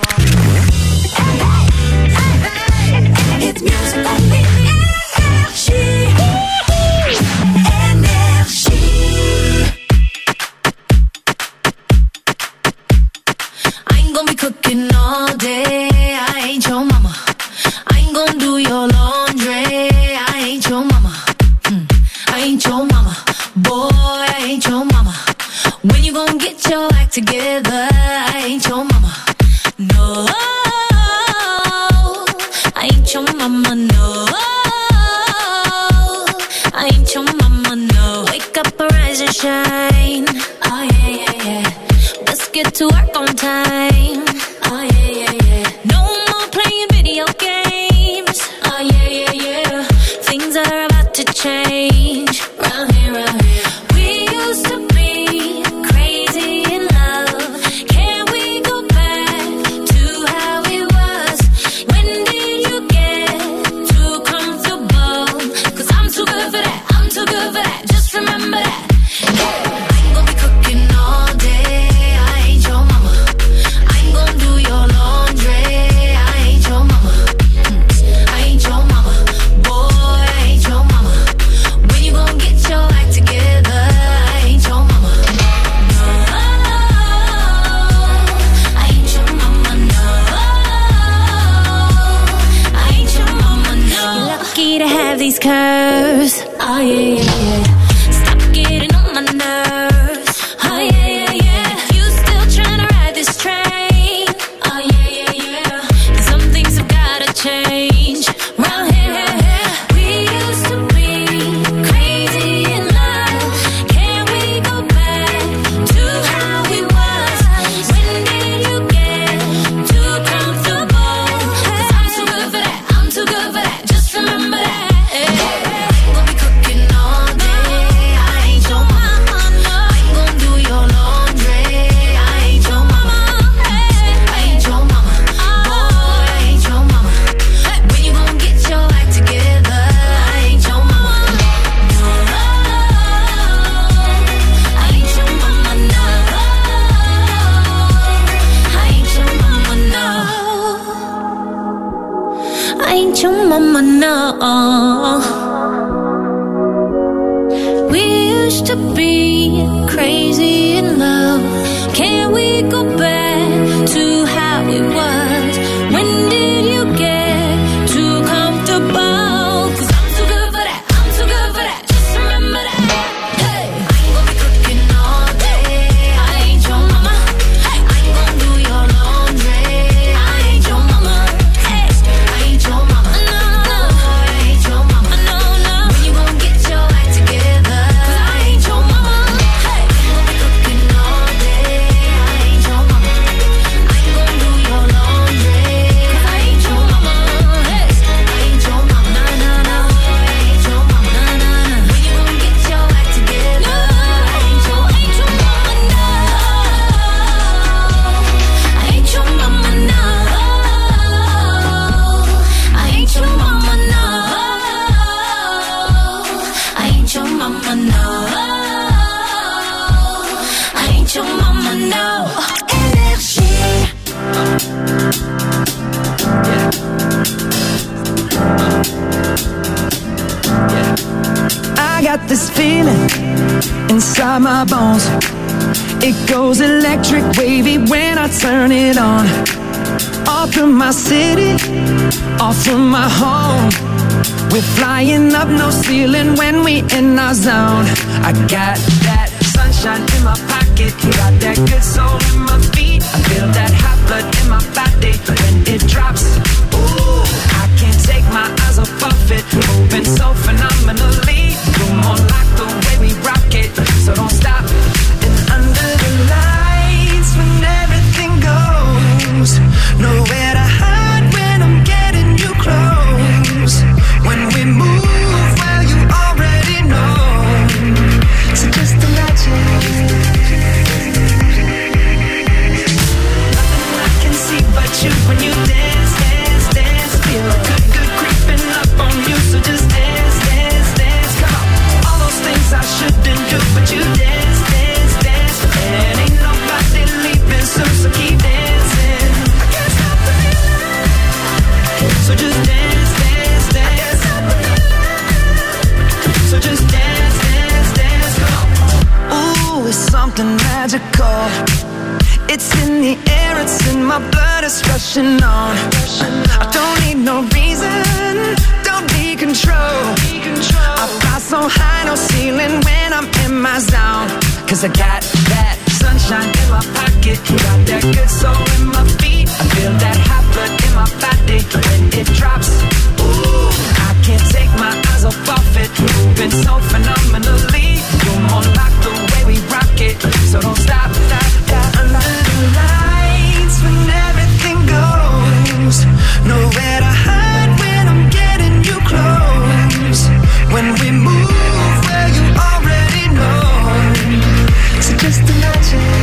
It's music only. I ain't gonna be cooking all day. I ain't your mama. I ain't gonna do your laundry. I ain't your mama. I ain't your mama. Boy, I ain't your mama. When you gonna get your act together? I ain't your mama. No, I ain't your mama. No, I ain't your mama. No, wake up, arise and shine. Oh yeah, yeah, yeah. Let's get to work on time. Oh yeah, yeah, yeah. No more playing video games. Oh yeah, yeah, yeah. Things are about to change. Round here, round here. We used to be crazy in love. Can we go back to how it was? When did you get too comfortable? 'Cause I'm too good for that. I'm too good for that. Just remember that. I ain't gonna be cooking all day. I ain't your mama. I ain't gonna do your laundry. I ain't your mama. I ain't your mama. Boy, I ain't your mama. When you gonna get your act together? I ain't your mama. No, I ain't your mama. No, I ain't your mama. No. You're lucky to have these curves. Oh yeah, yeah, yeah. Stop getting on my nerves. Oh yeah, yeah, yeah. You still trying to ride this train? Oh yeah, yeah, yeah. Some things have gotta change. Round here, we used to be crazy in love. Can we go back to how we was? When did you get too comfortable? 'Cause I'm too good for that. I'm too good for that. Just remember that. I ain't gonna be cooking all day. I ain't your mama. I ain't gonna do your laundry. I ain't your mama. I ain't your mama. Boy, I ain't your mama. When you gonna get your act together? I ain't your mama. No, I ain't your mama. No, I ain't your mama. No, I ain't your mama. No. We used to be crazy in love. Can about we go back to how it was? When did you get too comfortable? 'Cause I'm too good for that, I'm too good for that. Just remember that. Hey, I ain't gonna be cooking all day. I ain't your mama. Hey, I ain't gonna do your laundry. I ain't your mama. Hey, I ain't your mama. No, no, I ain't your mama. No, no. When you gonna get your act together? 'Cause I ain't your mama. Hey, I ain't gonna be cooking all day. I ain't your mama. I ain't gonna do your laundry. 'Cause I ain't your mama. Hey, I ain't your mama. No, no, no. I ain't your mama. No, no, no. When you gonna get your act together? I ain't your mama. No. I ain't your mama. No. I ain't your mama. No. I ain't your mama. No. I ain't your mama. No. Énergie. I got this feeling inside my bones. It goes electric wavy when I turn it on. Off from my city, off from my home. We're flying up, no ceiling when we in our zone. I got that sunshine in my pocket, got that good soul in my feet. I feel that hot blood in my body when it drops. Ooh, I can't take my eyes off of it, moving so phenomenally. You're more like the way we rock it, so don't stop. And under the lights when everything goes, nowhere to hide when I'm getting you close. When we move, well you already know. So just imagine. Nothing I can see but you when you dance, dance, dance. Feel good, good creeping up on you. So just dance, dance, dance. Come on. All those things I shouldn't do, but you dance, dance, dance. And ain't nobody leaving soon, so keep dancing. I can't stop the feeling. So just dance, dance, dance. So just dance, dance, dance. Come on. Ooh, it's something magical. It's in the air, it's in my blood, it's rushing on. I don't need no reason, don't need control. I fly so high, no ceiling when I'm in my zone. 'Cause I got that sunshine in my pocket, got that good soul in my feet. I feel that hot blood in my body when it drops. Ooh, I can't take my eyes off of it, moving so phenomenally. You're more like the way we rock it, so don't stop, stop, stop. Under the lights when everything goes, nowhere to hide when I'm getting you close. When we move, well you already know. So just imagine.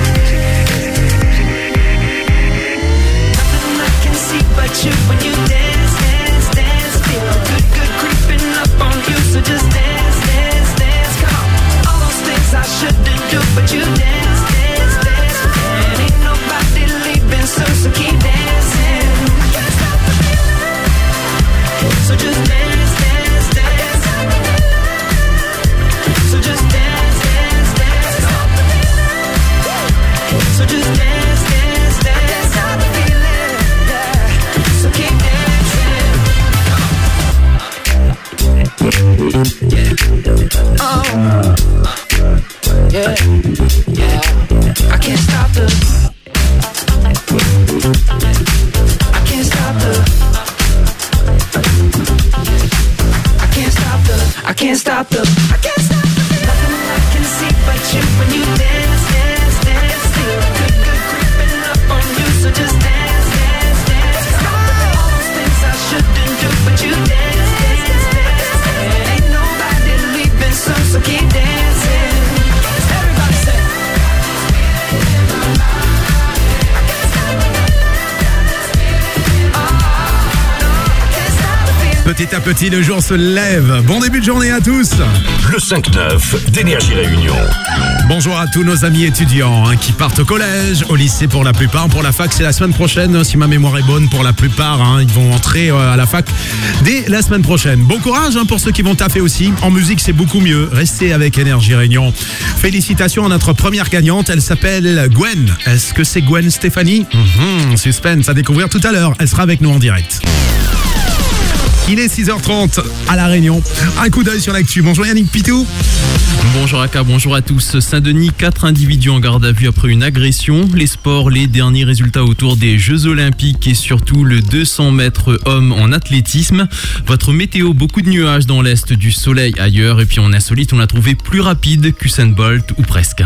Nothing I can see but you when you dance, dance, dance. Feel good, good creeping up on you. So just dance, dance, dance. Come on. All those things I shouldn't do, but you dance, dance, dance. And ain't nobody leaving soon, so keep dancing. I can't stop the feeling. So just dance, dance, dance. So just dance, dance, dance. So just dance, dance, dance. Stop the feeling, yeah. So keep dancing. Oh, yeah, yeah. I can't stop the. I can't stop the. I can't stop the. I can't stop the. I can't stop the. Nothing I can see but you when you dance, dance, dance. Feel good, good creeping up on you. So just dance, dance, dance. Come on. All those things I shouldn't do, but you dance, dance, dance. And ain't nobody leaving soon, so keep dancing. Everybody say. Petite Petit à petit, le jour se lève. Bon début de journée à tous. Le 5-9 d'Énergie Réunion. Bonjour à tous nos amis étudiants qui partent au collège, au lycée pour la plupart. Pour la fac, c'est la semaine prochaine, si ma mémoire est bonne, pour la plupart. Ils vont entrer à la fac dès la semaine prochaine. Bon courage pour ceux qui vont taffer aussi. En musique, c'est beaucoup mieux. Restez avec Énergie Réunion. Félicitations à notre première gagnante. Elle s'appelle Gwen. Est-ce que c'est Gwen Stéphanie? Suspense à découvrir tout à l'heure. Elle sera avec nous en direct. Il est 6h30 à La Réunion. Un coup d'œil sur l'actu. Bonjour Yannick Pitou. Bonjour Aka, bonjour à tous. Saint-Denis, 4 individus en garde à vue après une agression. Les sports, les derniers résultats autour des Jeux Olympiques et surtout le 200 mètres hommes en athlétisme. Votre météo, beaucoup de nuages dans l'est, du soleil ailleurs. Et puis en insolite, on l'a trouvé plus rapide qu'Usain Bolt ou presque.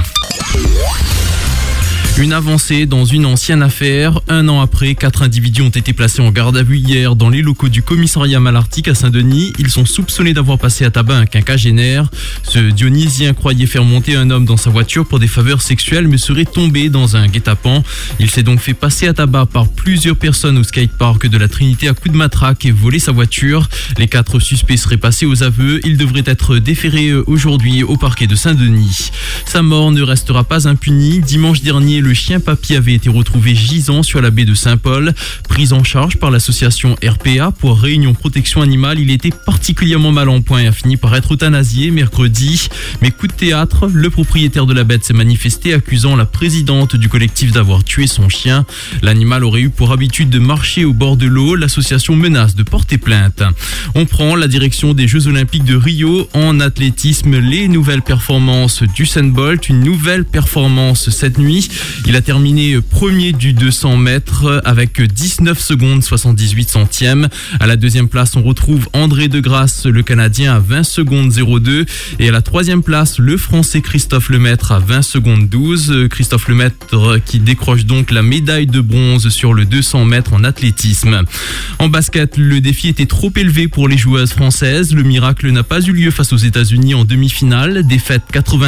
Une avancée dans une ancienne affaire. 1 an après, 4 individus ont été placés en garde à vue hier dans les locaux du commissariat Malartic à Saint-Denis. Ils sont soupçonnés d'avoir passé à tabac un quinquagénaire. Ce Dionysien croyait faire monter un homme dans sa voiture pour des faveurs sexuelles mais serait tombé dans un guet-apens. Il s'est donc fait passer à tabac par plusieurs personnes au skatepark de la Trinité à coups de matraque et volé sa voiture. Les 4 suspects seraient passés aux aveux. Ils devraient être déférés aujourd'hui au parquet de Saint-Denis. Sa mort ne restera pas impunie. Dimanche dernier, le chien papy avait été retrouvé gisant sur la baie de Saint-Paul. Pris en charge par l'association RPA pour Réunion Protection Animale, il était particulièrement mal en point et a fini par être euthanasié mercredi. Mais coup de théâtre, le propriétaire de la bête s'est manifesté accusant la présidente du collectif d'avoir tué son chien. L'animal aurait eu pour habitude de marcher au bord de l'eau. L'association menace de porter plainte. On prend la direction des Jeux Olympiques de Rio en athlétisme. Les nouvelles performances d'Usain Bolt, une nouvelle performance cette nuit. Il a terminé premier du 200 mètres avec 19 secondes 78 centièmes. À la deuxième place, on retrouve André Degrasse, le Canadien, à 20 secondes 02. Et à la troisième place, le Français Christophe Lemaître à 20 secondes 12. Christophe Lemaître qui décroche donc la médaille de bronze sur le 200 mètres en athlétisme. En basket, le défi était trop élevé pour les joueuses françaises. Le miracle n'a pas eu lieu face aux États-Unis en demi-finale. Défaite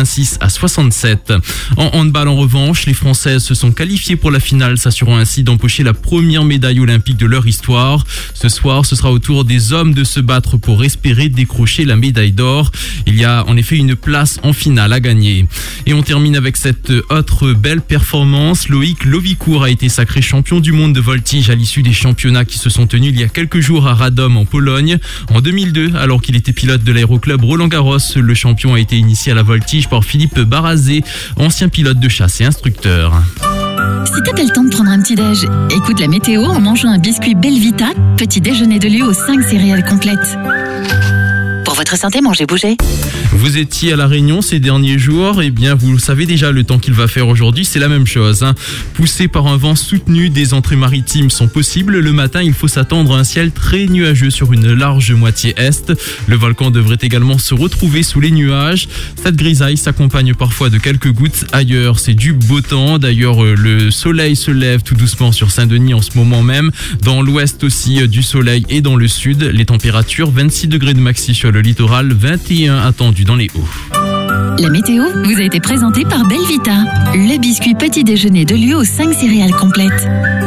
86-67. En handball, en revanche, les Françaises se sont qualifiées pour la finale, s'assurant ainsi d'empocher la première médaille olympique de leur histoire. Ce soir, ce sera au tour des hommes de se battre pour espérer décrocher la médaille d'or. Il y a en effet une place en finale à gagner. Et on termine avec cette autre belle performance. Loïc Lovicourt a été sacré champion du monde de voltige à l'issue des championnats qui se sont tenus il y a quelques jours à Radom en Pologne. En 2002, alors qu'il était pilote de l'aéroclub Roland-Garros, le champion a été initié à la voltige par Philippe Barazé, ancien pilote de chasse et instructeur. Si t'as pas le temps de prendre un petit déj, écoute la météo en mangeant un biscuit Belvita, petit déjeuner de lieu aux 5 céréales complètes. Pour votre santé, mangez, bougez. Vous étiez à La Réunion ces derniers jours, eh bien vous savez déjà le temps qu'il va faire aujourd'hui, c'est la même chose. Poussé par un vent soutenu, des entrées maritimes sont possibles. Le matin, il faut s'attendre à un ciel très nuageux sur une large moitié est. Le volcan devrait également se retrouver sous les nuages. Cette grisaille s'accompagne parfois de quelques gouttes. Ailleurs, c'est du beau temps. D'ailleurs, le soleil se lève tout doucement sur Saint-Denis en ce moment même. Dans l'ouest aussi, du soleil et dans le sud. Les températures, 26 degrés de maxi sur le littoral, 21 attendus dans les hauts. La météo vous a été présentée par Belvita, le biscuit petit déjeuner de lieu aux 5 céréales complètes.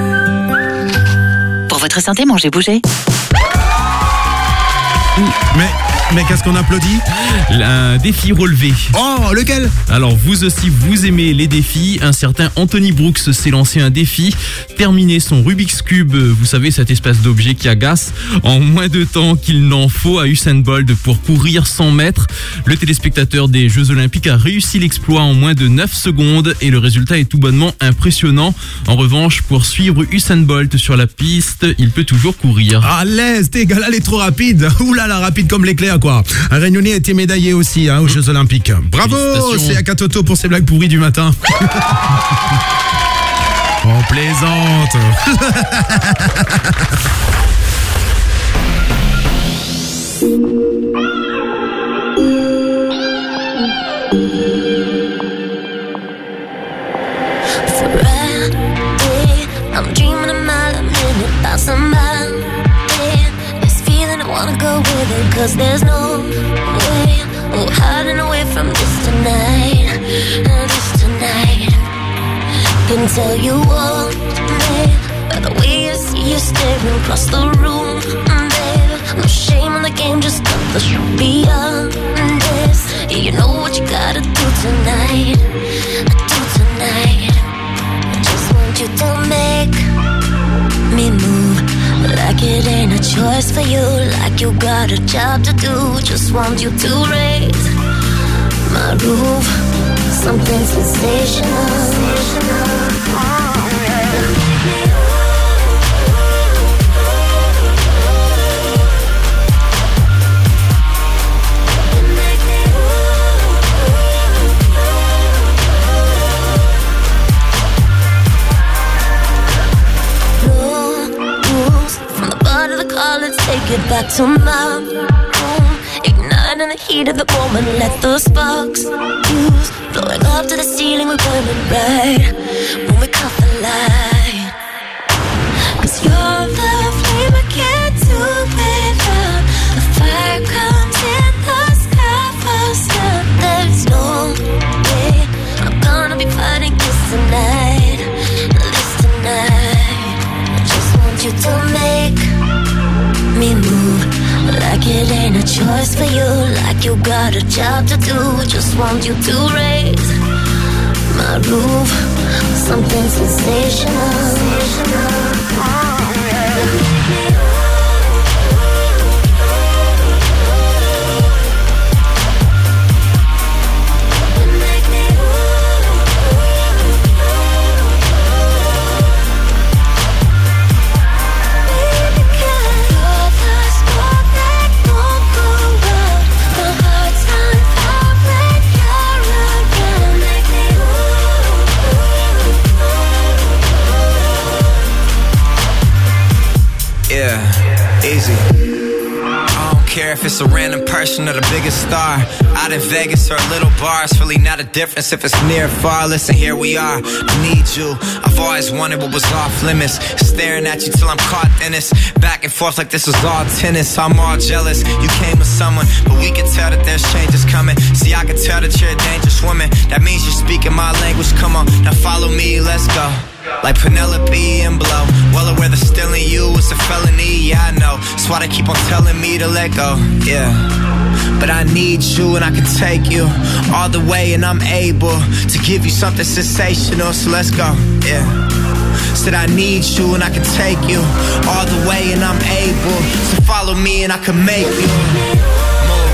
Pour votre santé, mangez, bougez. Mais qu'est-ce qu'on applaudit? Un défi relevé. Oh, lequel? Alors vous aussi, vous aimez les défis. Un certain Anthony Brooks s'est lancé un défi. Terminer son Rubik's Cube, vous savez, cette espèce d'objet qui agace, en moins de temps qu'il n'en faut à Usain Bolt pour courir 100 mètres. Le téléspectateur des Jeux Olympiques a réussi l'exploit en moins de 9 secondes et le résultat est tout bonnement impressionnant. En revanche, pour suivre Usain Bolt sur la piste, il peut toujours courir. À l'aise, t'es gars, elle est trop rapide. Oulala, rapide comme l'éclair, quoi. Un Réunionnais a été médaillé aussi aux Jeux Olympiques. Bravo, c'est Akatoto pour ses blagues pourries du matin. On plaisante. I'm dreaming a mile a minute about somebody. This feeling I wanna go with it, cause there's no way. Oh, hiding away from this tonight. Can tell you want me by the way I see you staring across the room, babe. No shame on the the game, just cut the show beyond this. Yeah, you know what you gotta do tonight. Do tonight. I just want you to make me move like it ain't a choice for you, like you got a job to do. Just want you to raise my roof, something sensational. Let's take it back to my room. Igniting the heat of the moment, let the sparks fuse. Blowing up to the ceiling, we're burning bright when we caught the light. 'Cause you're the flame I can't do without. The fire comes in the sky first, and there's no way I'm gonna be fighting this tonight. This tonight. I just want you to make me move like it ain't a choice for you, like you got a job to do. Just want you to raise my roof, something sensational. Easy. I don't care if it's a random person or the biggest star. Out in Vegas or a little bar, it's really not a difference if it's near or far. Listen, here we are. I need you. I've always wanted what was off limits. Staring at you till I'm caught in this. Back and forth like this was all tennis. I'm all jealous. You came with someone, but we can tell that there's changes coming. See, I can tell that you're a dangerous woman. That means you're speaking my language. Come on, now follow me, let's go. Like Penelope and Blow. Well aware that stealing you is a felony, yeah I know. That's why they keep on telling me to let go, yeah. But I need you and I can take you all the way, and I'm able to give you something sensational. So let's go, yeah. Said I need you and I can take you all the way, and I'm able. So follow me and I can make you move.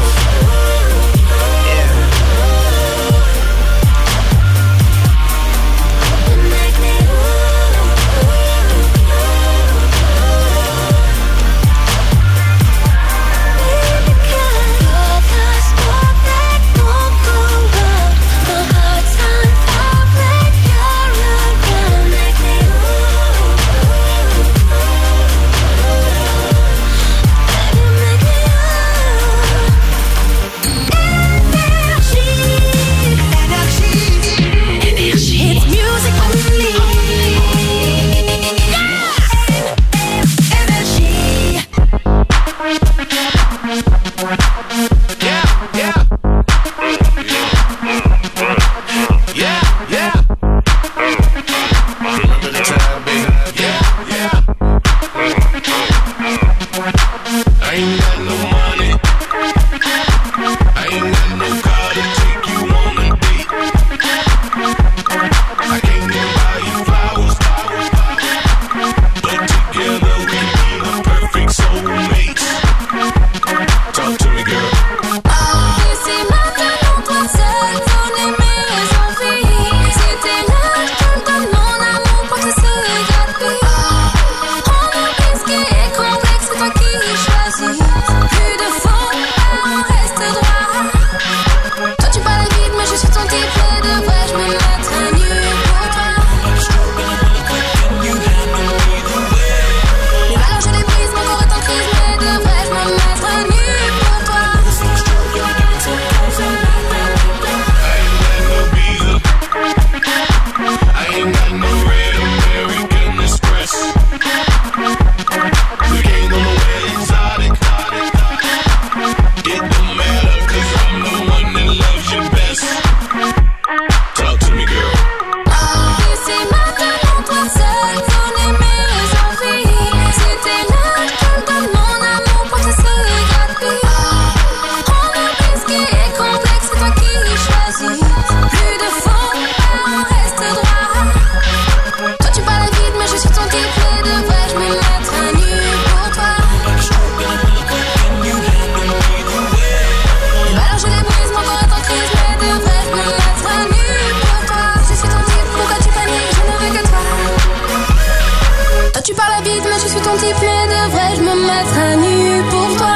tu parles à vite, mais je suis ton type. Mais devrais-je me mettre à nu pour toi?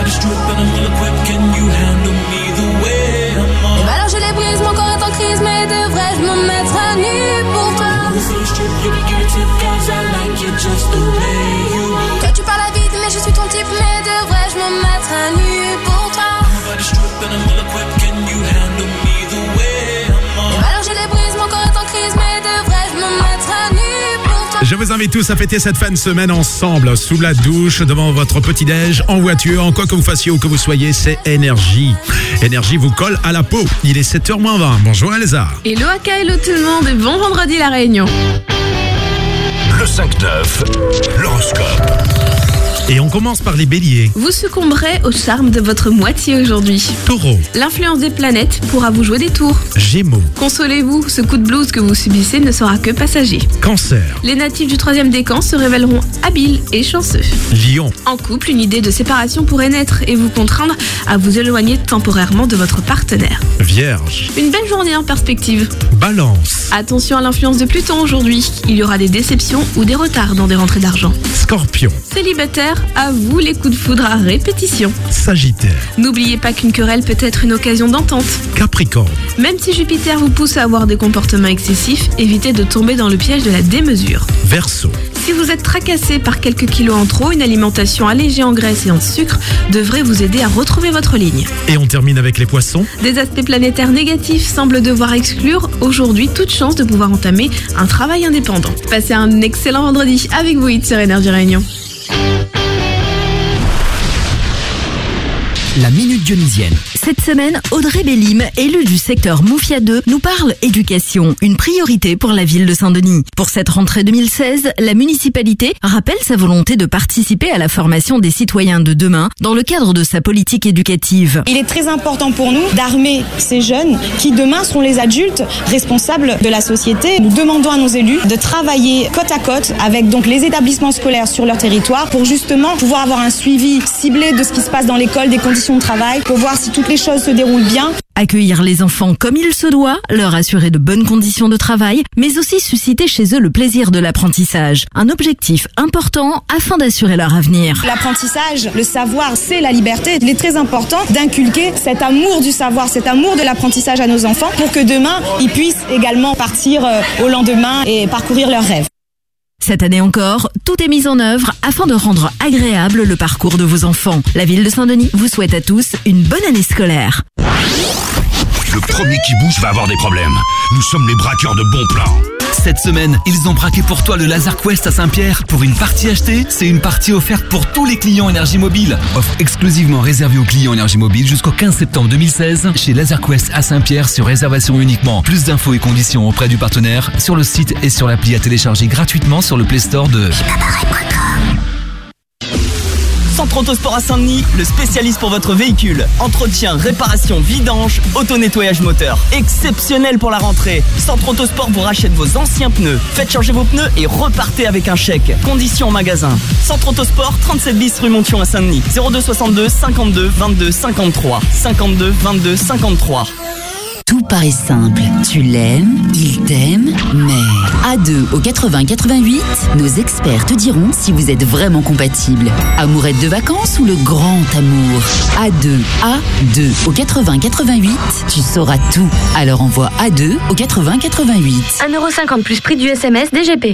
Et bah alors je les brise, mon corps est en crise. Mais devrais-je me mettre à nu pour toi? Toi tu parles à vite, mais je suis ton type. Mais devrais-je me mettre à nu pour toi? Et bah alors je les brise, mon corps est en crise. Mais devrais-je me mettre à nu pour toi? Je vous invite tous à fêter cette fin de semaine ensemble, sous la douche, devant votre petit-déj, en voiture, en quoi que vous fassiez ou que vous soyez, c'est Énergie. Énergie vous colle à la peau. Il est 7h20. Bonjour Elsa. Hello Aka, hello tout le monde et bon vendredi la Réunion. Le 5-9, l'horoscope. Et on commence par les béliers. Vous succomberez au charme de votre moitié aujourd'hui. Taureau. L'influence des planètes pourra vous jouer des tours. Gémeaux. Consolez-vous, ce coup de blues que vous subissez ne sera que passager. Cancer. Les natifs du 3e décan se révéleront habiles et chanceux. Lion. En couple, une idée de séparation pourrait naître et vous contraindre à vous éloigner temporairement de votre partenaire. Vierge. Une belle journée en perspective. Balance. Attention à l'influence de Pluton aujourd'hui. Il y aura des déceptions ou des retards dans des rentrées d'argent. Scorpion. Célibataire, à vous les coups de foudre à répétition. Sagittaire. N'oubliez pas qu'une querelle peut être une occasion d'entente. Capricorne. Même si Jupiter vous pousse à avoir des comportements excessifs, évitez de tomber dans le piège de la démesure. Verseau. Si vous êtes tracassé par quelques kilos en trop, une alimentation allégée en graisse et en sucre devrait vous aider à retrouver votre ligne. Et on termine avec les poissons. Des aspects planétaires négatifs semblent devoir exclure aujourd'hui toute chance de pouvoir entamer un travail indépendant. Passez un excellent vendredi avec vous sur Énergie Réunion. La Minute Dionysienne. Cette semaine, Audrey Bellim, élue du secteur Moufia 2, nous parle éducation, une priorité pour la ville de Saint-Denis. Pour cette rentrée 2016, la municipalité rappelle sa volonté de participer à la formation des citoyens de demain dans le cadre de sa politique éducative. Il est très important pour nous d'armer ces jeunes qui demain seront les adultes responsables de la société. Nous demandons à nos élus de travailler côte à côte avec donc les établissements scolaires sur leur territoire pour justement pouvoir avoir un suivi ciblé de ce qui se passe dans l'école, des conditions de travail, pour voir si toutes les choses se déroulent bien. Accueillir les enfants comme il se doit, leur assurer de bonnes conditions de travail, mais aussi susciter chez eux le plaisir de l'apprentissage. Un objectif important afin d'assurer leur avenir. L'apprentissage, le savoir, c'est la liberté. Il est très important d'inculquer cet amour du savoir, cet amour de l'apprentissage à nos enfants pour que demain, ils puissent également partir au lendemain et parcourir leurs rêves. Cette année encore, tout est mis en œuvre afin de rendre agréable le parcours de vos enfants. La ville de Saint-Denis vous souhaite à tous une bonne année scolaire. Le premier qui bouge va avoir des problèmes. Nous sommes les braqueurs de bons plans. Cette semaine, ils ont braqué pour toi le Laser Quest à Saint-Pierre. Pour une partie achetée, c'est une partie offerte pour tous les clients Énergie Mobile. Offre exclusivement réservée aux clients Énergie Mobile jusqu'au 15 septembre 2016 chez Laser Quest à Saint-Pierre sur réservation uniquement. Plus d'infos et conditions auprès du partenaire sur le site et sur l'appli à télécharger gratuitement sur le Play Store de Centre Autosport à Saint-Denis, le spécialiste pour votre véhicule. Entretien, réparation, vidange, auto-nettoyage moteur. Exceptionnel pour la rentrée. Centre Autosport vous rachète vos anciens pneus. Faites changer vos pneus et repartez avec un chèque. Conditions en magasin. Centre Autosport, 37 bis rue Montion à Saint-Denis. 02 62 52 22 53. 52 22 53. Tout paraît simple. Tu l'aimes, il t'aime, mais... À deux au 80-88, nos experts te diront si vous êtes vraiment compatibles. Amourette de vacances ou le grand amour? A2 au 80-88, tu sauras tout. Alors envoie A2 au 80-88. 1,50€ plus prix du SMS DGP.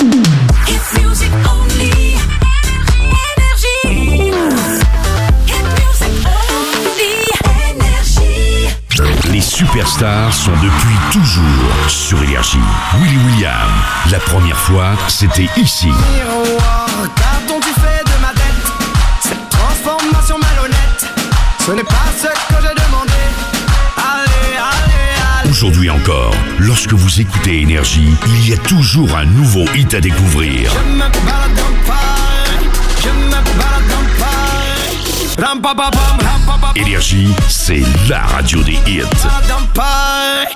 Les superstars sont depuis toujours sur Énergie. Willy William, la première fois, c'était ici. Miroir, qu'as-tu fait de ma tête? Cette transformation malhonnête, ce n'est pas ce que j'ai demandé. Allez, allez, allez. Aujourd'hui encore, lorsque vous écoutez Énergie, il y a toujours un nouveau hit à découvrir. Je me balade dans Paris, je me balade dans Paris. Ram pa pa pam, ram pa pa pam. Énergie, c'est la radio des hits. Dans Paris.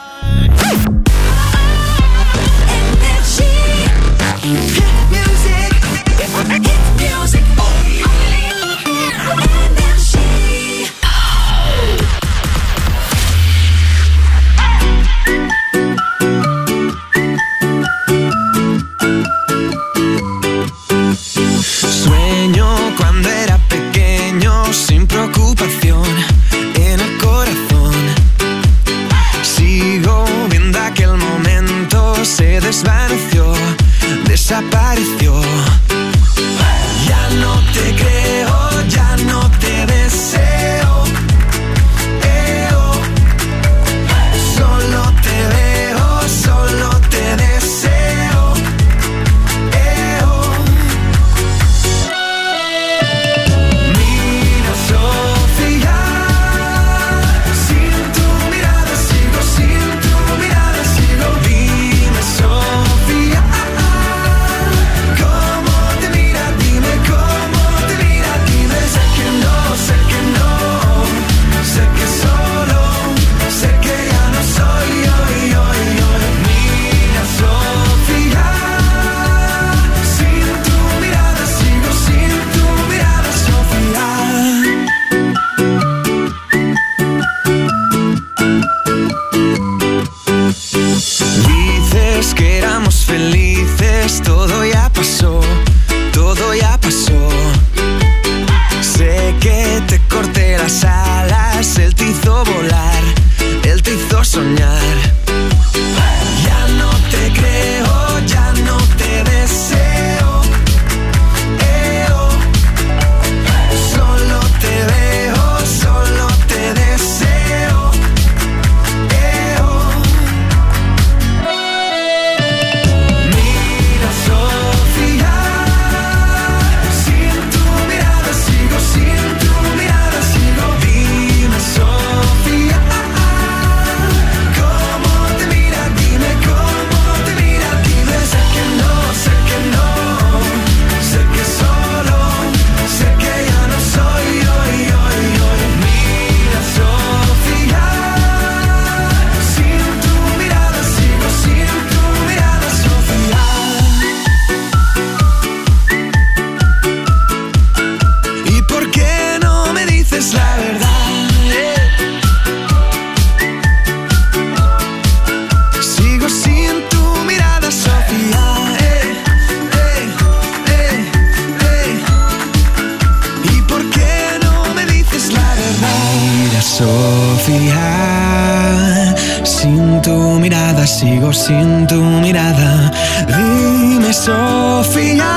sigo sin tu mirada. Dime, Sofía,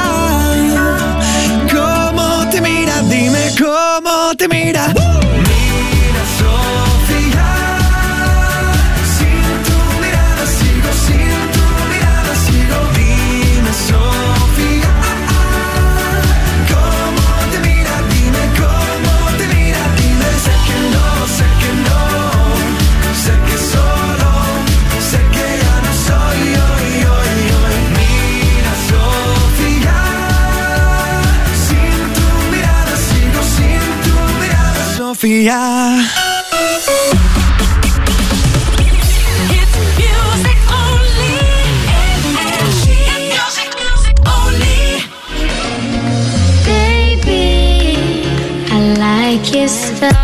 ¿cómo te mira? Dime cómo te mira. Mira, Sofía, sin tu mirada sigo, sin tu mirada sigo. Dime, Sofía, ¿cómo te mira? Dime cómo te mira. Dime, sé que no, sé que no, sé que solo, sé que ya no soy yo. Mira, Sofía, sin tu mirada sigo, sin tu mirada, Sofía. Your stuff.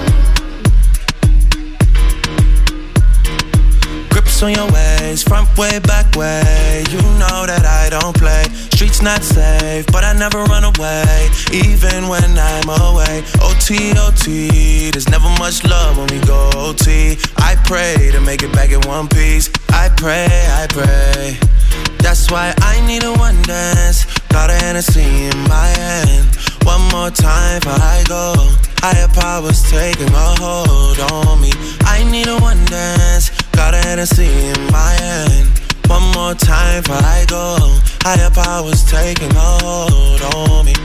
Grips on your ways, front way, back way. You know that I don't play. Streets not safe, but I never run away, even when I'm away. OT, OT, there's never much love when we go OT. I pray to make it back in one piece. I pray, I pray. That's why I need a one dance. Got a Hennessy in my hand. One more time before I go. Higher powers taking a hold on me. I need a one dance. Got a Hennessy in my hand. One more time before I go. Higher powers taking a hold on me.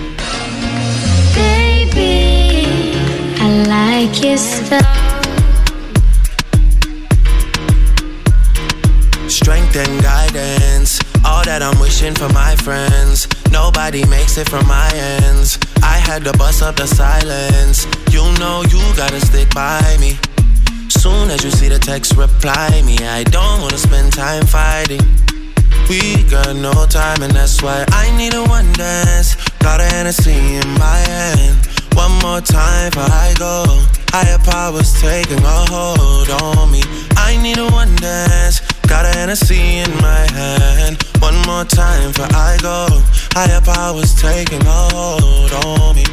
Baby, I like your stuff. Strength and guidance, all that I'm wishing for my friends. Nobody makes it from my ends. I had to bust up the silence. You know you gotta stick by me. Soon as you see the text, reply me. I don't wanna spend time fighting. We got no time and that's why I need a one dance. Got a Hennessy in my hand. One more time before I go. Higher powers taking a hold on me. I need a one dance. Got a Hennessy in my hand. One more time before I go. Higher powers taking a hold on me.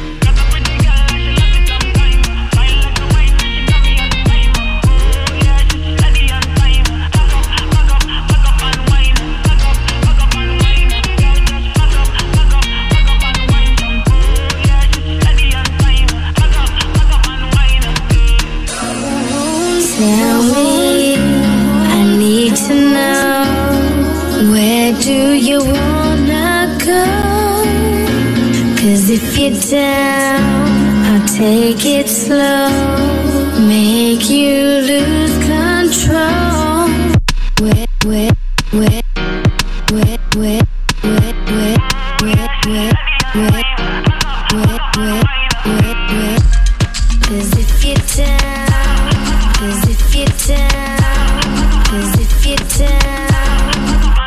Tell me, I need to know, where do you wanna go? 'Cause if you're down, I'll take it slow, make you lose control. Where, where, where, where, where, where, where, where, where, where, where, where, where, 'cause if you're down, 'cause if you're down, 'cause if you're down,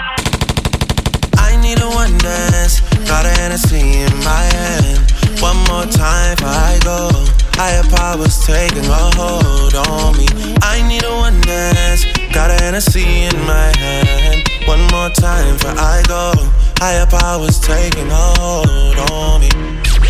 I need a one dance. Got a Hennessy in my hand. One more time before I go. Higher powers taking a hold on me. I need a one dance. Got a Hennessy in my hand. One more time before I go. Higher powers taking a hold on me.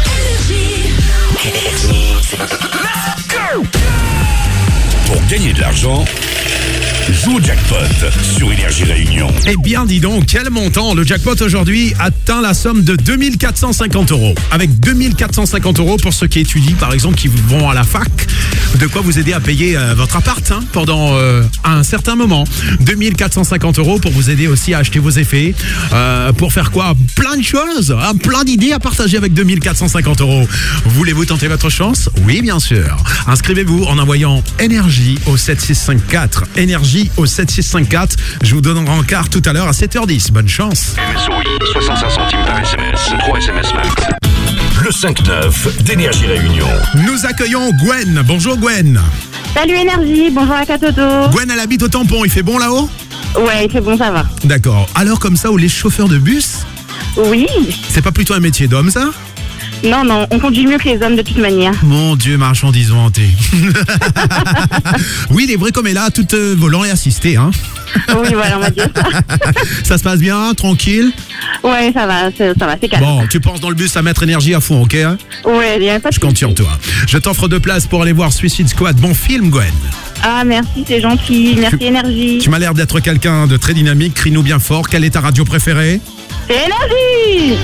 Pour gagner de l'argent, joue au jackpot sur Énergie Réunion. Eh bien, dis donc, quel montant! Le jackpot aujourd'hui atteint la somme de 2450 €. Avec 2450 € pour ceux qui étudient, par exemple, qui vont à la fac, de quoi vous aider à payer votre appart pendant un certain moment. 2450 € pour vous aider aussi à acheter vos effets. Pour faire quoi? Plein de choses, plein d'idées à partager avec 2450 €. Voulez-vous tenter votre chance? Oui, bien sûr. Inscrivez-vous en envoyant énergie au 7654. Énergie au 7654. Je vous donnerai en quart tout à l'heure à 7h10. Bonne chance. MSOI, 65 centimes par SMS, 3 SMS max. Le 5-9 d'Énergie Réunion. Nous accueillons Gwen. Bonjour Gwen. Salut Énergie, bonjour à Katoto. Gwen, elle habite au Tampon. Il fait bon là-haut? Ouais, il fait bon, ça va. D'accord. Alors comme ça, où les chauffeurs de bus? Oui. C'est pas plutôt un métier d'homme, ça? Non, on conduit mieux que les hommes de toute manière. Mon Dieu, marchandise vantée. Oui, il est vrai comme elle a, tout volant et assisté. Hein. Oui, voilà, on va dire ça. Ça se passe bien, tranquille? Ouais, ça va, c'est calme. Bon, tu penses dans le bus à mettre énergie à fond, ok hein? Ouais, y a pas de Je compte sur toi. Je t'offre 2 places pour aller voir Suicide Squad. Bon film, Gwen. Ah, merci, c'est gentil. Merci, Énergie. Tu m'as l'air d'être quelqu'un de très dynamique. Crie-nous bien fort. Quelle est ta radio préférée? C'est Énergie.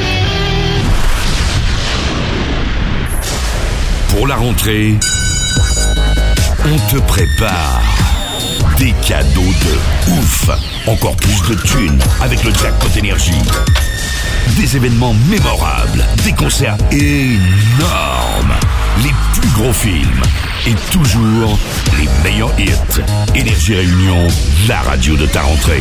Pour la rentrée, on te prépare des cadeaux de ouf. Encore plus de thunes avec le jackpot énergie. Des événements mémorables, des concerts énormes, les plus gros films et toujours les meilleurs hits. Énergie Réunion, la radio de ta rentrée.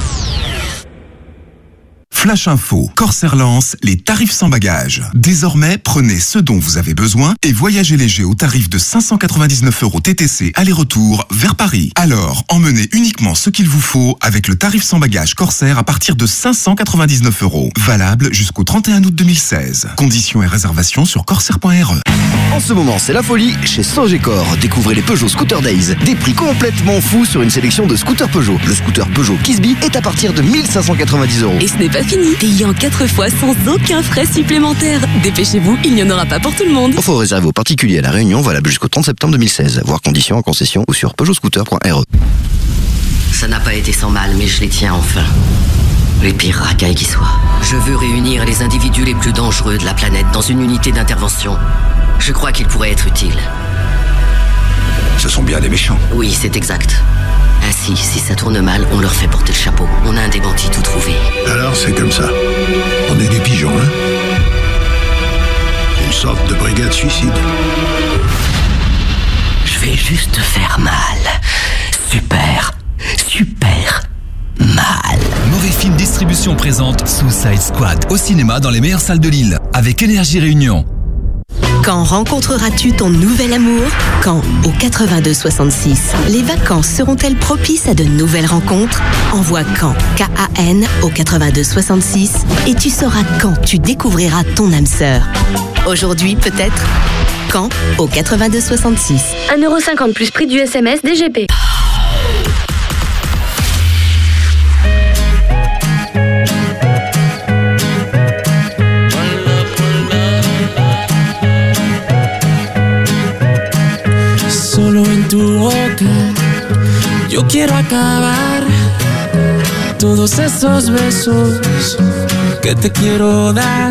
Flash Info, Corsair lance les tarifs sans bagages. Désormais, prenez ce dont vous avez besoin et voyagez léger au tarif de 599 € TTC aller-retour vers Paris. Alors, emmenez uniquement ce qu'il vous faut avec le tarif sans bagages Corsair à partir de 599 €. Valable jusqu'au 31 août 2016. Conditions et réservations sur corsair.re. En ce moment, c'est la folie chez Sogecor. Découvrez les Peugeot Scooter Days. Des prix complètement fous sur une sélection de scooters Peugeot. Le scooter Peugeot Kisby est à partir de 1590 €. Et ce n'est pas fini. Payant 4 fois sans aucun frais supplémentaires. Dépêchez-vous, il n'y en aura pas pour tout le monde. Offre réservée aux particuliers à La Réunion, valable jusqu'au 30 septembre 2016. Voir conditions en concession ou sur peugeotscooter.re. Ça n'a pas été sans mal, mais je les tiens enfin. Les pires racailles qui soient. Je veux réunir les individus les plus dangereux de la planète dans une unité d'intervention. Je crois qu'ils pourraient être utiles. Ce sont bien des méchants. Oui, c'est exact. Ainsi, si ça tourne mal, on leur fait porter le chapeau. On a un des bandits tout trouvé. Alors c'est comme ça. On est des pigeons, hein? Une sorte de brigade suicide. Je vais juste te faire mal. Super mal. Mauvais Film Distribution présente Suicide Squad au cinéma dans les meilleures salles de Lille avec Énergie Réunion. Quand rencontreras-tu ton nouvel amour? Quand au 8266. Les vacances seront-elles propices à de nouvelles rencontres? Envoie quand, K-A-N, au 8266 et tu sauras quand tu découvriras ton âme sœur. Aujourd'hui peut-être? Quand au 8266. 1,50 € plus prix du SMS DGP. Solo en tu boca yo quiero acabar todos esos besos que te quiero dar.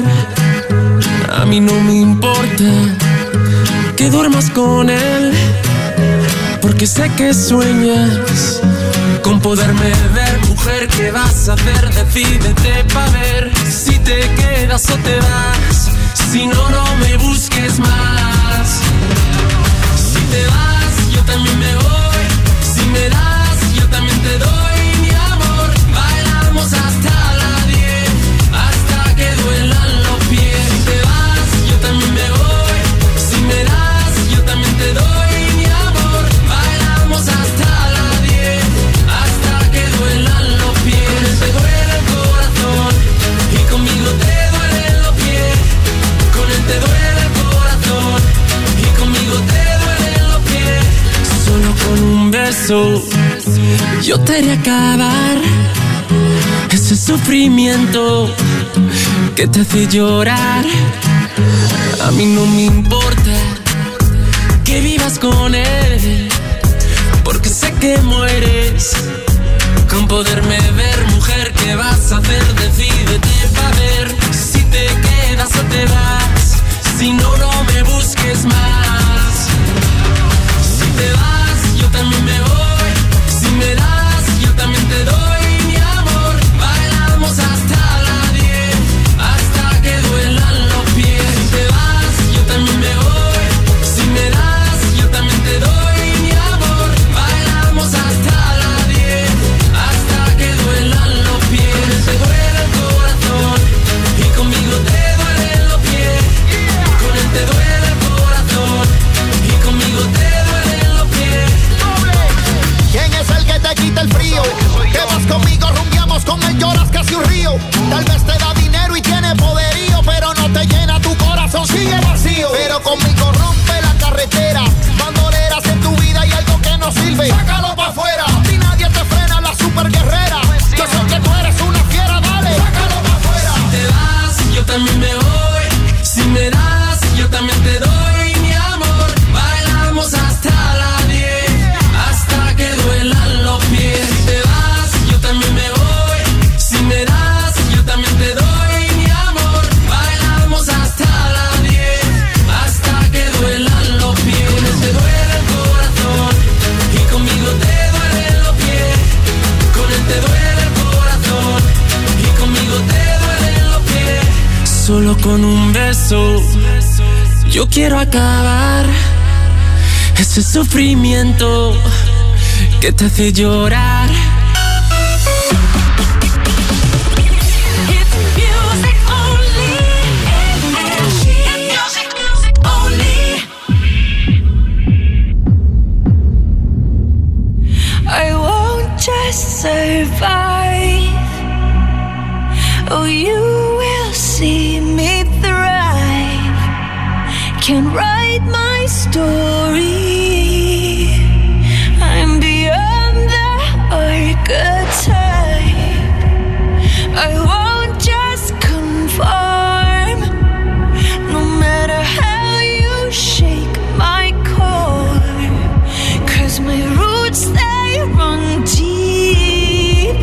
A mí no me importa que duermas con él, porque sé que sueñas con poderme ver. Mujer, ¿qué vas a hacer? Decídete pa' ver si te quedas o te vas. Si no, no me busques más. Si te vas, yo también me voy. Si me das, yo también te doy mi amor. Bailamos hasta la 10, hasta que duelan los pies. Si te vas, yo también me voy. Si me das, yo también te doy mi amor. Bailamos hasta la 10, hasta que duelan los pies. Te duele el corazón y conmigo te duelen los pies. Con él te duele el corazón y conmigo te duelen los pies. Solo con un beso yo te haré acabar ese sufrimiento que te hace llorar. A mí no me importa que vivas con él, porque sé que mueres con poderme ver. Mujer, ¿qué vas a hacer? Decídete pa' ver si te quedas o te vas. Si no, no me busques más. Si te vas, yo también me voy. Si me das, yo también te doy mi amor. Bailamos hasta la 10, hasta que duelan los pies. Si te vas, yo también me voy. Si me das, yo también te doy mi amor. Bailamos hasta la 10, hasta que duelan los pies. Te duele el corazón y también me voy. Si me das, yo también te doy, mi amor. Bailamos hasta las 10, hasta que duelan los pies. Si te vas, yo también me voy. Si me das, yo también te doy, mi amor. Bailamos hasta las 10, hasta que duelan los pies. Con él te duele el corazón y conmigo te duelen los pies. Con él te duele el corazón y conmigo te duelen los pies. Solo con un beso yo quiero acabar ese sufrimiento que te hace llorar. I won't just survive. Oh, you will see me thrive. Can write my story. I'm beyond the archetype. I won't just conform. No matter how you shake my core. 'Cause my roots, they run deep.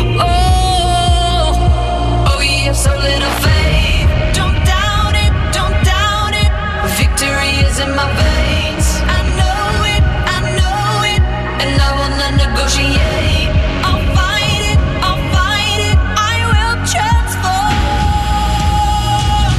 Oh, yes, a little faith. Don't doubt it, don't doubt it. Victory is in my veins. I know it, and I will not negotiate. I'll fight it, I will transform.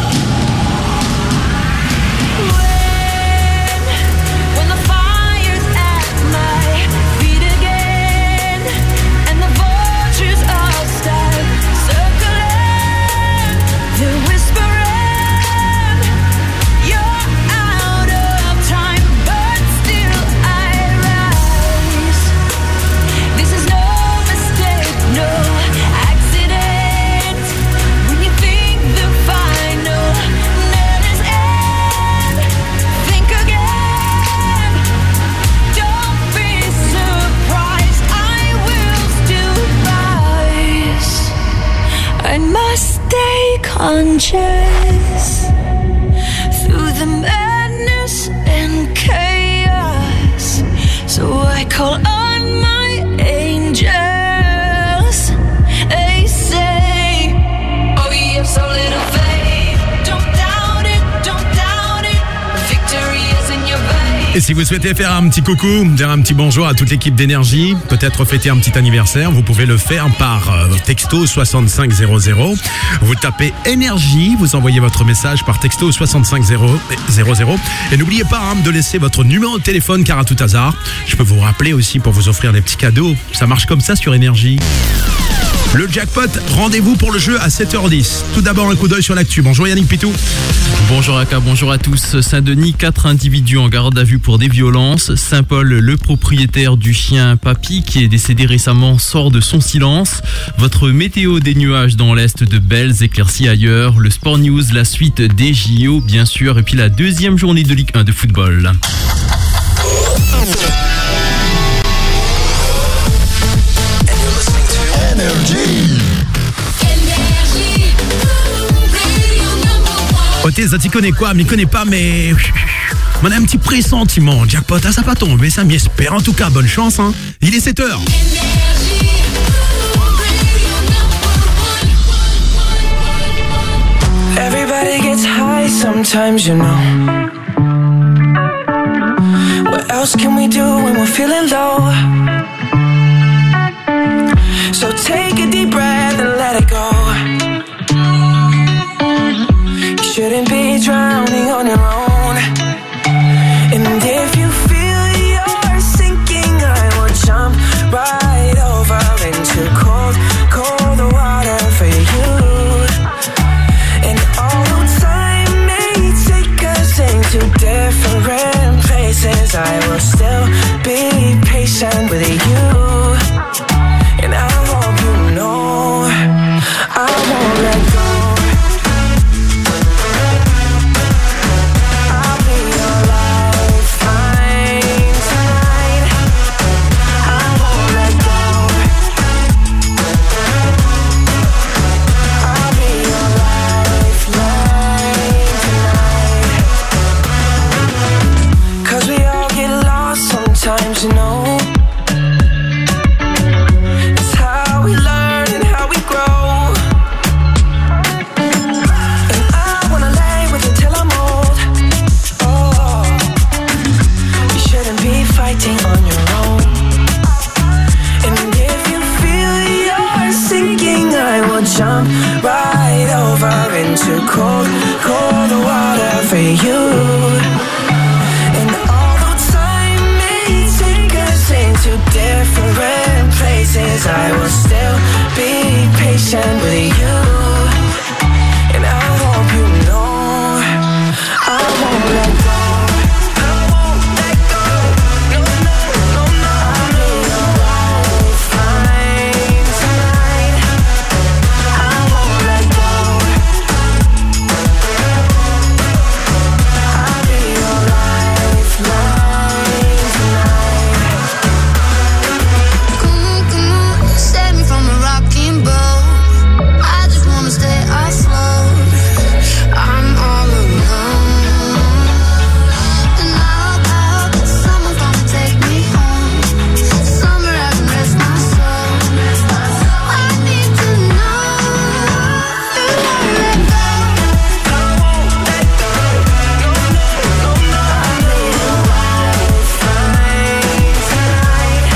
When the fire's at my feet again, and the vultures all start circling, they're whispering, you're out of time, but still I rise. This is no mistake, no accident. When you think the final nail is in, think again. Don't be surprised, I will still rise. I must stay conscious through the madness and chaos. So I call on my angels. They say, oh, yes, a little faith. Don't doubt it, don't doubt it. Victory is in your veins. Et si vous souhaitez faire un petit coucou, dire un petit bonjour à toute l'équipe d'Énergie, peut-être fêter un petit anniversaire, vous pouvez le faire par texto 6500. Vous tapez Énergie, vous envoyez votre message par texto 6500. Et n'oubliez pas de laisser votre numéro de téléphone, car à tout hasard, je peux vous rappeler aussi pour vous offrir des petits cadeaux. Ça marche comme ça sur Énergie. Le jackpot, rendez-vous pour le jeu à 7h10. Tout d'abord, un coup d'œil sur l'actu. Bonjour Yannick Pitou. Bonjour Aka, bonjour à tous. Saint-Denis, 4 individus en garde à vue pour des violences. Saint-Paul, le propriétaire du chien Papy qui est décédé récemment, sort de son silence. Votre météo, des nuages dans l'est, de belles éclaircies ailleurs. Le Sport News, la suite des JO bien sûr. Et puis la deuxième journée de Ligue 1 de football. Ote, ça t'y connaît quoi? M'y connaît pas, mais on a un petit pressentiment. Jackpot, ça va tomber, ça m'y espère. En tout cas, bonne chance, hein. Il est 7h. Everybody gets high sometimes, you know. What else can we do when we're feeling low? So take a deep breath and let it go. You shouldn't be drowning on your own. And if you feel you're sinking, I will jump right over into cold, cold water for you. And although time may take us into different places, I will still be patient with you. And I hope you know cold, cold water for you. And although time may take us into different places, I will still be patient with you. And I hope you know I won't let go. I won't let go. No, no, no, no. I'll be your lifeline tonight. I won't let go. I'll be your lifeline tonight. Come on, save me from a rocking boat. I just wanna stay afloat. I'm all alone, and I hope that someone's gonna take me home. Somewhere I can rest my soul. I need to know you won't let go. I won't let go. No, no, no, no. I'll be your lifeline tonight.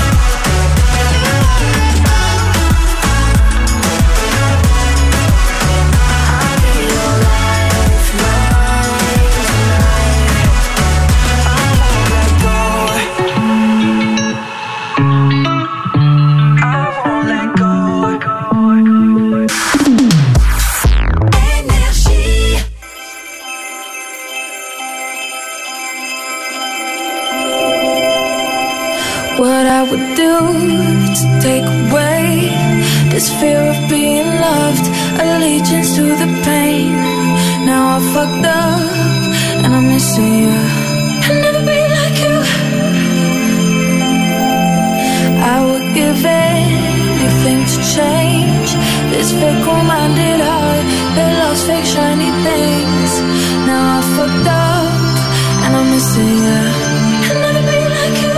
What I would do to take away this fear of being loved, allegiance to the pain. Now I fucked up and I'm missing you. I'll never be like you. I would give anything to change this fickle-minded heart that loves fake shiny things. Now I fucked up and I'm missing you. I'll never be like you.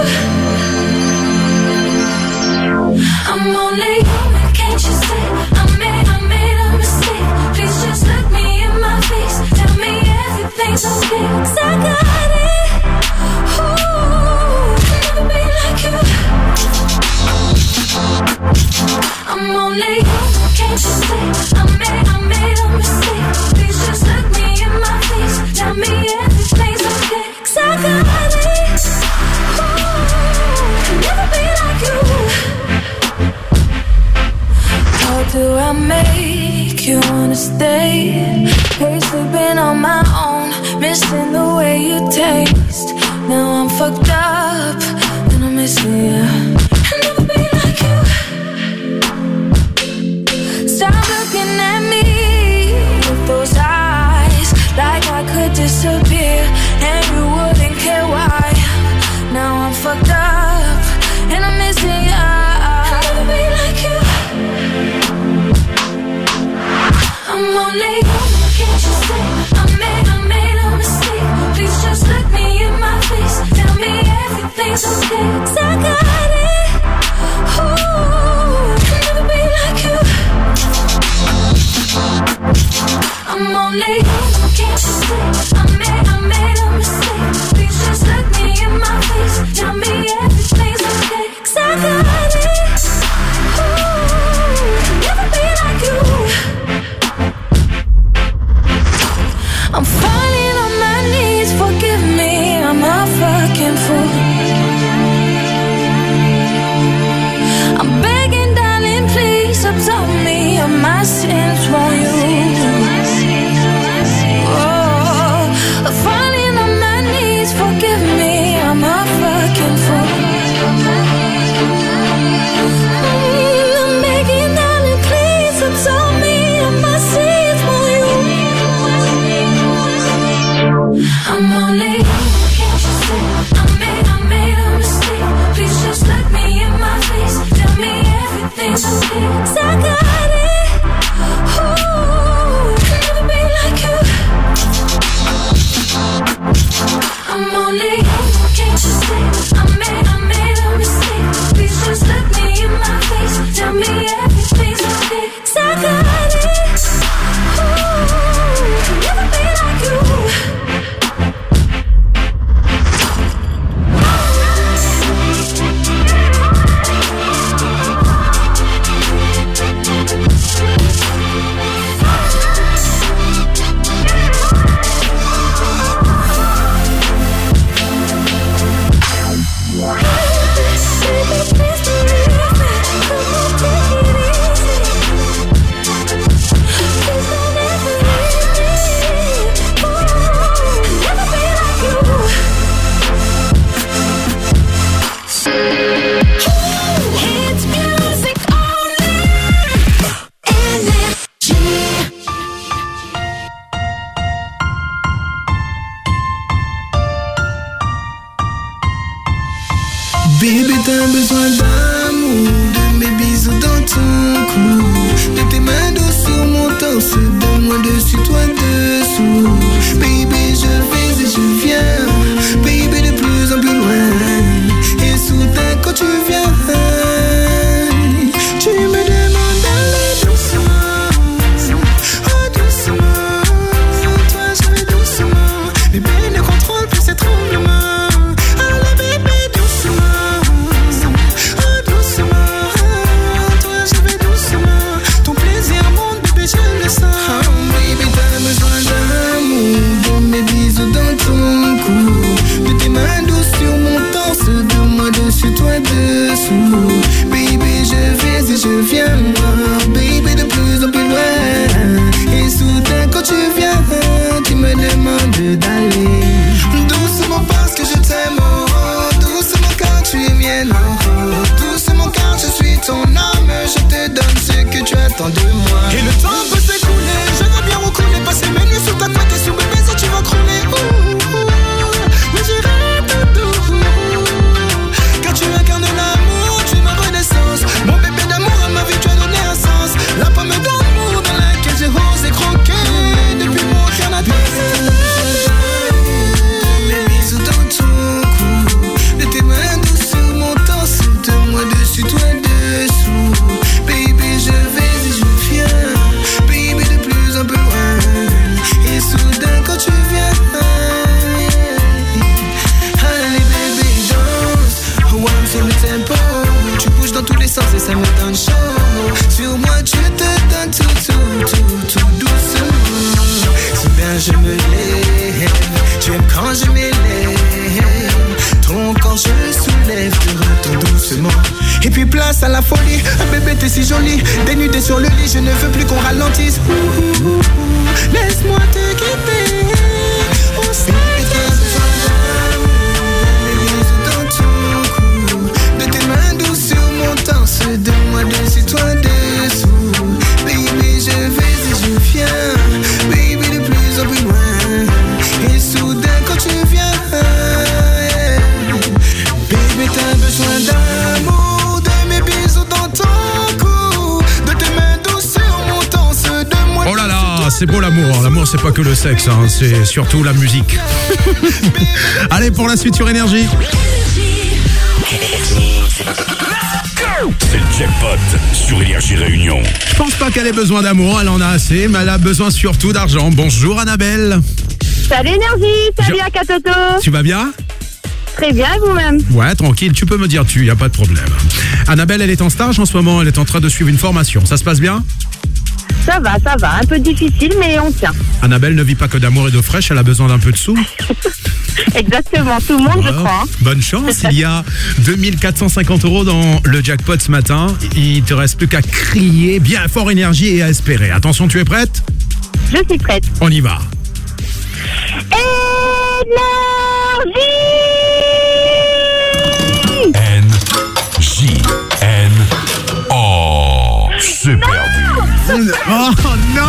I'm only human, can't you see? I made a mistake. Please just look me in my face. Tell me everything's okay, 'cause I got it. Ooh, I'll never be like you. I'm only human, can't you see? I made a mistake. Please just look me in my face. Tell me everything's okay, 'cause I got it. Ooh, I'll never be like you. How do I make you wanna stay? Hate sleeping on my own, missing the way you taste. Now I'm fucked up and I'm missing you. I'll never be like you. Stop looking at me with those eyes, like I could disappear and you wouldn't care why. Now I'm fucked up and I'm missing you. I'll never be like you. I'm only human, can't you see? I made a mistake. Please just look me in my face. Tell me everything's okay, 'cause I got it. Ooh, I'll never be like you. I'm only human, can't you see? I made a mistake. Please just look me in my face. Tell me everything's okay, 'cause I got it. Ooh, I'll never be like you. I'm falling on my knees, forgive me, I'm a fucking fool. I'm begging, darling, please absolve me of my sins, won't you? Oh, I'm falling on my knees, forgive me, I'm a fucking fool. I'm begging, darling, please absolve me of my sins, won't you? I'm only human, can't you see? I made a mistake. Please just look me in my face. Tell me everything's okay, 'cause I got it. Ooh, I'll never be like you. I'm only human, can't you see? I made a mistake. Please just look me in my face. Tell me everything's okay, 'cause I got it. Ooh, I'll never be like you. t'as besoin d'amour, de mes bisous dans ton cou, de tes mains douces sur mon torse, de moi dessus, toi dessous. Baby, je vais et je viens, baby, de plus en plus loin. Et soudain quand tu viens, tu me demandes d'aller doucement, oh doucement. Toi je vais doucement, bébé ne contrôle plus ces tremblements. Allez bébé doucement, oh doucement. Toi je vais doucement, ton plaisir monte bébé je le sens. Oh baby t'as besoin d'amour, de mes bisous dans ton cou, de tes mains douces sur mon torse, de moi dessus toi dessous. Baby je vais et je viens, baby de plus en plus loin. Et soudain quand tu viens, tu me demandes d'aller doucement parce que je t'aime, oh, doucement car tu es mienne, oh, doucement car je suis ton âme. Je te donne ce que tu attends de moi. Et le temps peut s'écouler, je veux bien roucouler, passer mes nuits sous ta couette et sous bébé si tu vas crouler. Mais j'irai tout doux, car tu incarnes l'amour, tu es ma renaissance. Mon bébé d'amour à ma vie tu as donné un sens. La pomme d'amour dans laquelle j'ai osé croquer depuis mon cœur natal. Mes bisous dans ton cou, de tes mains douces sur mon torse, de moi dessus, toi dessous. Baby je vais et je viens, baby de plus en plus loin. Et soudain quand tu viens, allez baby danse, oh I'm sur le tempo. Tu bouges dans tous les sens et ça me donne chaud. Sur moi tu te donnes tout doucement. Si bien je me lève, tu aimes quand je m'élève. Ton corps je soulève, tu retournes doucement. Et puis place à la folie, bébé t'es si jolie. Dénudé sur le lit, je ne veux plus qu'on ralentisse. Laisse-moi te quitter. On sait que mes bisous dans ton cou, de tes mains douces sur mon torse, de moi dessus, toi dessous. Baby je vais et je viens, baby de plus en plus loin. Et soudain quand tu viens, baby t'as besoin d'amour, de mes bisous dans ton cou, de tes mains douces sur mon torse, de moi. Oh là là, c'est beau l'amour. L'amour c'est pas que le sexe, hein, c'est surtout la musique. Allez pour la suite sur Énergie. C'est le jackpot sur Énergie Réunion. Je pense pas qu'elle ait besoin d'amour, elle en a assez, mais elle a besoin surtout d'argent. Bonjour Annabelle. Salut Énergie, salut à Katoto. Tu vas bien? Très bien, et vous-même? Ouais, tranquille, tu peux me dire y a pas de problème. Annabelle, elle est en stage en ce moment, elle est en train de suivre une formation. Ça se passe bien? Ça va, un peu difficile, mais on tient. Annabelle ne vit pas que d'amour et d'eau fraîche, elle a besoin d'un peu de sous. Exactement, tout le monde, je crois. Bonne chance, il y a 2450 € dans le jackpot ce matin. Il te reste plus qu'à crier bien fort Énergie et à espérer. Attention, tu es prête? Je suis prête. On y va. N-J-N. Oh, c'est perdu. Oh non.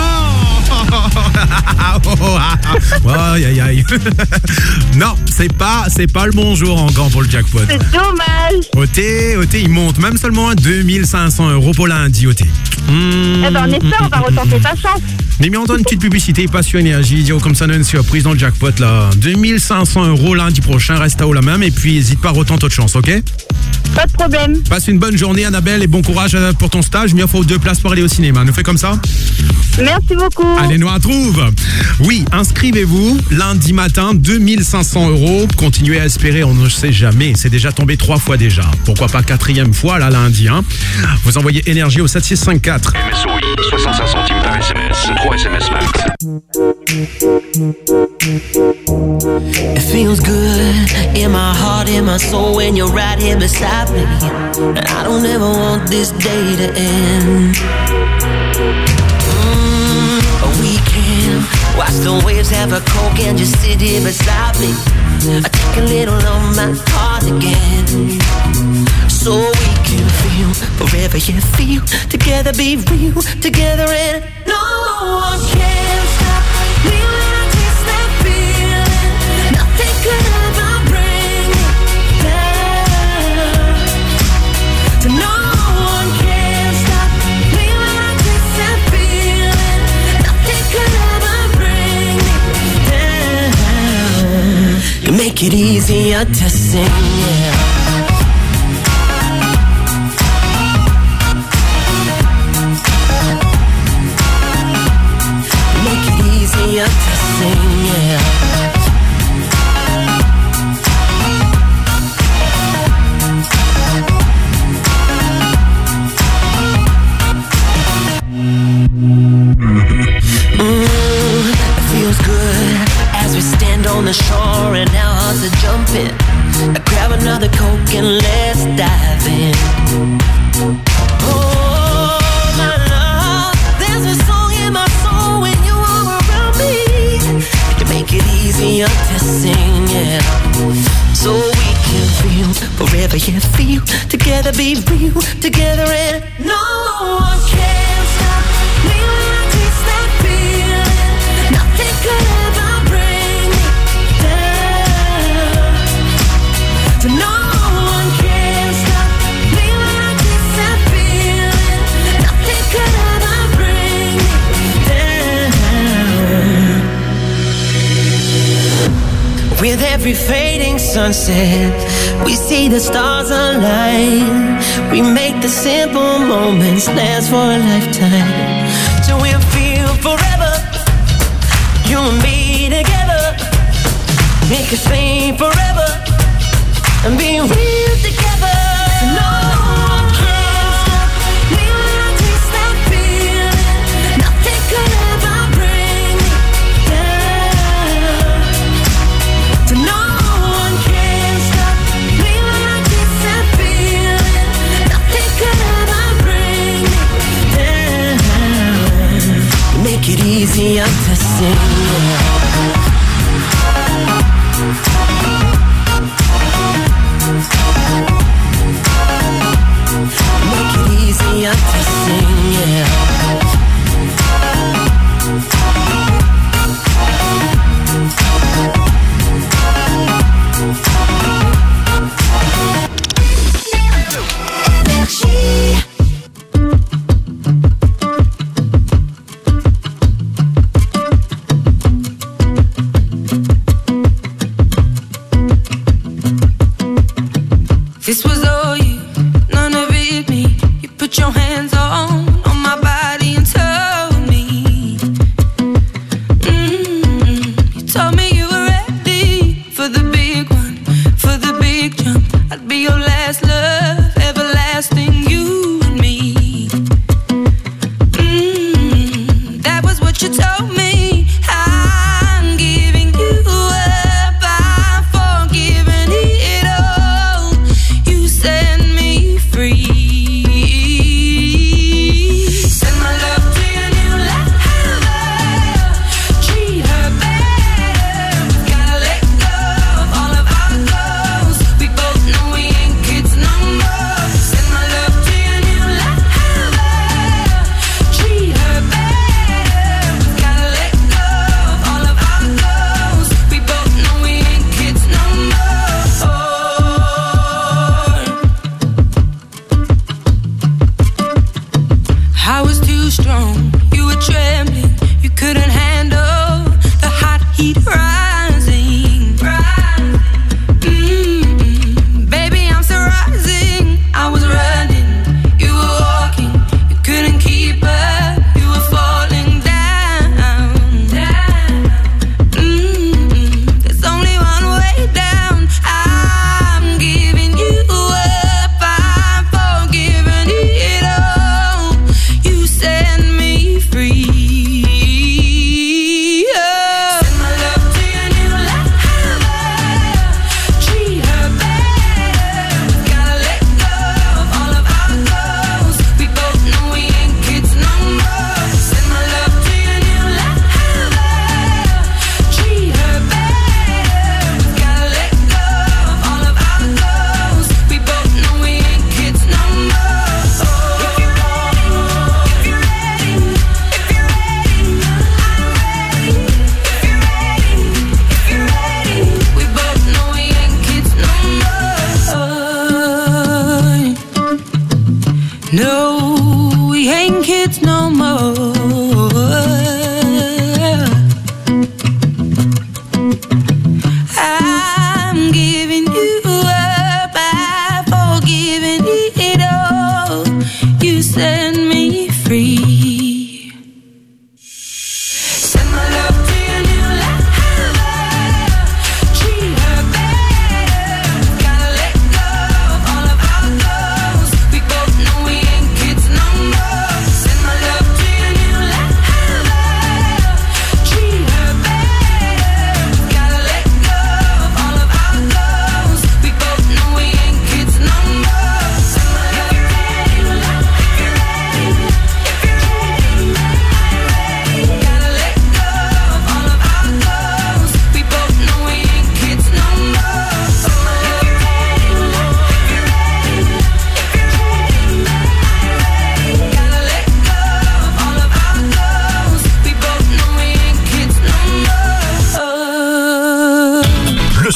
Aïe aïe aïe. Non, c'est pas le bon jour encore pour le jackpot. C'est dommage. OT, il monte même seulement à 2500 € pour lundi, OT. Eh ben on espère, on va retenter sa chance. Mais on entend une petite publicité, pas sur Énergie, dire comme ça donne une surprise dans le jackpot là. 2500 € lundi prochain, reste à haut la même et puis n'hésite pas à retenter autre chance, ok? Pas de problème. Passe une bonne journée Annabelle et bon courage pour ton stage. Il faut 2 places pour aller au cinéma. Nous fait comme ça? Merci beaucoup. Allez, nous retrouve. Oui, inscrivez-vous lundi matin, 2500 €. Continuez à espérer, on ne sait jamais. C'est déjà tombé 3 fois déjà. Pourquoi pas 4e fois là lundi, hein? Vous envoyez Énergie au 7654. MSOI, 65 centimes par SMS, 3 SMS max. It feels good in my heart, in my soul when you're right here beside me. And I don't ever want this day to end. We can watch the waves, have a Coke and just sit here beside me. I take a little of my heart again. So we can feel forever, yeah, feel together, be real together, and no one can stop. We will taste that feeling. Nothing could ever bring it down. Make it easier to sing, yeah. Make it easier to sing, yeah. It feels good as we stand on the shore and our hearts are jumping. Grab another Coke and let's dive in. Oh, my love, there's a song in my soul when you are around me. You make it easier to sing, yeah. So we can feel forever, yeah, feel together, be real together, and no one can stop me when I taste that feeling. Nothing could ever bring me down. So no one can stop me when I taste that feeling. Nothing could ever bring me down. With every fading sunset, we see the stars align. We make the simple moments last for a lifetime. So we'll feel forever, you and me together. Make us sing forever and be real together. No one can stop me when I taste that feeling. Nothing could ever bring me down. So no one can stop me when I taste that feeling. Nothing could ever bring me down. Make it easier to sing, yeah. Make it easier to sing, yeah. This was all you, none of it me. You put your hands on my body and told me. You told me you were ready for the big one, for the big jump. I'd be your last love, everlasting, you and me. That was what you told me. I'm giving you up, I'm forgiving it all. You set me free.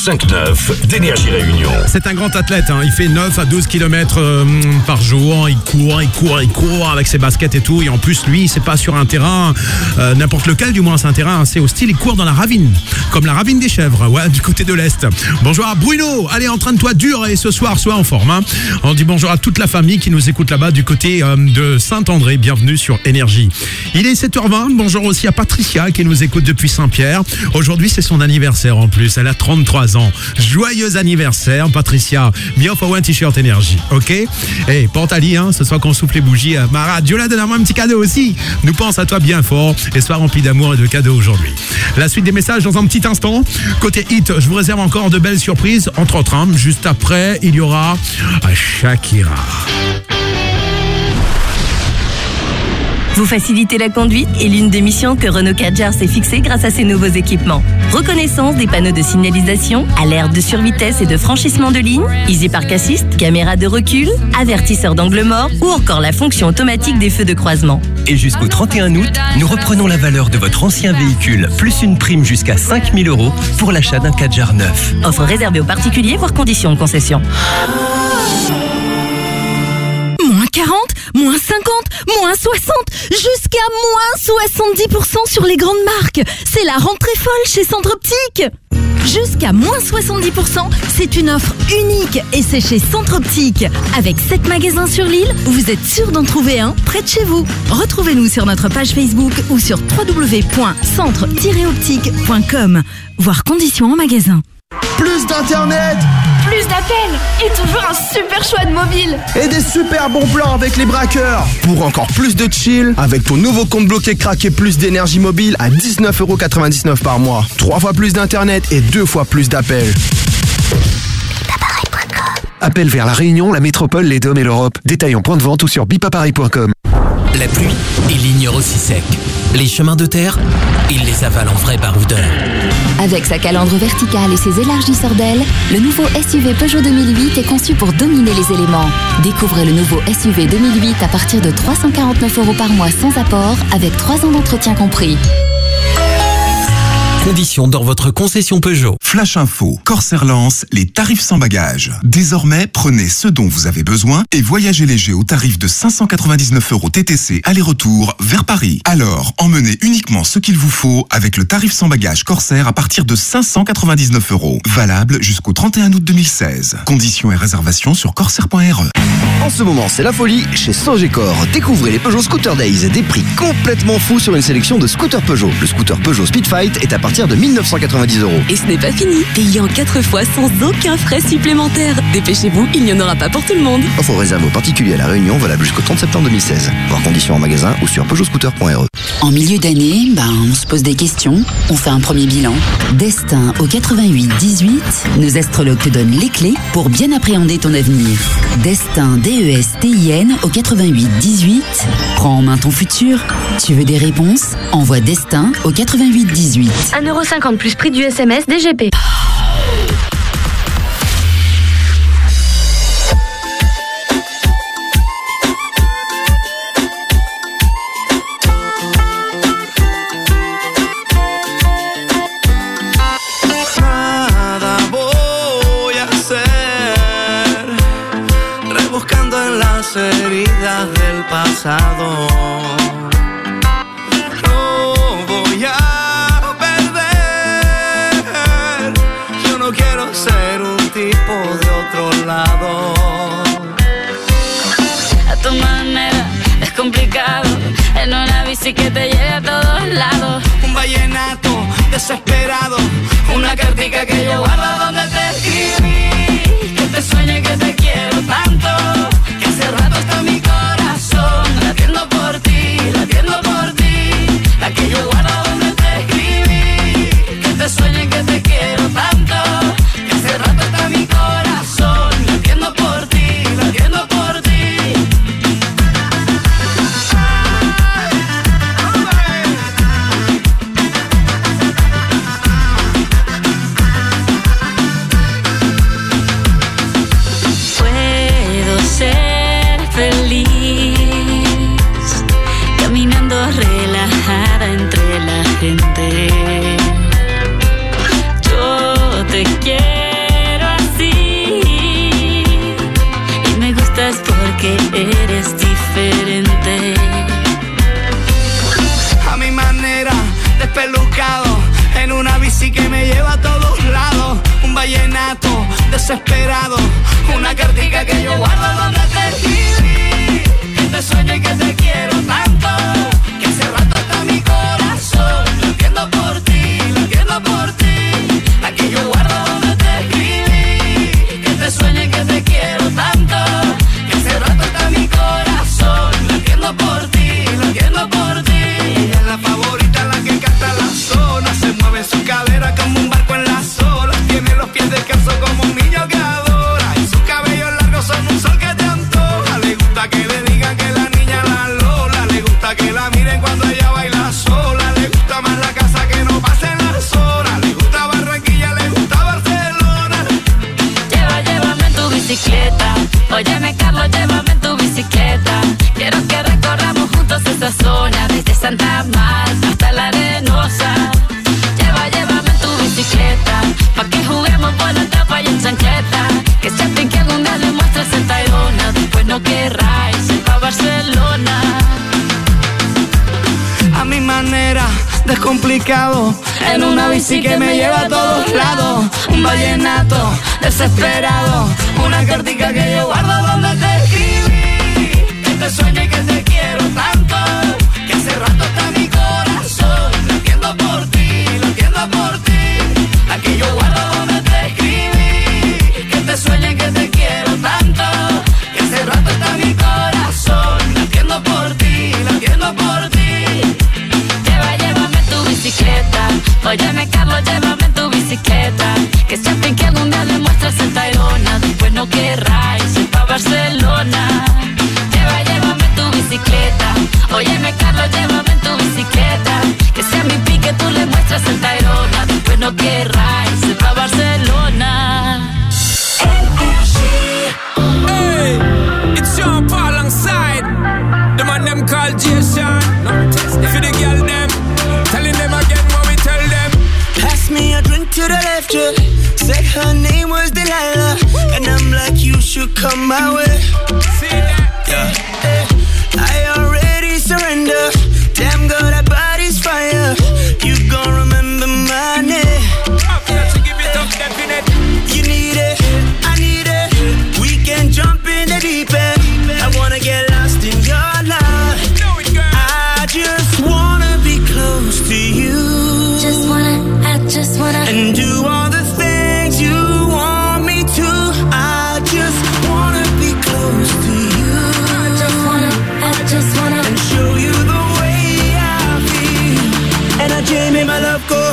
105.9 d'Énergie Réunion. C'est un grand athlète, hein. Il fait 9 à 12 km par jour. Il court avec ses baskets et tout. Et en plus, lui, c'est pas sur un terrain, n'importe lequel, du moins, c'est un terrain assez hostile. Il court dans la ravine, comme la ravine des chèvres, ouais, du côté de l'Est. Bonjour à Bruno. Allez, entraîne-toi dur et ce soir, sois en forme, hein. On dit bonjour à toute la famille qui nous écoute là-bas du côté de Saint-André. Bienvenue sur Énergie. Il est 7h20. Bonjour aussi à Patricia qui nous écoute depuis Saint-Pierre. Aujourd'hui, c'est son anniversaire en plus. Elle a 33 ans. Joyeux anniversaire, Patricia. Bien faut un t-shirt Énergie, ok? Et Portali, hein, ce soir qu'on souffle les bougies, Mara, Dieu là, donne-moi un petit cadeau aussi. Nous pense à toi bien fort et soir rempli d'amour et de cadeaux aujourd'hui. La suite des messages dans un petit instant. Côté hit, je vous réserve encore de belles surprises. Entre autres, hein, juste après, il y aura Shakira. Vous facilitez la conduite est l'une des missions que Renault Kadjar s'est fixée grâce à ses nouveaux équipements. Reconnaissance des panneaux de signalisation, alerte de survitesse et de franchissement de ligne, Easy Park Assist, caméra de recul, avertisseur d'angle mort ou encore la fonction automatique des feux de croisement. Et jusqu'au 31 août, nous reprenons la valeur de votre ancien véhicule, plus une prime jusqu'à 5 000 € pour l'achat d'un Kadjar neuf. Offre réservée aux particuliers, voire conditions de concession. Moins 40, moins 50, moins 60, jusqu'à moins 70% sur les grandes marques. C'est la rentrée folle chez Centre Optique. Jusqu'à moins 70%, c'est une offre unique et c'est chez Centre Optique. Avec 7 magasins sur l'île, vous êtes sûr d'en trouver un près de chez vous. Retrouvez-nous sur notre page Facebook ou sur www.centre-optique.com. Voir conditions en magasin. Plus d'internet, plus d'appels et toujours un super choix de mobile. Et des super bons plans avec les braqueurs. Pour encore plus de chill, avec ton nouveau compte bloqué craqué plus d'énergie mobile à 19,99€ par mois. 3 fois plus d'internet et 2 fois plus d'appels. Appel vers la Réunion, la métropole, les DOM et l'Europe. Détails en point de vente ou sur bipapareil.com. La pluie, il l'ignore aussi sec. Les chemins de terre, il les avale en vrai baroudeur. Avec sa calandre verticale et ses élargisseurs d'ailes, le nouveau SUV Peugeot 2008 est conçu pour dominer les éléments. Découvrez le nouveau SUV 2008 à partir de 349€ par mois sans apport, avec 3 ans d'entretien compris. Conditions dans votre concession Peugeot. Flash Info, Corsair lance les tarifs sans bagages. Désormais, prenez ce dont vous avez besoin et voyagez léger au tarif de 599€ TTC aller-retour vers Paris. Alors, emmenez uniquement ce qu'il vous faut avec le tarif sans bagages Corsair à partir de 599€. Valable jusqu'au 31 août 2016. Conditions et réservations sur corsair.re. En ce moment, c'est la folie chez Sogecor. Découvrez les Peugeot Scooter Days. Des prix complètement fous sur une sélection de scooters Peugeot. Le scooter Peugeot Speedfight est à partir de 1990€. Et ce n'est pas fini. Payez en 4 fois sans aucun frais supplémentaires. Dépêchez-vous, il n'y en aura pas pour tout le monde. Offre réservée aux particuliers à La Réunion, valable jusqu'au 30 septembre 2016. Voir conditions en magasin ou sur peugeotscooter.re. En milieu d'année, on se pose des questions, on fait un premier bilan. Destin au 88-18, nos astrologues te donnent les clés pour bien appréhender ton avenir. Destin, DESTIN au 88-18, prends en main ton futur. Tu veux des réponses? Envoie Destin au 88-18. 1,50€ plus prix du SMS DGP. Nada voy a hacer, rebuscando en las heridas del pasado. Ser un tipo de otro lado. A tu manera es complicado, en una bici que te lleve a todos lados. Un vallenato desesperado, una cartica que yo guardo donde te escribí. Que te sueñe que te quiero tanto, que hace rato está mi corazón latiendo por ti, la que yo guardo donde te escribí. Que te sueñe que te quiero tanto. Hace rato está mi corazón latiendo por ti, latiendo por ti. bici que me lleva a todos lados. Un vallenato desesperado, una cartica que yo guardo donde te escribí. Que te sueño y que te quiero tanto, que hace rato está mi corazón. Lo entiendo por ti, lo entiendo por ti. La que yo guardo donde te escribí. Que te sueño y que te quiero tanto, que hace rato está mi corazón. Lo entiendo por ti, lo entiendo por ti. Ella es la favorita, la que canta la zona. Se mueve su cadera como un barco en las olas. Tiene los pies descalzos como un niño que adora. Y sus cabellos largos son un sol que te antoja. Le gusta que le digan que la niña la Lola. Le gusta que la miren cuando ella baila sola. Le gusta más la casa que no pasen las horas. Le gusta Barranquilla, le gusta Barcelona. Llévame en tu bicicleta. Óyeme, Carlos, llévame en tu bicicleta. Quiero que recorramos juntos esa zona, desde Santa Marta hasta la Arenosa. Llévame en tu bicicleta, pa' que juguemos por la tapa y en chancheta. Que siempre que algún día le muestres el Tayrona, después no querráis ir pa' Barcelona. A mi manera, descomplicado, en una bici que me lleva a todos lados. Un vallenato desesperado, una cartica que yo guardo donde te escribí. Que te sueño y que te quiero tanto, que hace rato está mi corazón. Lo entiendo por ti, lo entiendo por ti. La que yo guardo donde te escribí. Que te sueño y que te quiero tanto, que hace rato está mi corazón. Lo entiendo por ti, lo entiendo por ti. Llévame en tu bicicleta. Óyeme, Carlos, llévame en tu bicicleta. Que siempre que algún día le muestres el Tayrona, después no querráis ir pa' Barcelona. Llévame en tu bicicleta. Óyeme, Carlos, llévame en tu bicicleta. Que sea mi pique, tú le muestras el Tayrona, después no querráis ir pa' Barcelona. Hey, it's Sean Paul alongside the man them called Jason. For the girl them, telling them again what we tell them. Pass me a drink to the left, yeah. Said her name was Delilah, and I'm like, you should come my way. See that? Yeah. I already surrender. Damn girl, that body's fire. You gon' remember my name. To give it up, definite. You need it, I need it. We can jump in the deep end. I wanna get lost in your love. Know it, girl. I just wanna be close to you. I just wanna and do all the things you want me to. I just wanna be close to you. I just wanna and show you the way I feel. And I just made my love go.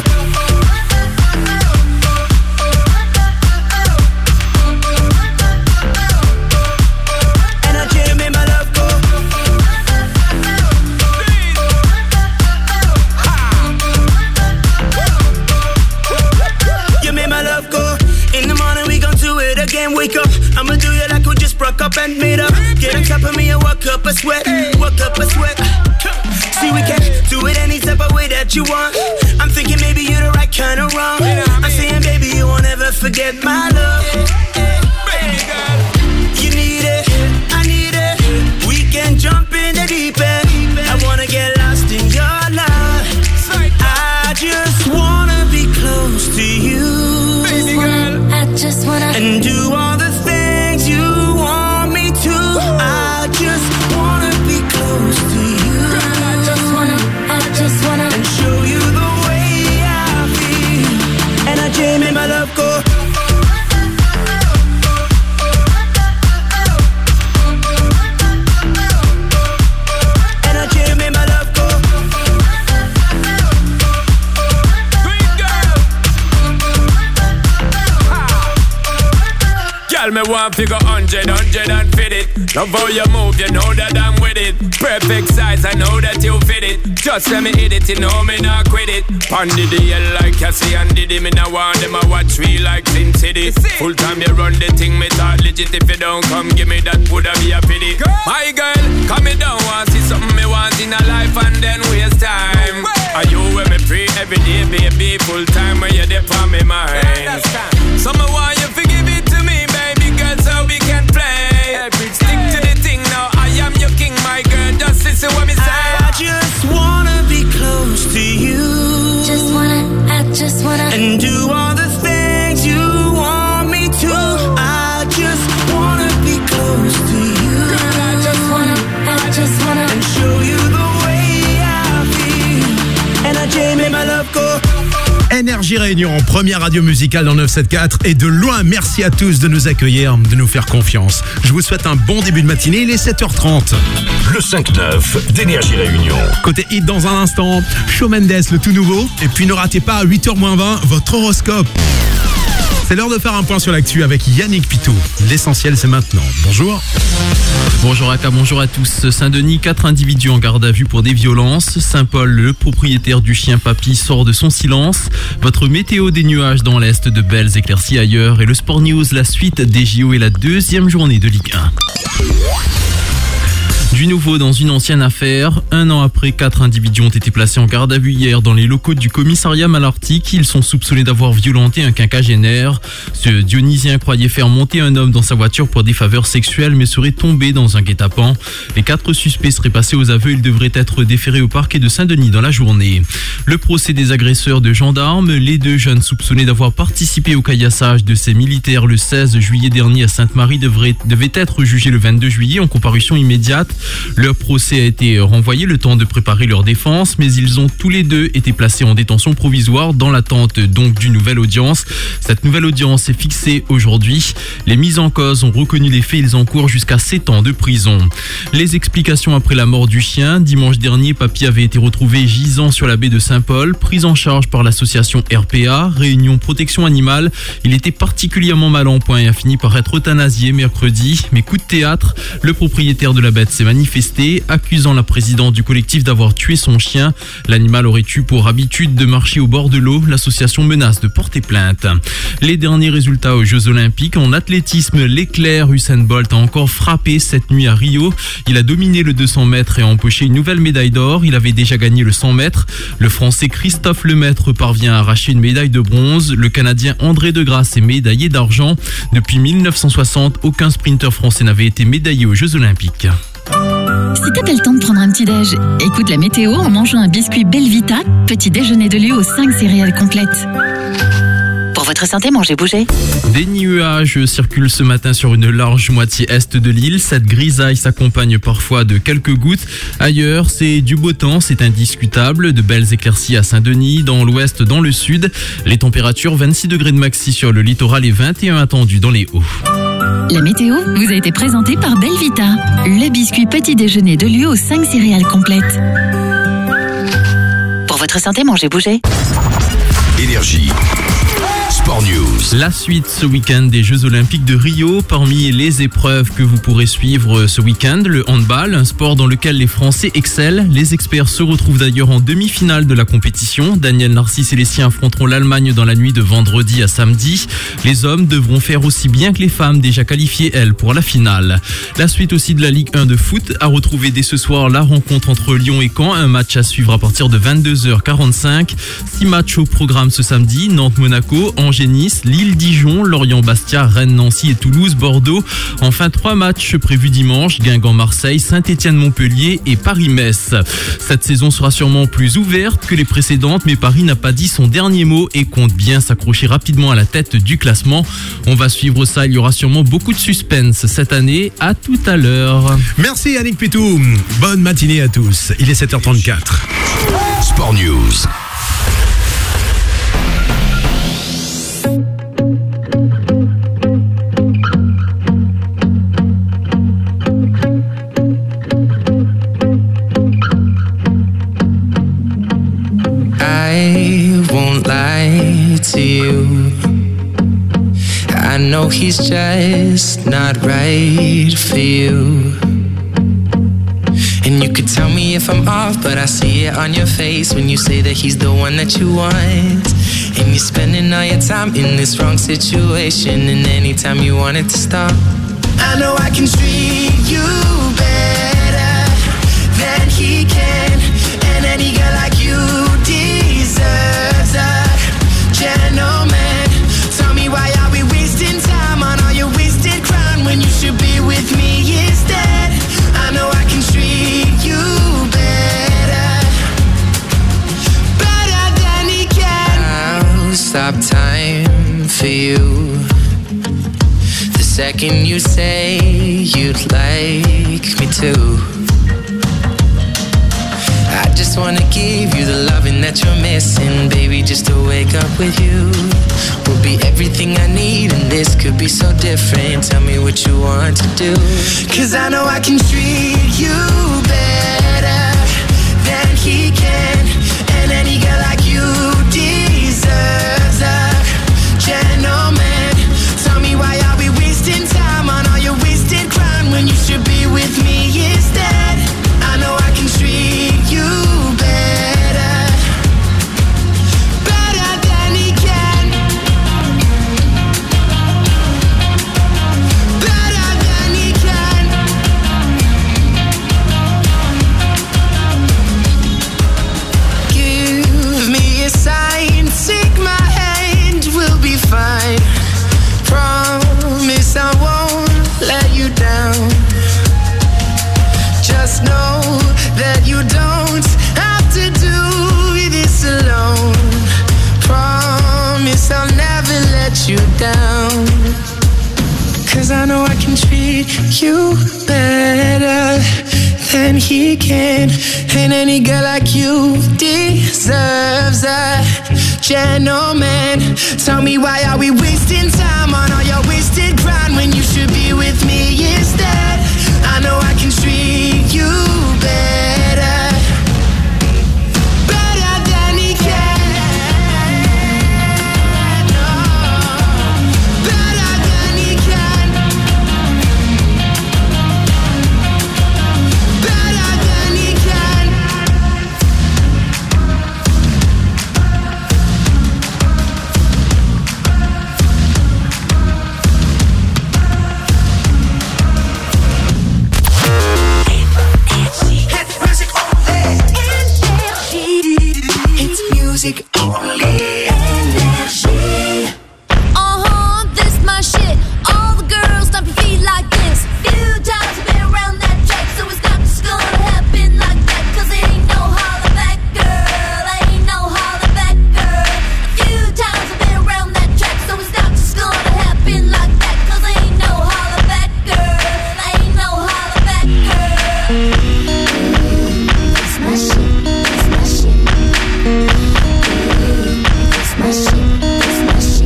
And I just made my love go. You made my love go. In the morning we gon' do it again. Wake up, I'ma do you like we just broke up and made up. Get on top of me and work up a sweat. Work up a sweat. See, we can do it any type of way that you want. I'm thinking maybe you're the right kind of wrong. I'm saying, baby, you won't ever forget my love. Baby girl. You need it, I need it. We can jump in the deep end. I wanna get lost in your love. I just wanna be close to you. Baby girl. I just wanna and do all the things you want me to. I just wanna be close to you. I just wanna and show you the way I feel. And I just made my love go. And I just made my love go. Green girl. Girl, me want figure 100 and fit it. Love how you move, you know that I'm with it. Perfect size, I know that you fit it. Just let me hit it, you know me not quit it. Pondy the hell like Cassie and Diddy. Me now want them a watch me like Sin City. Full time you run the thing, me talk legit. If you don't come, give me that, woulda be a pity. My girl, come me down, want see something me want in a life and then waste time. Are you when me pray every day, baby? Full time when you're there for me mind. So me want you forgive it to me, baby girl, so we can play. Stick to the thing now, I am your king, my girl. Just listen what me say. I just wanna be close to you. I just wanna and and do all the things you want me to. I just wanna be close to you. Girl, I just wanna and show you the way I feel. And I just make my love go. Énergie Réunion, première radio musicale dans 974 et de loin, merci à tous de nous accueillir, de nous faire confiance. Je vous souhaite un bon début de matinée, il est 7h30. Le 5-9 d'Énergie Réunion. Côté hit dans un instant, Shawn Mendes, le tout nouveau. Et puis ne ratez pas à 8h-20 votre horoscope. C'est l'heure de faire un point sur l'actu avec Yannick Pitou. L'essentiel, c'est maintenant. Bonjour. Bonjour Aka, bonjour à tous. Saint-Denis, 4 individus en garde à vue pour des violences. Saint-Paul, le propriétaire du chien Papy, sort de son silence. Votre météo, des nuages dans l'est, de belles éclaircies ailleurs. Et le Sport News, la suite des JO et la deuxième journée de Ligue 1. Du nouveau dans une ancienne affaire. 1 an après, 4 individus ont été placés en garde à vue hier dans les locaux du commissariat Malartic. Ils sont soupçonnés d'avoir violenté un quinquagénaire. Ce Dionysien croyait faire monter un homme dans sa voiture pour des faveurs sexuelles mais serait tombé dans un guet-apens. Les 4 suspects seraient passés aux aveux. Ils devraient être déférés au parquet de Saint-Denis dans la journée. Le procès des agresseurs de gendarmes. Les 2 jeunes soupçonnés d'avoir participé au caillassage de ces militaires le 16 juillet dernier à Sainte-Marie devaient être jugés le 22 juillet en comparution immédiate. Leur procès a été renvoyé le temps de préparer leur défense, mais ils ont tous les 2 été placés en détention provisoire dans l'attente donc d'une nouvelle audience. Cette nouvelle audience est fixée aujourd'hui. Les mises en cause ont reconnu les faits, ils encourent jusqu'à 7 ans de prison. Les explications après la mort du chien. Dimanche dernier, Papy avait été retrouvé gisant sur la baie de Saint-Paul, pris en charge par l'association RPA, Réunion Protection Animale. Il était particulièrement mal en point et a fini par être euthanasié mercredi. Mais coup de théâtre, le propriétaire de la bête s'est manifesté, accusant la présidente du collectif d'avoir tué son chien. L'animal aurait eu pour habitude de marcher au bord de l'eau. L'association menace de porter plainte. Les derniers résultats aux Jeux Olympiques. En athlétisme, l'éclair Usain Bolt a encore frappé cette nuit à Rio. Il a dominé le 200 mètres et a empoché une nouvelle médaille d'or. Il avait déjà gagné le 100 mètres. Le Français Christophe Lemaître parvient à arracher une médaille de bronze. Le Canadien André Degrasse est médaillé d'argent. Depuis 1960, aucun sprinter français n'avait été médaillé aux Jeux Olympiques. Si t'as pas le temps de prendre un petit déj, écoute la météo en mangeant un biscuit Belvita, petit déjeuner de lieu aux 5 céréales complètes. Pour votre santé, mangez, bougez. Des nuages circulent ce matin sur une large moitié est de l'île. Cette grisaille s'accompagne parfois de quelques gouttes. Ailleurs, c'est du beau temps, c'est indiscutable. De belles éclaircies à Saint-Denis, dans l'ouest, dans le sud. Les températures, 26 degrés de maxi sur le littoral et 21 attendus dans les hauts. La météo vous a été présentée par Belvita, le biscuit petit déjeuner de lieu aux 5 céréales complètes. Pour votre santé, mangez, bougez. Énergie. Sport News. La suite ce week-end des Jeux Olympiques de Rio. Parmi les épreuves que vous pourrez suivre ce week-end, le handball, un sport dans lequel les Français excellent. Les experts se retrouvent d'ailleurs en demi-finale de la compétition. Daniel Narcisse et les siens affronteront l'Allemagne dans la nuit de vendredi à samedi. Les hommes devront faire aussi bien que les femmes déjà qualifiées, elles, pour la finale. La suite aussi de la Ligue 1 de foot. À retrouver dès ce soir la rencontre entre Lyon et Caen. Un match à suivre à partir de 22h45. 6 matchs au programme ce samedi. Nantes-Monaco, Angers-Nice, Lille-Dijon, Lorient-Bastia, Rennes-Nancy et Toulouse-Bordeaux. Enfin, 3 matchs prévus dimanche, Guingamp-Marseille, Saint-Étienne-Montpellier et Paris-Metz. Cette saison sera sûrement plus ouverte que les précédentes, mais Paris n'a pas dit son dernier mot et compte bien s'accrocher rapidement à la tête du classement. On va suivre ça, il y aura sûrement beaucoup de suspense cette année. À tout à l'heure. Merci Yannick Pitou. Bonne matinée à tous. Il est 7h34. Sport News. To you, I know he's just not right for you. And you could tell me if I'm off, but I see it on your face when you say that he's the one that you want. And you're spending all your time in this wrong situation, and anytime you want it to stop, I know I can treat you better than he can. And any girl like you deserves a gentleman. Tell me, why are we wasting time on all your wasted crown when you should be with me instead? I know I can treat you better, better than he can. I'll stop time for you. The second you say you'd like me to, I just wanna give you the loving that you're missing. Baby, just to wake up with you will be everything I need, and this could be so different. Tell me what you want to do, 'cause I know I can treat you better than he can. And any girl like you deserves a gentleman. Tell me, why are we wasting time on all your wasted crime when you should be with me instead? I know I can treat you better, better than he can, better than he can. Give me a sign, take my hand, we'll be fine. Promise I won't let you down. Just know that you don't have to do this alone. Promise I'll never let you down, 'cause I know I can treat you better than he can. And any girl like you deserves a gentleman. Tell me, why are we wasting time on all your wasted grind when you should be with me instead? I know I can treat you better, better than he can. Oh, better than he can, better than he can. Music only. This my shit. All the girls stomp your feet like this. Few times I've been around that track, so it's not just gonna happen like that. 'Cause it ain't no holler back, girl. Ain't no holler back, girl. A few times I've been around that track, so it's not just gonna happen like that. 'Cause ain't no holler back, girl. Ain't no holler back, girl. It's my shit. It's my shit. It's my shit. It's my shit.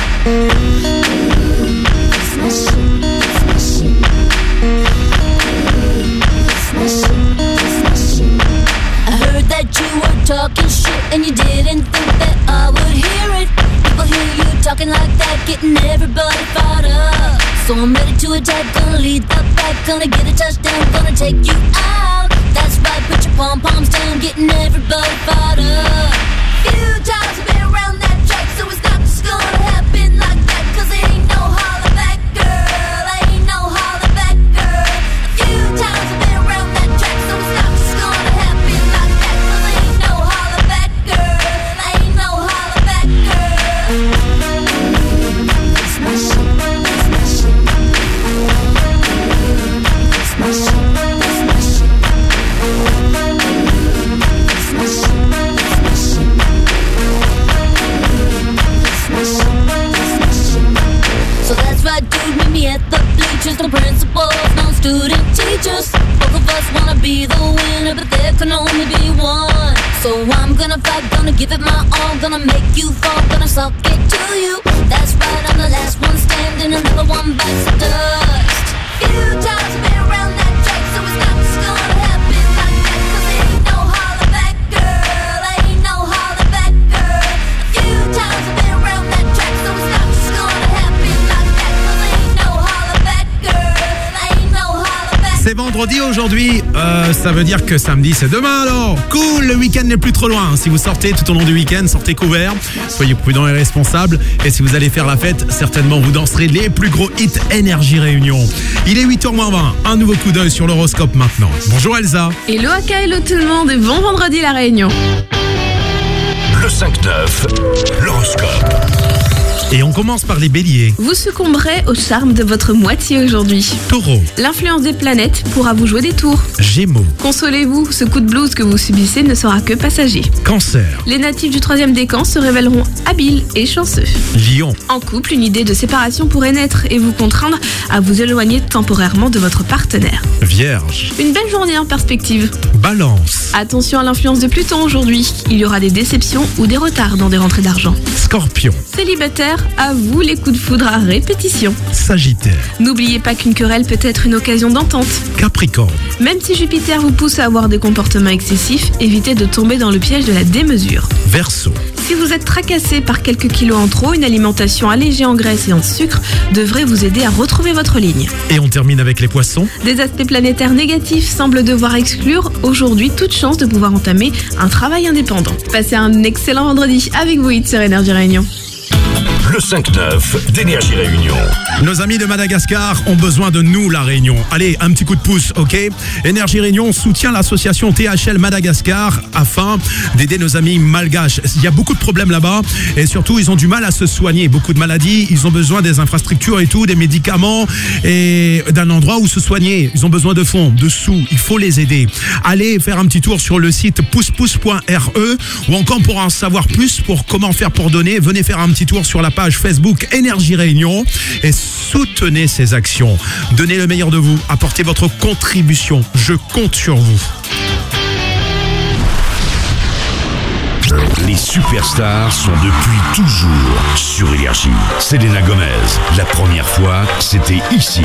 It's my shit. It's my shit. It's my shit. It's my shit. I heard that you were talking shit and you didn't think that I would hear it. People hear you talking like that, getting everybody fired up. So I'm ready to attack, gonna lead the pack, gonna get a touchdown, gonna take you out. That's right, put your pom-poms down, getting everybody fired up. Few times I've been around that track, so it's not just gonna happen like that. 'Cause it ain't no holler back, girl. Ain't no holler back, girl. A few times I've been around that track, so it's not just gonna happen like that. 'Cause ain't no holler back, girl. Ain't no holler back, girl. It's my shit. It's my shit. It's my shit. It's my shit. It's my shit. So that's right, dude, meet me at the bleachers. No principals, no student teachers. Both of us wanna be the winner, but there can only be one. So I'm gonna fight, gonna give it my all, gonna make you fall, gonna suck it to you. That's right, I'm the last one standing, another one bites the dust. Few times I've been around that track, so it's not just gonna happen like that. 'Cause ain't no holler back, girl. Ain't no holler back, girl. A few times I've been around that track, so it's not just gonna happen like that. 'Cause ain't no holler back, girl. Ain't no holler back. C'est vendredi aujourd'hui, ça veut dire que samedi c'est demain alors. Cool, le week-end n'est plus trop loin. Si vous sortez tout au long du week-end, sortez couverts, soyez prudents et responsables. Et si vous allez faire la fête, certainement vous danserez les plus gros hits Énergie Réunion. Il est 8h20, un nouveau coup d'œil sur l'horoscope maintenant. Bonjour Elsa. Hello Aka, hello tout le monde et bon vendredi la Réunion. Le 5-9, l'horoscope. Et on commence par les béliers. Vous succomberez au charme de votre moitié aujourd'hui. Taureau. L'influence des planètes pourra vous jouer des tours. Gémeaux. Consolez-vous, ce coup de blues que vous subissez ne sera que passager. Cancer. Les natifs du 3e décan se révéleront habiles et chanceux. Lion. En couple, une idée de séparation pourrait naître et vous contraindre à vous éloigner temporairement de votre partenaire. Vierge. Une belle journée en perspective. Balance. Attention à l'influence de Pluton aujourd'hui. Il y aura des déceptions ou des retards dans des rentrées d'argent. Scorpion. Célibataire, à vous les coups de foudre à répétition. Sagittaire. N'oubliez pas qu'une querelle peut être une occasion d'entente. Capricorne. Même si Jupiter vous pousse à avoir des comportements excessifs, évitez de tomber dans le piège de la démesure. Verseau. Si vous êtes tracassé par quelques kilos en trop, une alimentation allégée en graisse et en sucre devrait vous aider à retrouver votre ligne. Et on termine avec les poissons. Des aspects planétaires négatifs semblent devoir exclure aujourd'hui toute chance de pouvoir entamer un travail indépendant. Passez un excellent vendredi avec vous sur Énergie Réunion. Le 5-9 d'Énergie Réunion. Nos amis de Madagascar ont besoin de nous, la Réunion. Allez, un petit coup de pouce, ok? Énergie Réunion soutient l'association THL Madagascar afin d'aider nos amis malgaches. Il y a beaucoup de problèmes là-bas et surtout, ils ont du mal à se soigner. Beaucoup de maladies, ils ont besoin des infrastructures et tout, des médicaments et d'un endroit où se soigner. Ils ont besoin de fonds, de sous. Il faut les aider. Allez faire un petit tour sur le site poucepouce.re ou encore pour en savoir plus pour comment faire pour donner, venez faire un petit tour sur la page Facebook Énergie Réunion et soutenez ces actions. Donnez le meilleur de vous, apportez votre contribution. Je compte sur vous. Les superstars sont depuis toujours sur Énergie. Selena Gomez, la première fois, c'était ici.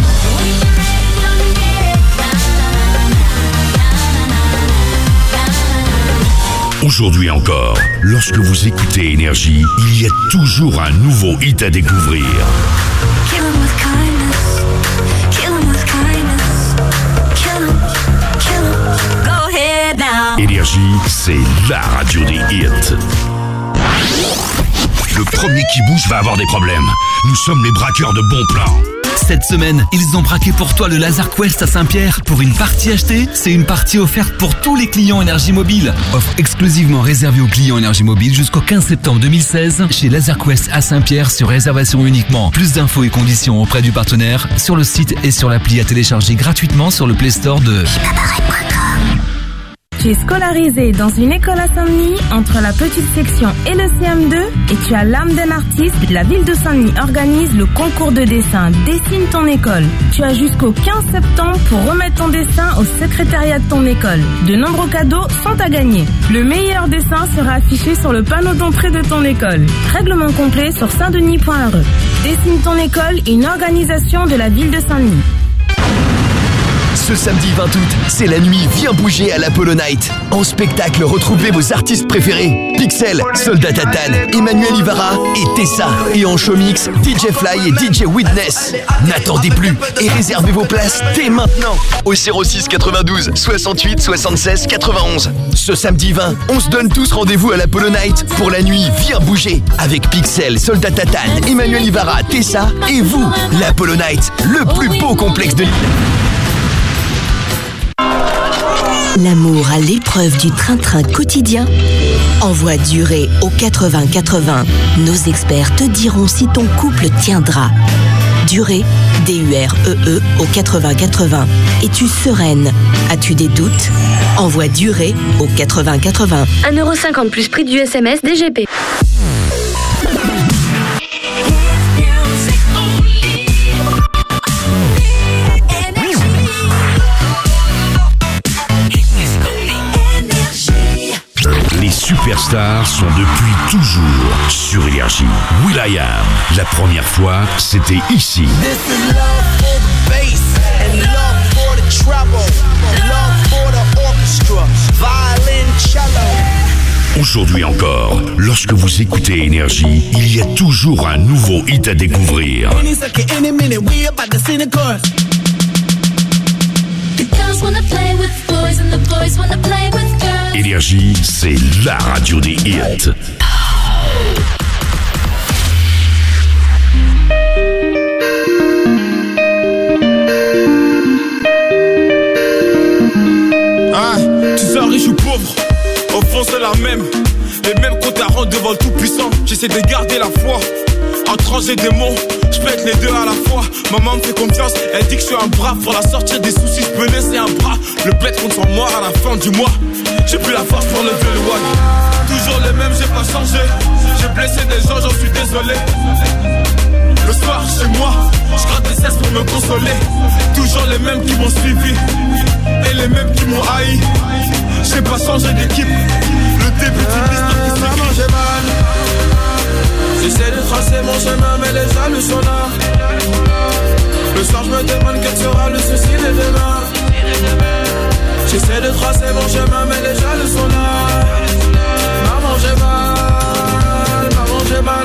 Aujourd'hui encore, lorsque vous écoutez Énergie, il y a toujours un nouveau hit à découvrir. Énergie, c'est la radio des hits. Le premier qui bouge va avoir des problèmes. Nous sommes les braqueurs de bons plans. Cette semaine, ils ont braqué pour toi le Laser Quest à Saint-Pierre. Pour une partie achetée, c'est une partie offerte pour tous les clients Énergie Mobile. Offre exclusivement réservée aux clients Énergie Mobile jusqu'au 15 septembre 2016 chez Laser Quest à Saint-Pierre sur réservation uniquement. Plus d'infos et conditions auprès du partenaire sur le site et sur l'appli à télécharger gratuitement sur le Play Store de Tu es scolarisé dans une école à Saint-Denis entre la petite section et le CM2 et tu as l'âme d'un artiste. La ville de Saint-Denis organise le concours de dessin Dessine ton école. Tu as jusqu'au 15 septembre pour remettre ton dessin au secrétariat de ton école. De nombreux cadeaux sont à gagner. Le meilleur dessin sera affiché sur le panneau d'entrée de ton école. Règlement complet sur saintdenis.re. Dessine ton école, une organisation de la ville de Saint-Denis. Ce samedi 20 août, c'est la nuit Viens bouger à l'Apollo Night. En spectacle, retrouvez vos artistes préférés. Pixel, Soldat Tatane, Emmanuel Ivara et Tessa. Et en showmix, DJ Fly et DJ Witness. N'attendez plus et réservez vos places dès maintenant au 06 92 68 76 91. Ce samedi 20, on se donne tous rendez-vous à l'Apollo Night pour la nuit Viens bouger avec Pixel, Soldat Tatane, Emmanuel Ivara, Tessa et vous. L'Apollo Night, le plus beau complexe de l'île. L'amour à l'épreuve du train-train quotidien? Envoie Durée au 80 80. Nos experts te diront si ton couple tiendra. Durée, D-U-R-E-E au 80 80. Es-tu sereine? As-tu des doutes? Envoie Durée au 80 80. 1,50€ plus prix du SMS DGP. Les superstars sont depuis toujours sur Énergie. will.i.am, la première fois, c'était ici. Aujourd'hui encore, lorsque vous écoutez Énergie, il y a toujours un nouveau hit à découvrir. Énergie, c'est la radio des hits. Ah, tu sais, riche ou pauvre, au fond c'est la même. Et même quand t'as rendu devant le Tout-Puissant, j'essaie de garder la foi. Entre étrange et démon, je pète les deux à la fois. Maman me fait confiance, elle dit que je suis un bras. Pour la sortir des soucis, je peux laisser un bras. Le bled compte sur moi à la fin du mois. J'ai plus la force pour lever le wag. Toujours les mêmes, j'ai pas changé. J'ai blessé des gens, j'en suis désolé. Le soir chez moi, je gratte des cesses pour me consoler. Toujours les mêmes qui m'ont suivi et les mêmes qui m'ont haï. J'ai pas changé d'équipe. Le début d'une histoire qui maman, j'ai mal. J'essaie de tracer mon chemin mais les jaloux sont là. Le soir je me demande quel sera le souci de demain. J'essaie de tracer mon chemin mais les jaloux sont là. Maman j'ai mal, maman j'ai mal.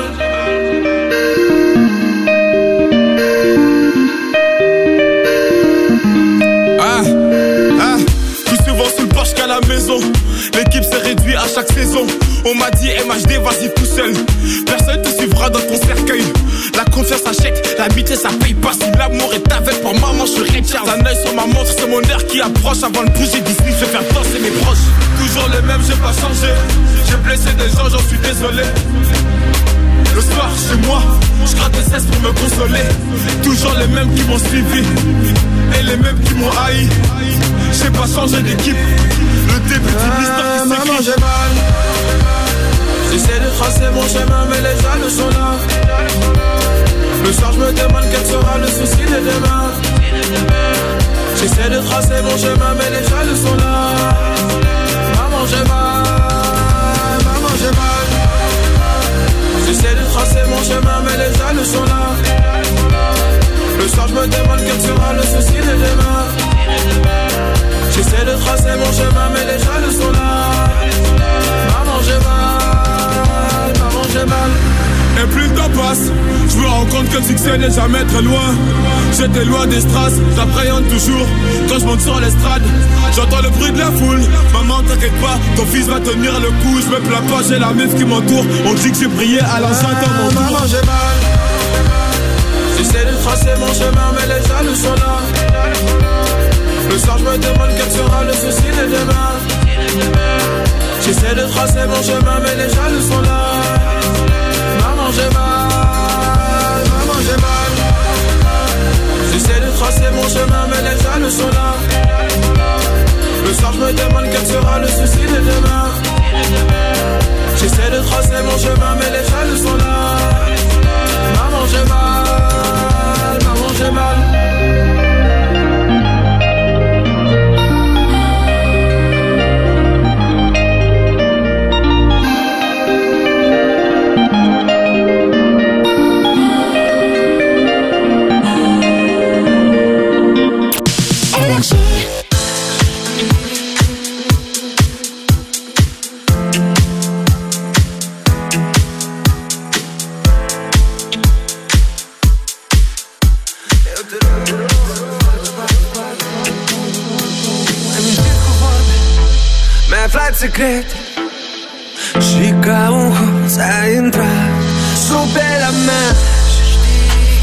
Plus souvent sous le porche qu'à la maison. L'équipe s'est réduite à chaque saison. On m'a dit MHD vas-y tout seul. Personne te suivra dans ton cercueil. La confiance achète, l'amitié ça paye pas. Si l'amour est avec pour maman je suis Richard. Un œil sur ma montre, c'est mon air qui approche. Avant de bouger d'ici, je vais faire danser mes proches. Toujours le même, j'ai pas changé. J'ai blessé des gens, j'en suis désolé. Le soir chez moi, je gratte des cesses pour me consoler. Toujours les mêmes qui m'ont suivi et les mêmes qui m'ont haï. J'ai pas changé d'équipe. Le début d'une histoire qui s'écrit. Maman j'ai mal. J'essaie de tracer mon chemin mais les jaloux sont là. Le soir je me demande quel sera le souci de demain. J'essaie de tracer mon chemin mais les jaloux sont là. Maman j'ai mal, maman j'ai mal. J'essaie de tracer mon chemin mais les jaloux sont là. Le soir je me demande quel sera le souci de demain. J'essaie de tracer mon chemin mais les jaloux sont là. Maman j'ai mal, maman j'ai mal. Et plus le temps passe, je me rends compte que le succès n'est jamais très loin. J'étais loin des strass, j'appréhende toujours. Quand je monte sur l'estrade, j'entends le bruit de la foule. Maman t'inquiète pas, ton fils va tenir le coup. Je me plains pas, j'ai la meuf qui m'entoure. On dit que j'ai prié à l'enceinte dans mon maman j'ai mal. J'essaie de tracer mon chemin mais les jaloux sont là. Le soir je me demande quel sera le souci de demain. J'essaie de tracer mon chemin mais les jaloux sont là. Maman j'ai mal, maman j'ai mal. J'essaie de tracer mon chemin mais les jaloux sont là. Le soir je me demande quel sera le souci de demain. J'essaie de tracer mon chemin mais les jaloux sont là. Maman j'ai mal, maman j'ai mal. Secret și ca un hoț ai intrat sub pe la mea. Și știi,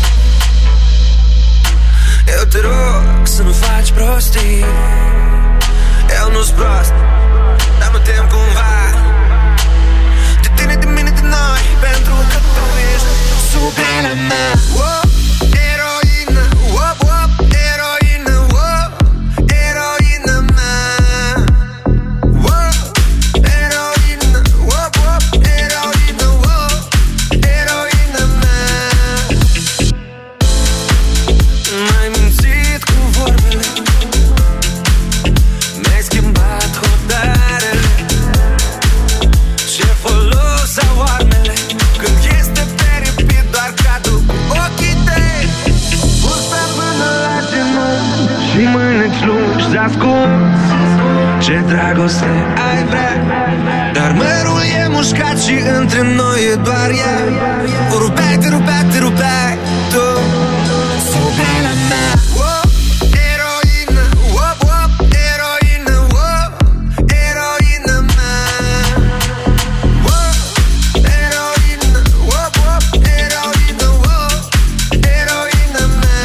eu te rog să nu faci prostii. Eu nu-s prost, dar mă tem cumva de tine, de mine, de noi, pentru că tu ești sub pe la mea. Eroină, eroină, eroină mea. Ce dragoste ai vrea, dar mărul e mușcat și între noi e doar ea. O rupeai, te rupeai, te rupeai tu sub pe la mea. Eroină, eroină, eroină mea. Eroină, eroină, eroină mea.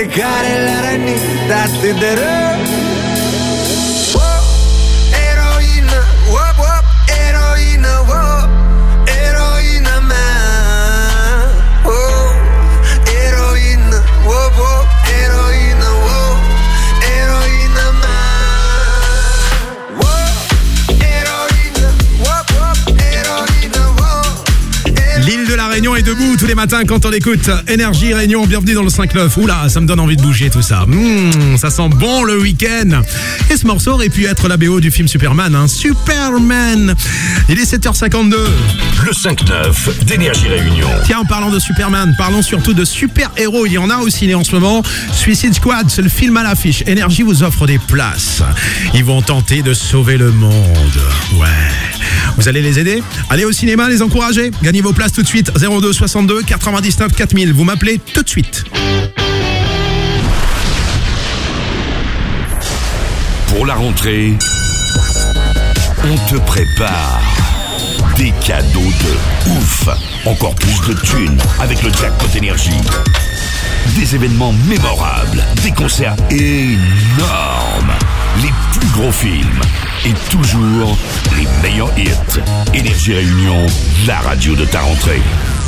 cercare la ranita te darò. Oh, eroina, wop wop, eroina, wop, eroina man. Oh, eroina, wop wop, eroina, wop, eroina man. Wop, eroina, wop wop, eroina, wop. L'île de la Réunion est debout tous les matins quand on écoute Énergie Réunion. Bienvenue dans le 5-9. Oula, ça me donne envie de bouger tout ça. Ça sent bon le week-end. Et ce morceau aurait pu être la BO du film Superman. Superman. Il est 7h52. Le 5-9 d'Énergie Réunion. Tiens, en parlant de Superman, parlons surtout de super-héros. Il y en a au ciné en ce moment. Suicide Squad, c'est le film à l'affiche. Énergie vous offre des places. Ils vont tenter de sauver le monde. Ouais. Vous allez les aider? Allez au cinéma, les encourager. Gagnez vos places tout de suite. 02 62 99 4000. Vous m'appelez tout de suite. Pour la rentrée, on te prépare des cadeaux de ouf. Encore plus de thunes avec le jackpot énergie. Des événements mémorables, des concerts énormes, les plus gros films et toujours les meilleurs hits. Énergie Réunion, la radio de ta rentrée.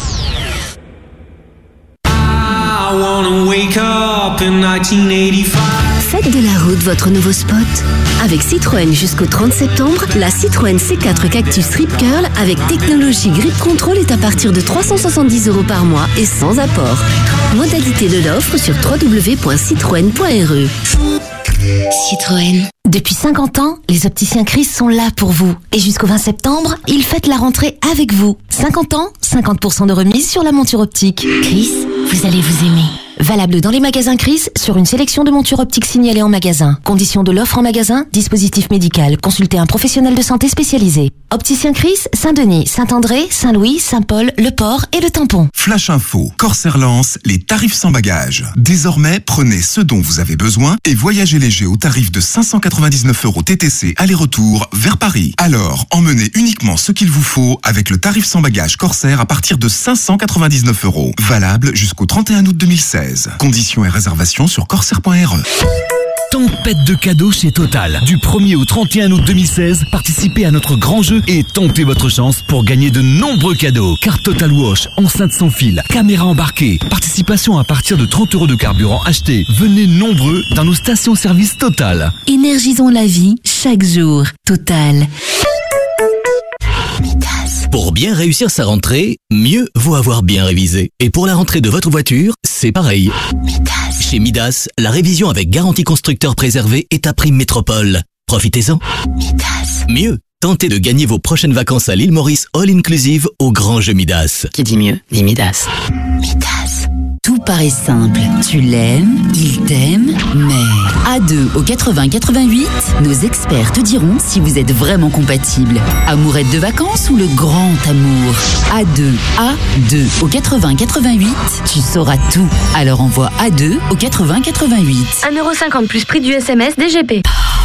I wanna wake up in 1985. Faites de la route votre nouveau spot. Avec Citroën jusqu'au 30 septembre, la Citroën C4 Cactus Rip Curl avec technologie Grip Control est à partir de 370 € par mois et sans apport. Modalité de l'offre sur www.citroen.re. Citroën. Depuis 50 ans, les opticiens Chris sont là pour vous. Et jusqu'au 20 septembre, ils fêtent la rentrée avec vous. 50 ans, 50% de remise sur la monture optique. Chris, vous allez vous aimer. Valable dans les magasins Chris sur une sélection de montures optiques signalées en magasin. Conditions de l'offre en magasin, dispositif médical. Consultez un professionnel de santé spécialisé. Opticien Chris, Saint-Denis, Saint-André, Saint-Louis, Saint-Paul, Le Port et Le Tampon. Flash Info, Corsair lance les tarifs sans bagages. Désormais, prenez ce dont vous avez besoin et voyagez léger au tarif de 599 € TTC aller-retour vers Paris. Alors, emmenez uniquement ce qu'il vous faut avec le tarif sans bagages Corsair à partir de 599 €. Valable jusqu'au 31 août 2016. Conditions et réservations sur corsair.re. Tempête de cadeaux chez Total. Du 1er au 31 août 2016, participez à notre grand jeu et tentez votre chance pour gagner de nombreux cadeaux. Carte Total Wash, enceinte sans fil, caméra embarquée, participation à partir de 30 € de carburant acheté. Venez nombreux dans nos stations-service Total. Énergisons la vie chaque jour. Total. Pour bien réussir sa rentrée, mieux vaut avoir bien révisé. Et pour la rentrée de votre voiture, c'est pareil. Chez Midas, la révision avec garantie constructeur préservé est à prix métropole. Profitez-en. Mieux, tentez de gagner vos prochaines vacances à l'île Maurice All Inclusive au grand jeu Midas. Qui dit mieux, dit Midas. Tout paraît simple. Tu l'aimes, il t'aime, mais... À 2 au 80-88, nos experts te diront si vous êtes vraiment compatibles. Amourette de vacances ou le grand amour? A2 au 80-88, tu sauras tout. Alors envoie A2 au 80-88. 1,50 € plus prix du SMS DGP.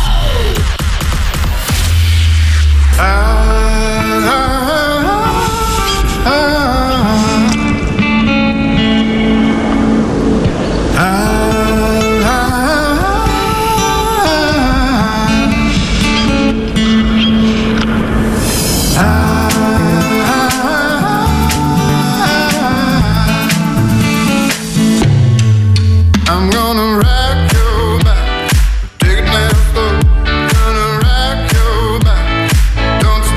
I'm gonna rock your back, take it down slow. Gonna rock your back, don't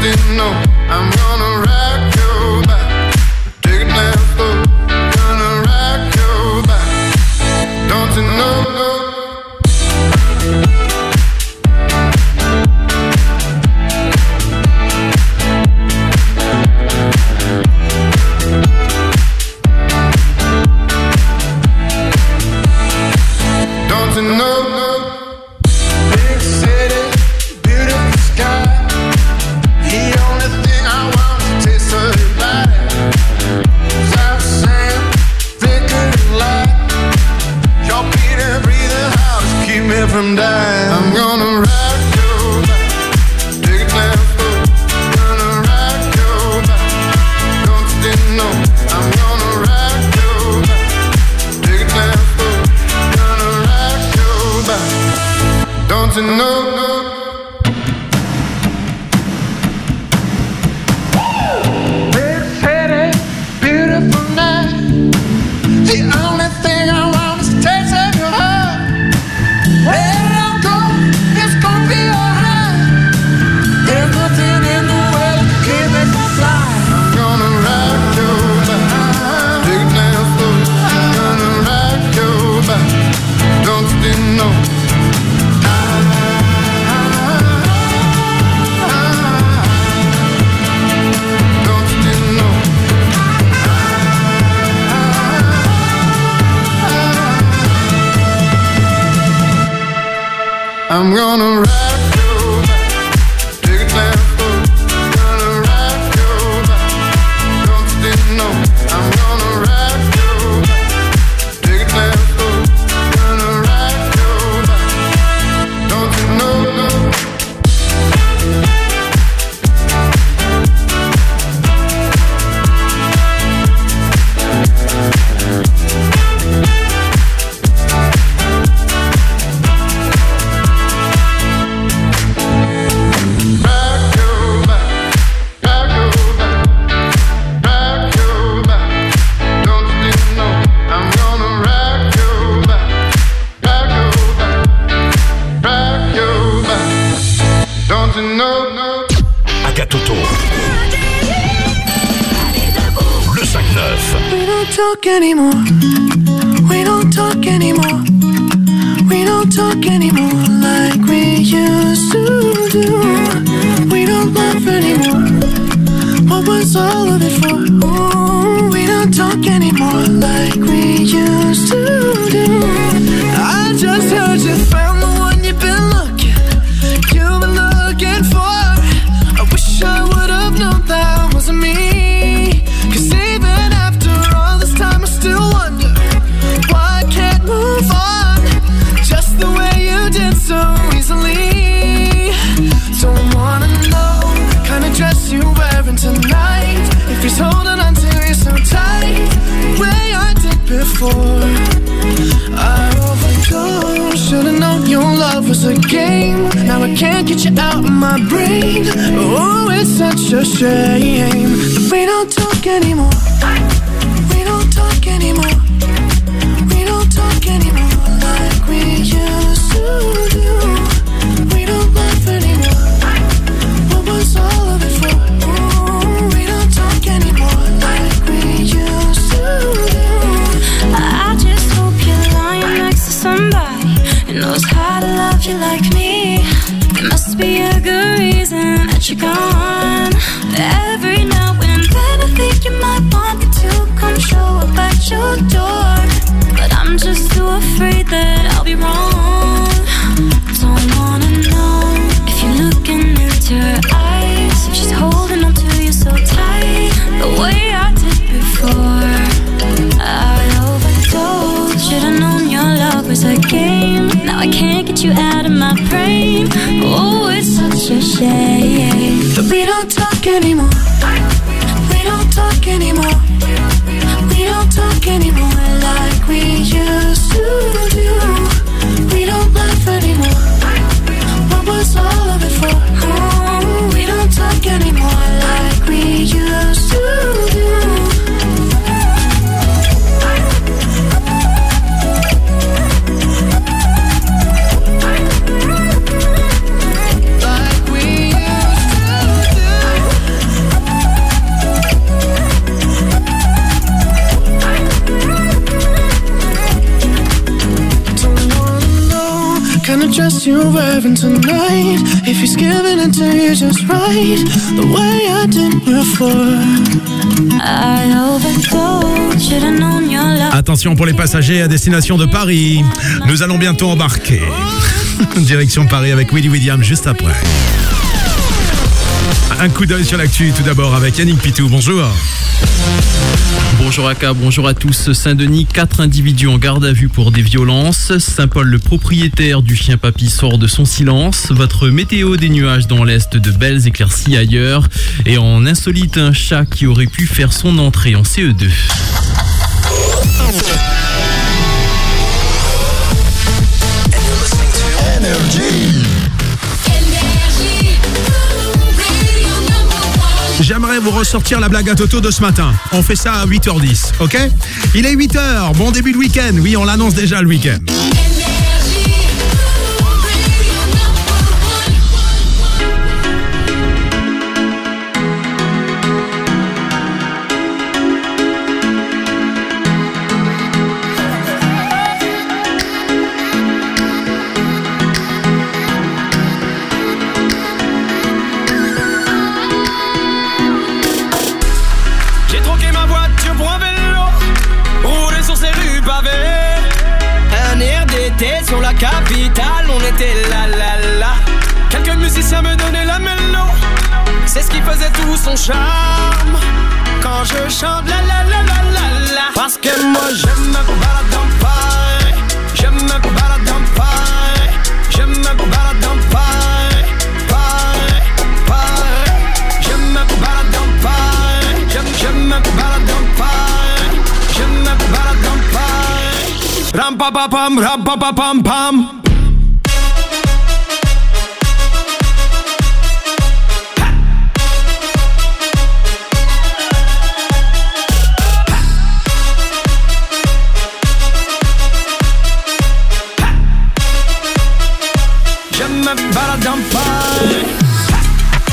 Akatoto. Le 5-9. We don't talk anymore. We don't talk anymore. We don't talk anymore like we used to do. We don't laugh anymore. What was all of it for? Ooh, we don't talk anymore like we used to do. I just heard you found the one you've been looking for. I wish I would have known that wasn't me. 'Cause even after all this time I still wonder why I can't move on just the way you did so easily. Don't wanna know the kind of dress you're wearing tonight, if he's holding on to you so tight, the way I did before. I overdosed, should've known your love was a game. Now I can't get you out of my brain. Oh, it's such a shame. We don't talk anymore. We don't talk anymore. We don't talk anymore like we used to do. We don't laugh anymore. What was all of it for? Ooh, we don't talk anymore like we used to do. I just hope you're lying next to somebody who knows how to love you like me. There must be a good reason that you're gone. Every now and then I think you might want me to come show up at your door, but I'm just too afraid that I'll be wrong. Don't wanna know if you're looking into her eyes, if she's holding on to you so tight, the way I did before. I overdosed, should've known your love was a game. Now I can't get you out of my brain. Oh, it's such a shame. But we don't talk anymore. We don't talk anymore. We don't talk anymore like we used to do. We don't laugh anymore. What was all of it for? Oh, we don't talk anymore like we used to do. Kind of dress you're wearing tonight, if he's giving it to you just right, the way I did before. I overdosed, should've known your love. Attention pour les passagers à destination de Paris. Nous allons bientôt embarquer. Direction Paris avec Willy William juste après. Un coup d'œil sur l'actu tout d'abord avec Yannick Pitou. Bonjour. Bonjour Aka, bonjour à tous. Saint-Denis, 4 individus en garde à vue pour des violences. Saint-Paul, le propriétaire du chien Papy, sort de son silence. Votre météo, des nuages dans l'est, de belles éclaircies ailleurs. Et en insolite, un chat qui aurait pu faire son entrée en CE2. J'aimerais vous ressortir la blague à Toto de ce matin. On fait ça à 8h10, ok? Il est 8h, bon début de week-end. Oui, on l'annonce déjà le week-end. Sur la capitale, on était là là là. Quelques musiciens me donnaient la mélo. C'est ce qui faisait tout son charme. Quand je chante la la la la la la. Parce que moi je me balade dans Paris. Je me balade dans Paris. Je me balade dans Paris. Paris, Paris. Je me balade dans Paris. Je me balade dans Paris. Je me balade dans Paris. Ram pa pa pam, ram pa pa pam pam. Je me balade dans Paris.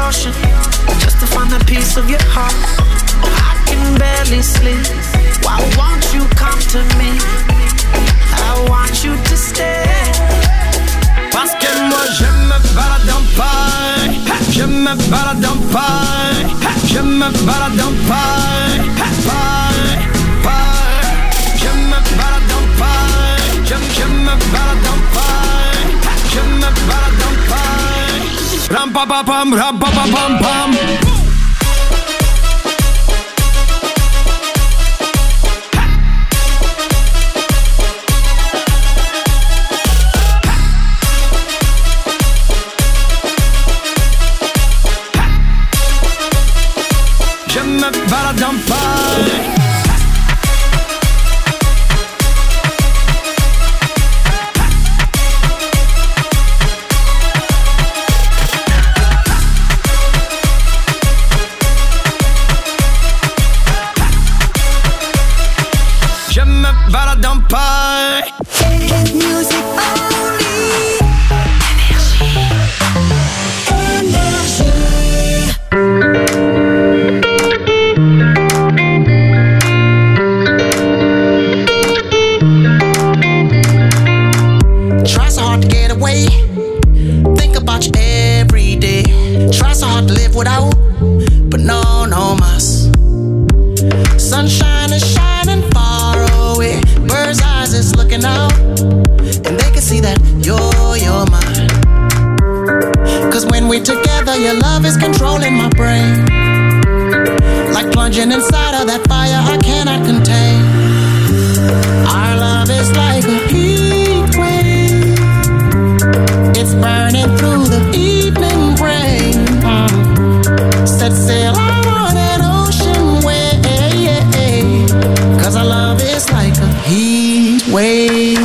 ocean just to find the peace of your heart. I can barely sleep. Why won't you come to me? I want you to stay. Parce que moi je me balade en paille. Je me balade en paille. Je me balade en paille. Paille, paille. Je me balade en paille. Je me balade en paille. Je me balade en paille. Ram pa pa pam, ram pa pa pam pam. Je me balade en paille. Je me balade en paille. Music only. Énergie. Try so hard to get away. Think about you every day. Try so hard to live without, but no, no mas. Sunshine is shining far away. Bird's eyes is looking out, and they can see that you're mine. Cause when we're together, your love is controlling my brain. Like plunging inside of that fire I cannot contain. Our love is like a heat wave. It's burning through the evening rain. Set sail on an ocean wave. Cause our love is like a heat wave.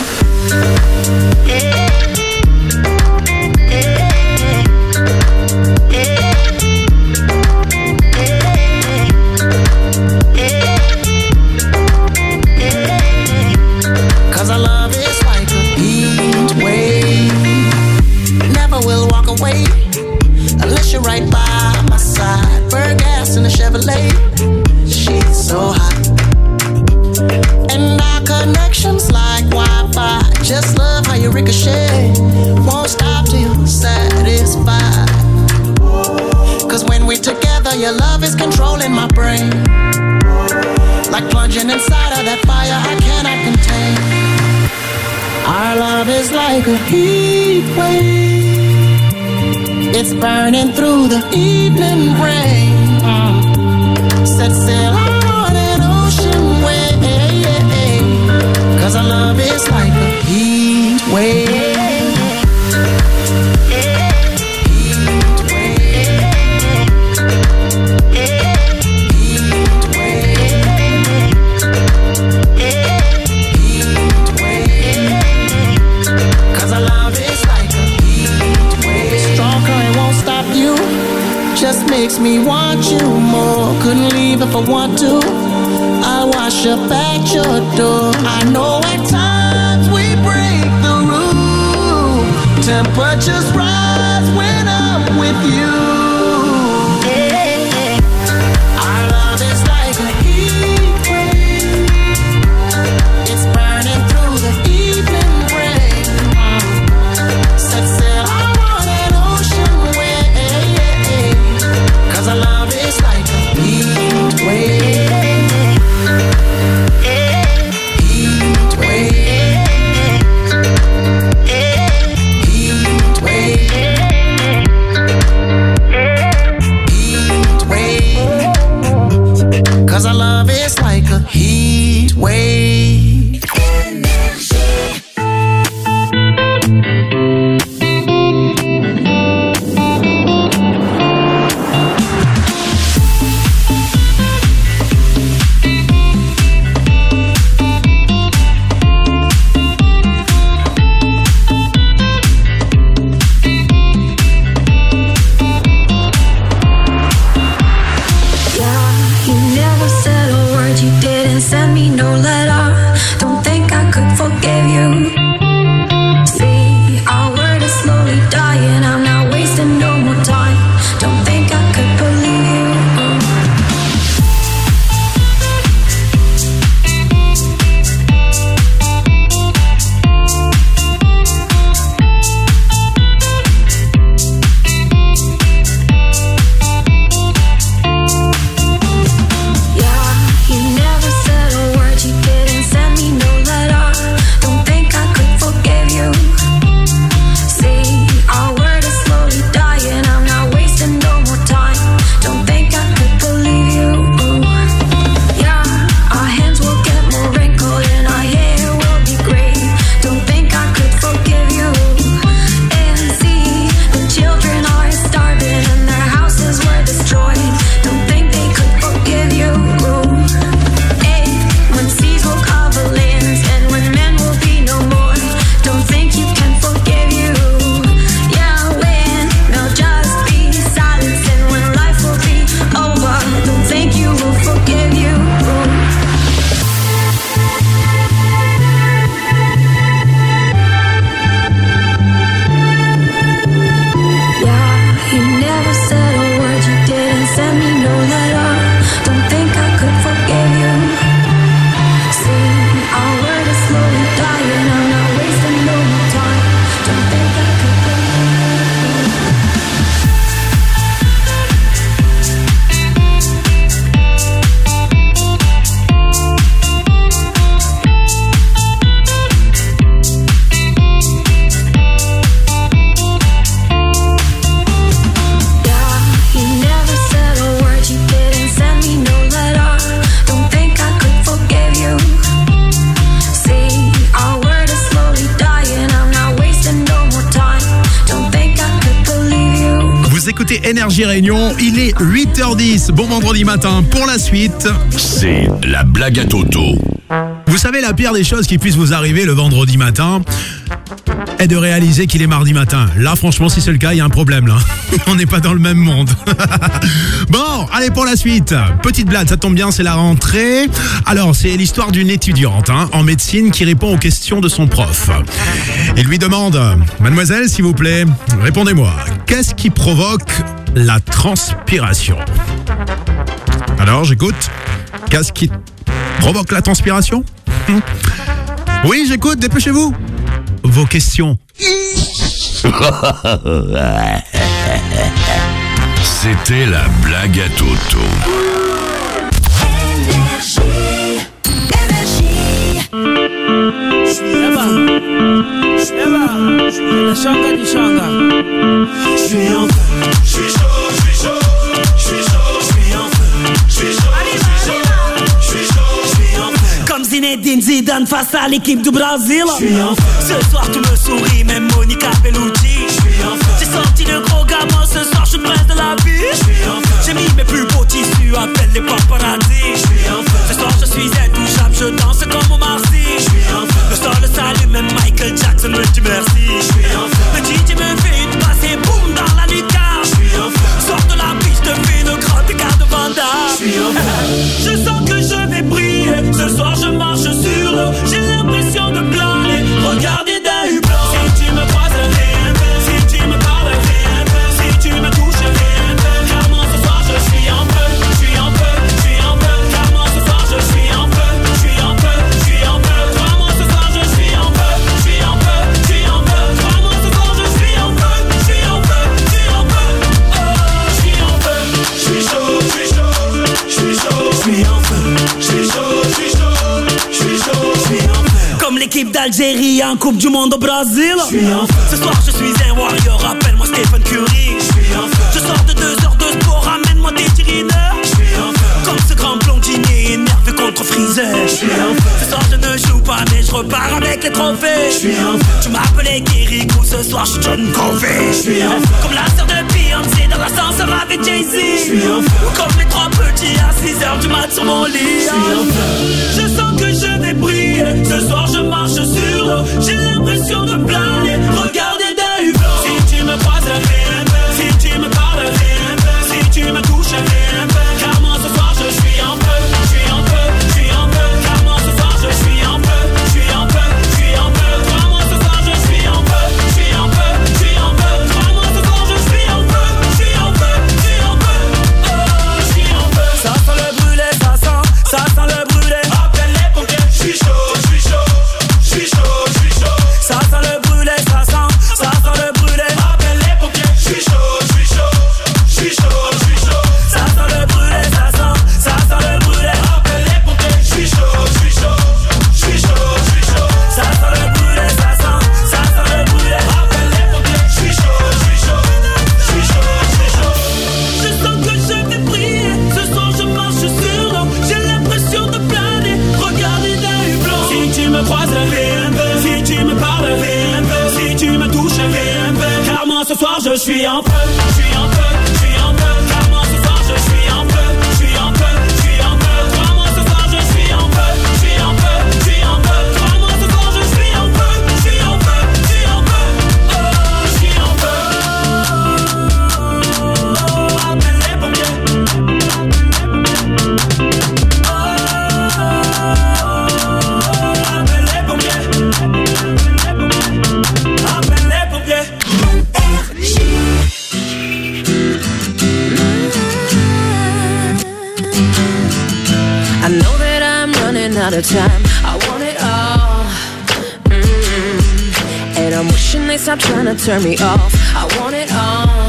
Cause our love is like a heat wave. Never will walk away unless you're right by my side. Burn gas in a Chevrolet. She's so hot. And our connection's like Wi-Fi. Just love how you ricochet. Won't stop till you're satisfied. Cause when we're together, your love is controlling my brain. Like plunging inside of that fire I cannot contain. Our love is like a heat wave. It's burning through the evening rain. Set sail on an ocean wave. Cause our love is like a heat wave. Just makes me want you more. Couldn't leave if I want to. I'll wash up at your door. I know at times we break the rule. Temperatures rise when I'm with you. Our love is like a heat wave. It's burning through the evening rain. Set sail on an ocean wave. Cause our love is like a heat wave. Heat wave. Heat wave. Énergie Réunion. Il est 8h10. Bon vendredi matin pour la suite. C'est la blague à Toto. Vous savez, la pire des choses qui puisse vous arriver le vendredi matin est de réaliser qu'il est mardi matin. Là, franchement, si c'est le cas, il y a un problème là. On n'est pas dans le même monde. Bon, allez pour la suite. Petite blague, ça tombe bien, c'est la rentrée. Alors, c'est l'histoire d'une étudiante en médecine qui répond aux questions de son prof. Il lui demande, mademoiselle, s'il vous plaît, répondez-moi, qu'est-ce qui provoque la transpiration? Alors, j'écoute. Qu'est-ce qui provoque la transpiration? Oui, j'écoute, dépêchez-vous. Vos questions. C'était la blague à Toto. Comme Zinedine Zidane face à l'équipe du Brésil. Ce soir tu me souris, même Monica Bellucci. J'ai sorti le gros gamin, ce soir je suis le prince de la vie. J'ai mis mes plus beaux tissus, appelle les paparazzi. Ce soir je suis intouchable, je danse comme Omar Sy. Le sol le salue, même Michael Jackson me dit merci. Le DJ me fait une passe et boum dans la nuca. Sors de la piste, je fais une grotte écart de Vanda. Je sens que je vais briller, ce soir je marche sur l'eau. J'ai l'impression de planer, regardez d'un hublot. Si tu me croises, si tu me parles, si tu me touches, clairement ce soir je suis en feu, je suis en feu, je suis en feu. Clairement ce soir je suis en feu, je suis en feu, je suis en feu. Clairement ce soir je suis en feu, je suis en feu, je suis en feu. Clairement ce soir je suis en feu, je suis en feu, je suis en feu. Oh, je suis en feu, je suis chaud, je suis chaud, je suis chaud, je suis en feu, je suis chaud, je suis chaud, je suis chaud, je suis en feu. Comme l'équipe d'Algérie en Coupe du Monde au Brésil. Ce soir je suis un warrior, appelle-moi Stephen Curry. Je sors de 2 heures de sport, ramène-moi des tirineurs. Comme ce grand blondinier énervé contre Freezer. Ce soir je ne joue pas mais je repars avec les trophées. Tu m'appelais Kirikou, ce soir je suis John Covey. Comme la sœur de Beyoncé dans l'ascenseur avec Jay-Z. Ou comme les 3 petits à 6h du mat sur mon lit. Je sens que je vais briller, ce soir je marche sur l'eau. J'ai l'impression de planer, regardez d'un hublot. Si tu me croises, si tu me parles, si tu me touches, clairement ce soir je suis en feu, je suis en feu, je suis en feu. Clairement ce soir je suis en feu, je suis en feu, je suis en feu. Clairement ce soir je suis en feu, je suis en feu, je suis en feu. Clairement ce soir je suis en feu, je suis en feu, je suis en feu. Oh, je suis en feu. Ça sent le brûlé, ça sent le brûlé. Appelle les pompiers, je suis chaud, je suis chaud, je suis chaud, je suis chaud. Ça sent le brûlé, ça sent le brûlé. Appelle les pompiers, je suis chaud, je suis chaud, je suis chaud, je suis chaud. Ça sent le brûlé, ça sent le brûlé. Appelle les pompiers, je suis chaud, je suis chaud, je suis chaud, je suis chaud. Ça sent le brûlé, ça sent le brûlé. Appelle les pompiers, je suis chaud, je suis chaud, je suis chaud, je suis chaud. Je sens que je vais briller, ce soir je marche sur l'eau. J'ai l'impression de planer, regardez d'un hublot. Si tu me croises, si tu me parles, si tu me touches, clairement ce soir je suis en feu, je suis en feu, je suis en feu. Clairement ce soir je suis en feu, je suis en feu, je suis en feu. Clairement ce soir je suis en feu, je suis en feu, je suis en feu. Clairement ce soir je suis en feu, je suis en feu, je suis en feu. Oh, je suis en feu. Appelle les pompiers. Appelle les pompiers. Appelle les pompiers. I know that I'm running out of time. I want it all. And I'm wishing they stop trying to turn me off. I want it all.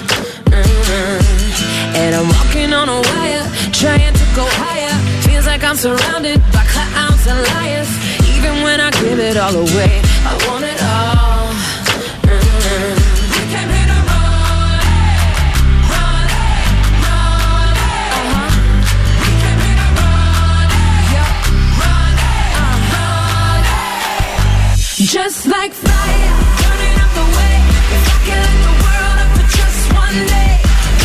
And I'm walking on a wire, trying to go higher. Feels like I'm surrounded by clowns and liars. Even when I give it all away, I want it all. We came here to run, run, run. We came here to run, run, run. Just like fire, burning up the way. If I could light the world up for just one day.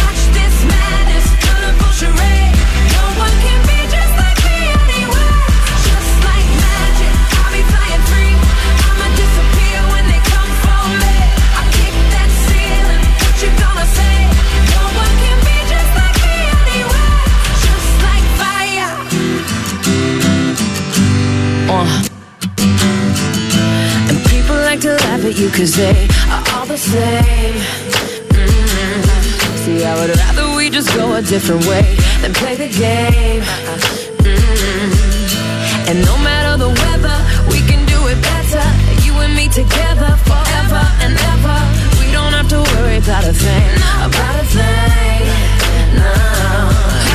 cause they are all the same. See, I would rather we just go a different way than play the game. And no matter the weather, we can do it better. You and me together forever and ever. We don't have to worry about a thing, about a thing, no.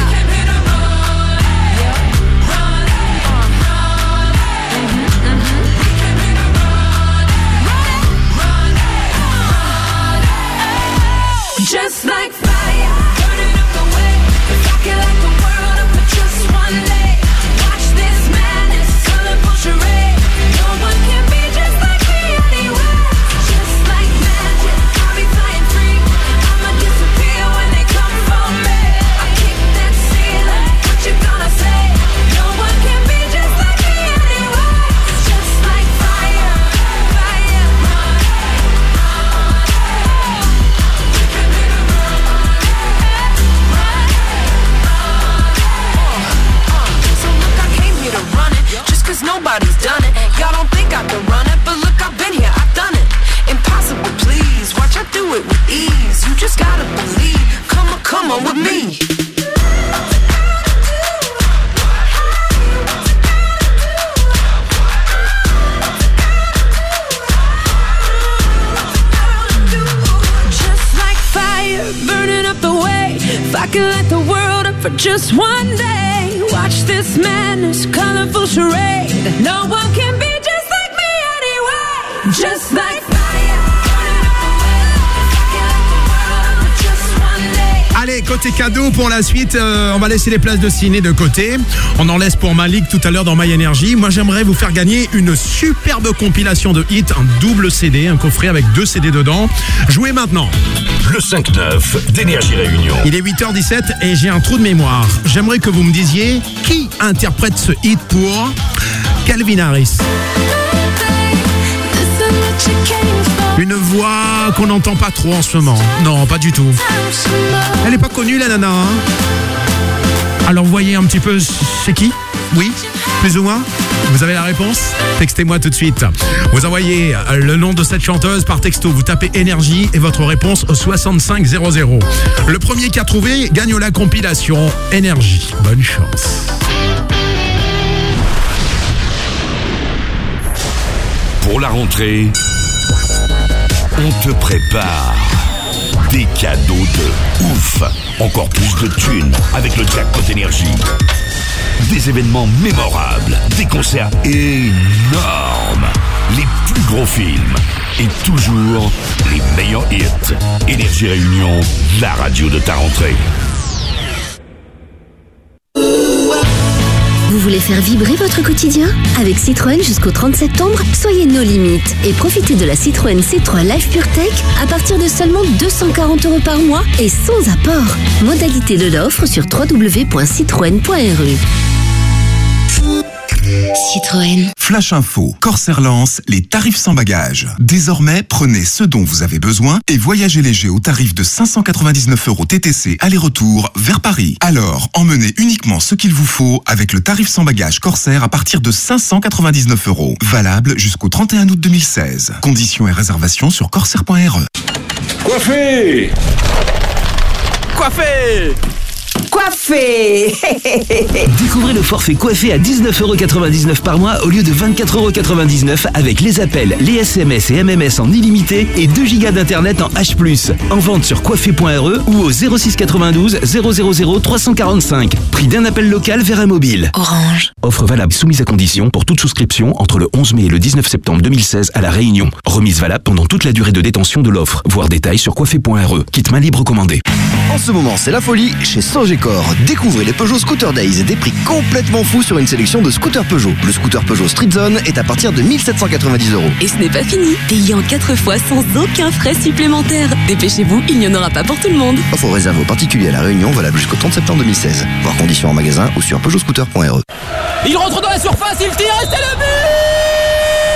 Just like fire, burning up the way. If I could light the world up for just one day, watch this madness, colorful charade. No one can be just like me anyway. Just like magic, I'll be flying free. I'ma disappear when they come for me. I kick that ceiling, what you gonna say? No one can be just like me anyway. Just like fire, fire. Cause nobody's done it. Y'all don't think I can run it, but look, I've been here, I've done it. Impossible, please. Watch, I do it with ease. You just gotta believe. Come on with me. Just like fire, burning up the way. If I could light the world up for just one day, watch this madness, colorful charade. No one can be just like me anyway. Just like fire, burning up the way. If I could light the world up for just one day. Allez, côté cadeau pour la suite, on va laisser les places de ciné de côté. On en laisse pour Malik tout à l'heure dans My Energy. Moi, j'aimerais vous faire gagner une superbe compilation de hits, un double CD, un coffret avec 2 CD dedans. Jouez maintenant. Le 5-9 d'Énergie Réunion. Il est 8h17 et j'ai un trou de mémoire. J'aimerais que vous me disiez qui interprète ce hit pour Calvin Harris. Une voix qu'on n'entend pas trop en ce moment. Non, pas du tout. Elle n'est pas connue, la nana. Alors, voyez un petit peu, c'est qui? Oui? Plus ou moins? Vous avez la réponse? Textez-moi tout de suite. Vous envoyez le nom de cette chanteuse par texto. Vous tapez Énergie et votre réponse au 6500. Le premier qui a trouvé gagne la compilation Énergie. Bonne chance. Pour la rentrée, on te prépare des cadeaux de ouf. Encore plus de thunes avec le jackpot Énergie. Des événements mémorables, des concerts énormes, les plus gros films et toujours les meilleurs hits. Énergie Réunion, la radio de ta rentrée. Vous voulez faire vibrer votre quotidien? Avec Citroën jusqu'au 30 septembre, soyez nos limites et profitez de la Citroën C3 Life PureTech à partir de seulement 240 € par mois et sans apport. Modalité de l'offre sur www.citroen.re. Citroën. Flash Info, Corsair lance les tarifs sans bagages. Désormais, prenez ce dont vous avez besoin et voyagez léger au tarif de 599 € TTC aller-retour vers Paris. Alors, emmenez uniquement ce qu'il vous faut avec le tarif sans bagages Corsair à partir de 599 €. Valable jusqu'au 31 août 2016. Conditions et réservations sur corsair.re. Coiffé! Coiffé! Coiffé. Découvrez le forfait coiffé à 19,99 € par mois au lieu de 24,99 € avec les appels, les SMS et MMS en illimité et 2 Go d'internet en H+. En vente sur coiffé.re ou au 06 92 000 345. Prix d'un appel local vers un mobile. Orange. Offre valable soumise à condition pour toute souscription entre le 11 mai et le 19 septembre 2016 à La Réunion. Remise valable pendant toute la durée de détention de l'offre. Voir détails sur coiffé.re. Kit main libre commandé. En ce moment, c'est la folie chez Sogecor. Découvrez les Peugeot Scooter Days et des prix complètement fous sur une sélection de scooters Peugeot. Le scooter Peugeot Street Zone est à partir de 1790 €. Et ce n'est pas fini. Payez en 4 fois sans aucun frais supplémentaire. Dépêchez-vous, il n'y en aura pas pour tout le monde. Offre réservée aux particuliers à La Réunion, valable jusqu'au 30 septembre 2016. Voir conditions en magasin ou sur peugeotscooter.re. Il rentre dans la surface, il tire et c'est le but!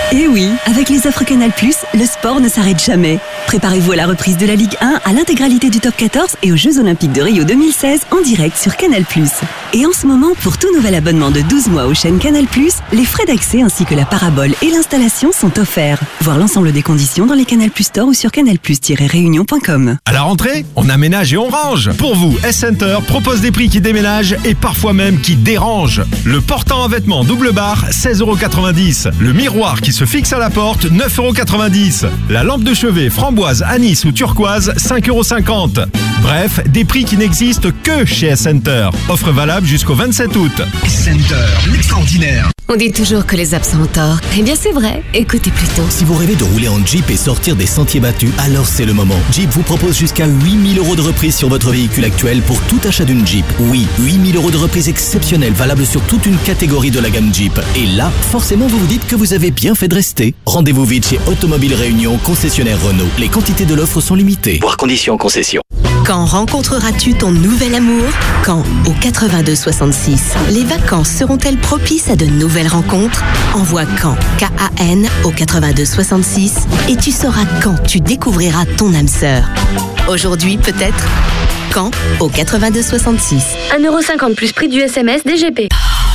Et oui, avec les offres Canal+, le sport ne s'arrête jamais. Préparez-vous à la reprise de la Ligue 1, à l'intégralité du Top 14 et aux Jeux Olympiques de Rio 2016 en direct sur Canal+. Et en ce moment, pour tout nouvel abonnement de 12 mois aux chaînes Canal+, les frais d'accès ainsi que la parabole et l'installation sont offerts. Voir l'ensemble des conditions dans les Canal+ Store ou sur canalplus-réunion.com. À la rentrée, on aménage et on range. Pour vous, S-Center propose des prix qui déménagent et parfois même qui dérangent. Le portant en vêtements double barre, 16,90 €. Le miroir qui se fixe à la porte, 9,90 €. La lampe de chevet framboise, anis ou turquoise, 5,50 €. Bref, des prix qui n'existent que chez S-Center. Offre valable jusqu'au 27 août. S-Center, l'extraordinaire. On dit toujours que les absents ont tort. Eh bien c'est vrai, écoutez plutôt. Si vous rêvez de rouler en Jeep et sortir des sentiers battus, alors c'est le moment. Jeep vous propose jusqu'à 8 000 € de reprise sur votre véhicule actuel pour tout achat d'une Jeep. Oui, 8 000 € de reprise exceptionnelle valable sur toute une catégorie de la gamme Jeep. Et là, forcément vous vous dites que vous avez bien fait de rester. Rendez-vous vite chez Automobile Réunion, concessionnaire Renault. Les quantités de l'offre sont limitées. Voir conditions en concession. Quand rencontreras-tu ton nouvel amour? Quand? Au 82 66. Les vacances seront-elles propices à de nouvelles rencontres? Envoie quand? K-A-N au 82 66 et tu sauras quand tu découvriras ton âme sœur. Aujourd'hui peut-être? Quand? Au 82 66. 1,50 € plus prix du SMS DGP.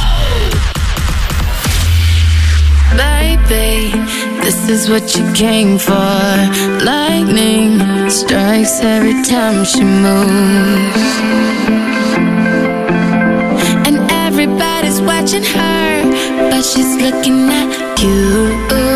Baby, this is what you came for. Lightning strikes every time she moves, and everybody's watching her, but she's looking at you.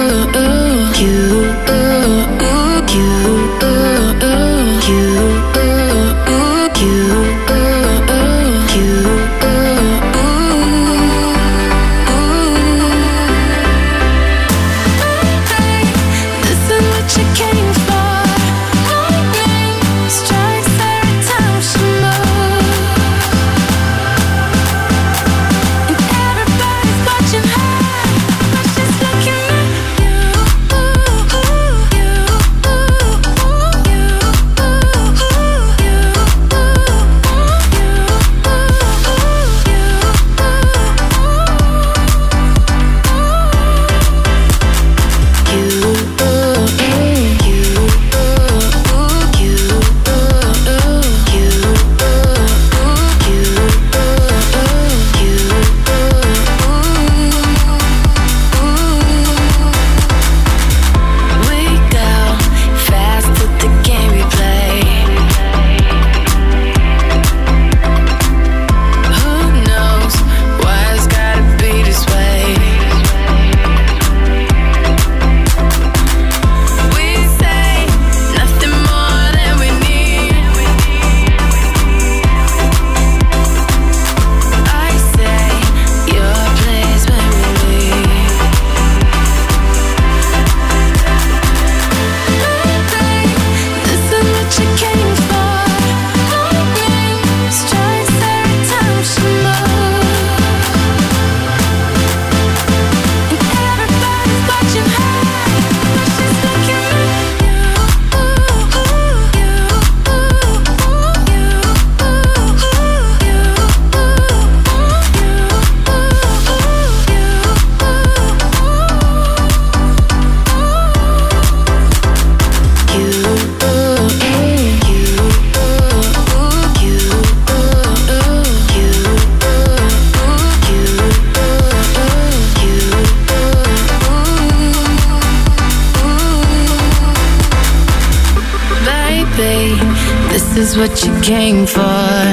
What you came for.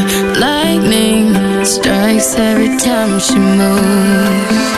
Lightning strikes every time she moves.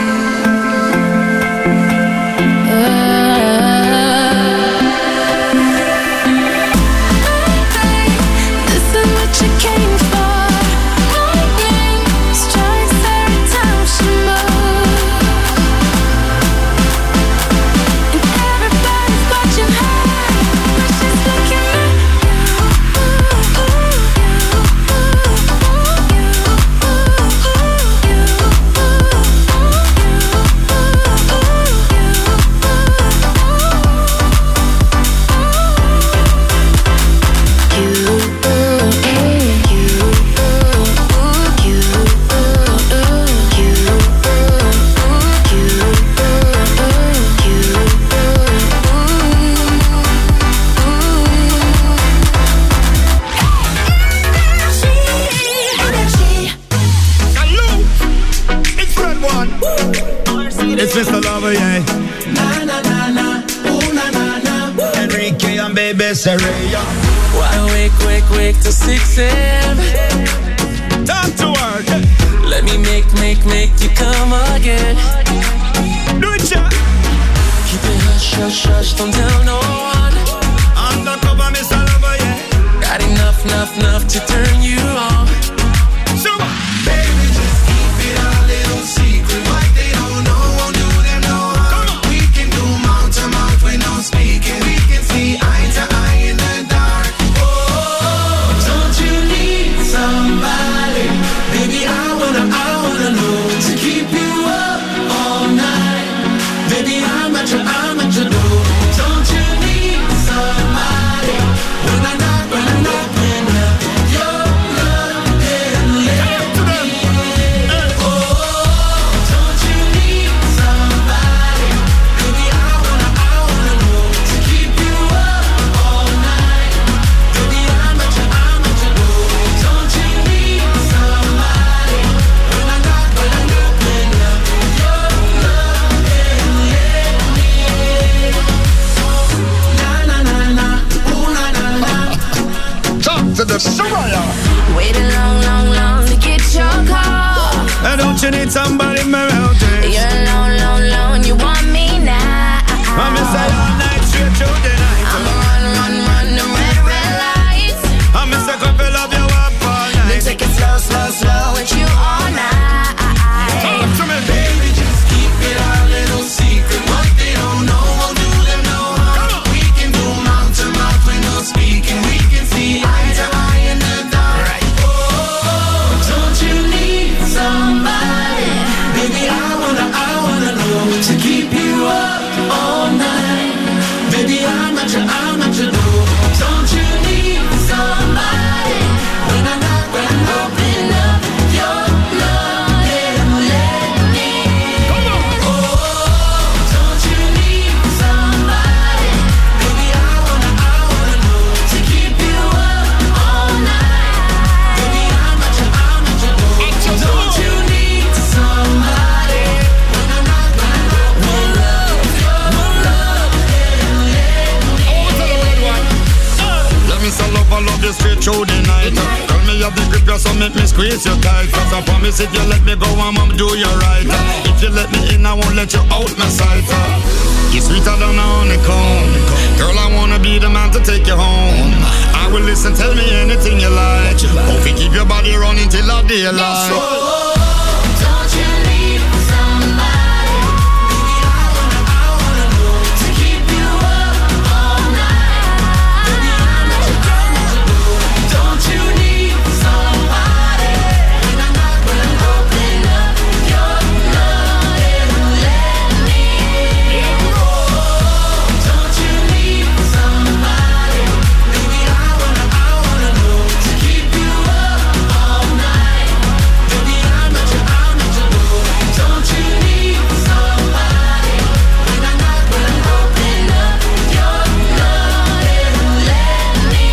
lover, yeah. Na na na na, ooh na na na. Enrique and baby Saraya. Why wake till 6 a.m. Talk to her, yeah. Let me make you come again. Do it, yeah. Keep it hush, don't tell no one. Undercover, Miss Lover, yeah. Got enough to turn you on. So, baby, just keep it a little secret. What they don't know won't do them no harm. We can do mouth to mouth with no speaking. We can see eye to eye in the dark. Oh, don't you need somebody? Baby, I wanna know to keep you up all night. Baby, I'm at your door. Don't you need somebody? When I knock, your love can let me in. Oh, don't you need somebody? Baby, I wanna know to keep you up all night. Baby, I'm at your door. Don't you need somebody? When I knock, your love can let me in. Na na na na, ooh na na na. Talk to the Soraya. Waiting long to get your call. And don't you need somebody, Meryl? You're alone, you want me now. I'm inside all night, straight through the night. I'm run, the red lights. I'm a couple of you up all night. Then take it slow with you all night. Talk to me, baby, just keep it a little secret. What they don't know won't do them no harm. We can do mouth to mouth with no speaking. We can see eye to eye in the dark. Oh, don't you need somebody? Baby, I wanna know to keep you up all night. Baby, I'm at your door. Don't you need somebody? When I knock, open up your love and let me in. Oh, don't you need somebody? Baby, I wanna know to keep you up all night. Baby, I'm at your door. Don't you need somebody? When I knock, open up your love and let me in. Let me say love, I love you straight through the night. Tell me you have the grip, so make me squeeze you tight. Cause I promise if you let me go, I'm gonna do you right. If you let me in, I won't let you out my sight. You're sweeter than a honeycomb. Girl, I wanna be the man to take you home. I will listen, tell me anything you like. Hope you keep your body running till the daylight. Oh, don't you need somebody? Baby, I wanna know to keep you up all night. Baby, I'm at your door. Don't you need somebody? When I knock, open up your love and let me in. Oh, don't you need somebody? Baby, I wanna know to keep you up all night. Baby, I'm at your door. Don't you need somebody? When I knock, open up your love and let me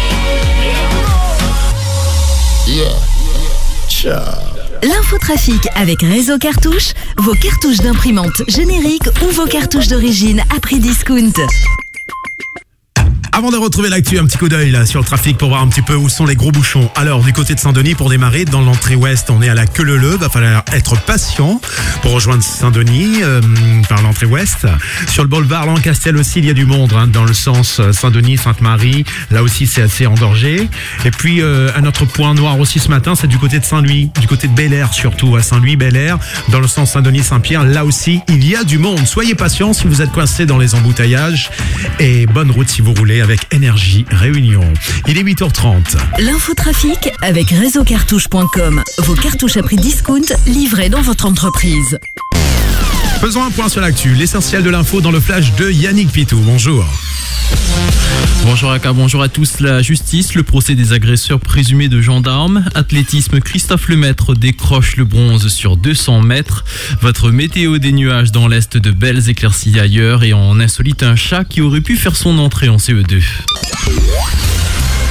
in. Yeah. Ciao. L'infotrafic avec Réseau Cartouche, vos cartouches d'imprimante génériques ou vos cartouches d'origine à prix discount. Avant de retrouver l'actu, un petit coup d'œil là sur le trafic pour voir un petit peu où sont les gros bouchons. Alors du côté de Saint-Denis, pour démarrer, dans l'entrée ouest, on est à la Queue-Leu-Leu. Va falloir être patient pour rejoindre Saint-Denis par l'entrée ouest. Sur le boulevard Lancastel aussi, il y a du monde dans le sens Saint-Denis, Sainte-Marie. Là aussi, c'est assez engorgé. Et puis un autre point noir aussi ce matin, c'est du côté de Saint-Louis, du côté de Bel-Air surtout, à Saint-Louis, Bel-Air, dans le sens Saint-Denis, Saint-Pierre. Là aussi, il y a du monde. Soyez patients si vous êtes coincés dans les embouteillages. Et bonne route si vous roulez avec Énergie Réunion. Il est 8h30. L'infotrafic avec réseaucartouche.com. Vos cartouches à prix discount livrées dans votre entreprise. Faisons un point sur l'actu. L'essentiel de l'info dans le flash de Yannick Pitou. Bonjour. Bonjour Aka, bonjour à tous. La justice, le procès des agresseurs présumés de gendarmes. Athlétisme, Christophe Lemaître décroche le bronze sur 200 mètres. Votre météo, des nuages dans l'est, de belles éclaircies ailleurs. Et en insolite, un chat qui aurait pu faire son entrée en CE2.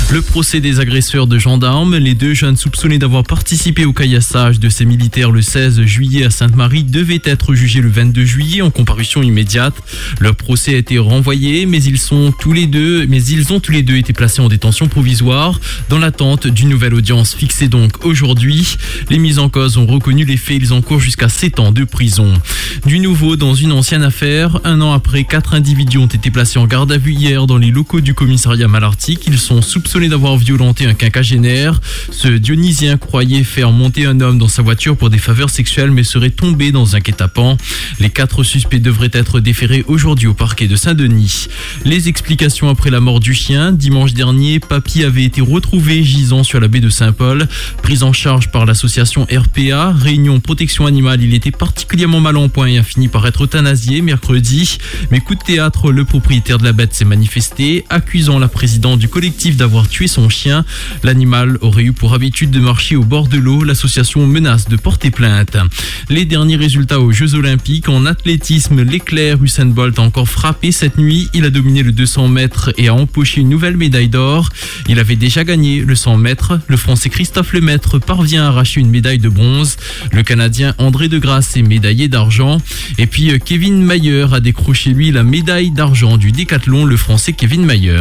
Le procès des agresseurs de gendarmes, les deux jeunes soupçonnés d'avoir participé au caillassage de ces militaires le 16 juillet à Sainte-Marie devaient être jugés le 22 juillet en comparution immédiate. Leur procès a été renvoyé, mais ils ont tous les deux été placés en détention provisoire dans l'attente d'une nouvelle audience fixée donc aujourd'hui. Les mis en cause ont reconnu les faits, ils encourent jusqu'à 7 ans de prison. Du nouveau dans une ancienne affaire, un an après, 4 individus ont été placés en garde à vue hier dans les locaux du commissariat Malartic. Ils sont soupçonnés d'avoir violenté un quinquagénaire. Ce Dionysien croyait faire monter un homme dans sa voiture pour des faveurs sexuelles mais serait tombé dans un guet-apens. Les 4 suspects devraient être déférés aujourd'hui au parquet de Saint-Denis. Les explications après la mort du chien. Dimanche dernier, Papy avait été retrouvé gisant sur la baie de Saint-Paul. Pris en charge par l'association RPA, Réunion Protection Animale, il était particulièrement mal en point et a fini par être euthanasié mercredi. Mais coup de théâtre, le propriétaire de la bête s'est manifesté, accusant la présidente du collectif d'avoir tué son chien. L'animal aurait eu pour habitude de marcher au bord de l'eau. L'association menace de porter plainte. Les derniers résultats aux Jeux Olympiques. En athlétisme, l'éclair Usain Bolt a encore frappé cette nuit. Il a dominé le 200 mètres et a empoché une nouvelle médaille d'or. Il avait déjà gagné le 100 mètres. Le Français Christophe Lemaître parvient à arracher une médaille de bronze. Le Canadien André Degrasse est médaillé d'argent. Et puis Kevin Mayer a décroché lui la médaille d'argent du décathlon, le Français Kevin Mayer.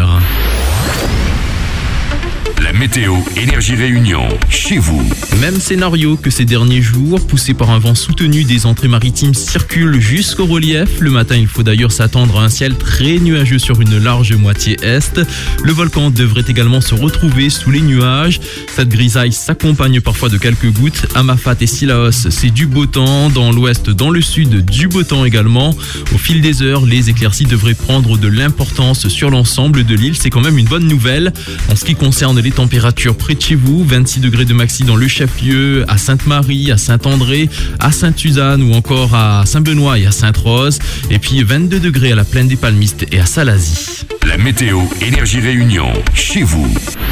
La météo Énergie Réunion, chez vous. Même scénario que ces derniers jours, poussé par un vent soutenu, des entrées maritimes circulent jusqu'au relief. Le matin, il faut d'ailleurs s'attendre à un ciel très nuageux sur une large moitié est. Le volcan devrait également se retrouver sous les nuages. Cette grisaille s'accompagne parfois de quelques gouttes. À Mafat et Sillaos, c'est du beau temps. Dans l'ouest, dans le sud, du beau temps également. Au fil des heures, les éclaircies devraient prendre de l'importance sur l'ensemble de l'île. C'est quand même une bonne nouvelle. En ce qui concerne les températures près de chez vous, 26 degrés de maxi dans le chef-lieu, à Sainte-Marie, à Saint-André, à Sainte-Suzanne ou encore à Saint-Benoît et à Sainte-Rose. Et puis 22 degrés à la plaine des Palmistes et à Salazie. La météo Énergie Réunion, chez vous.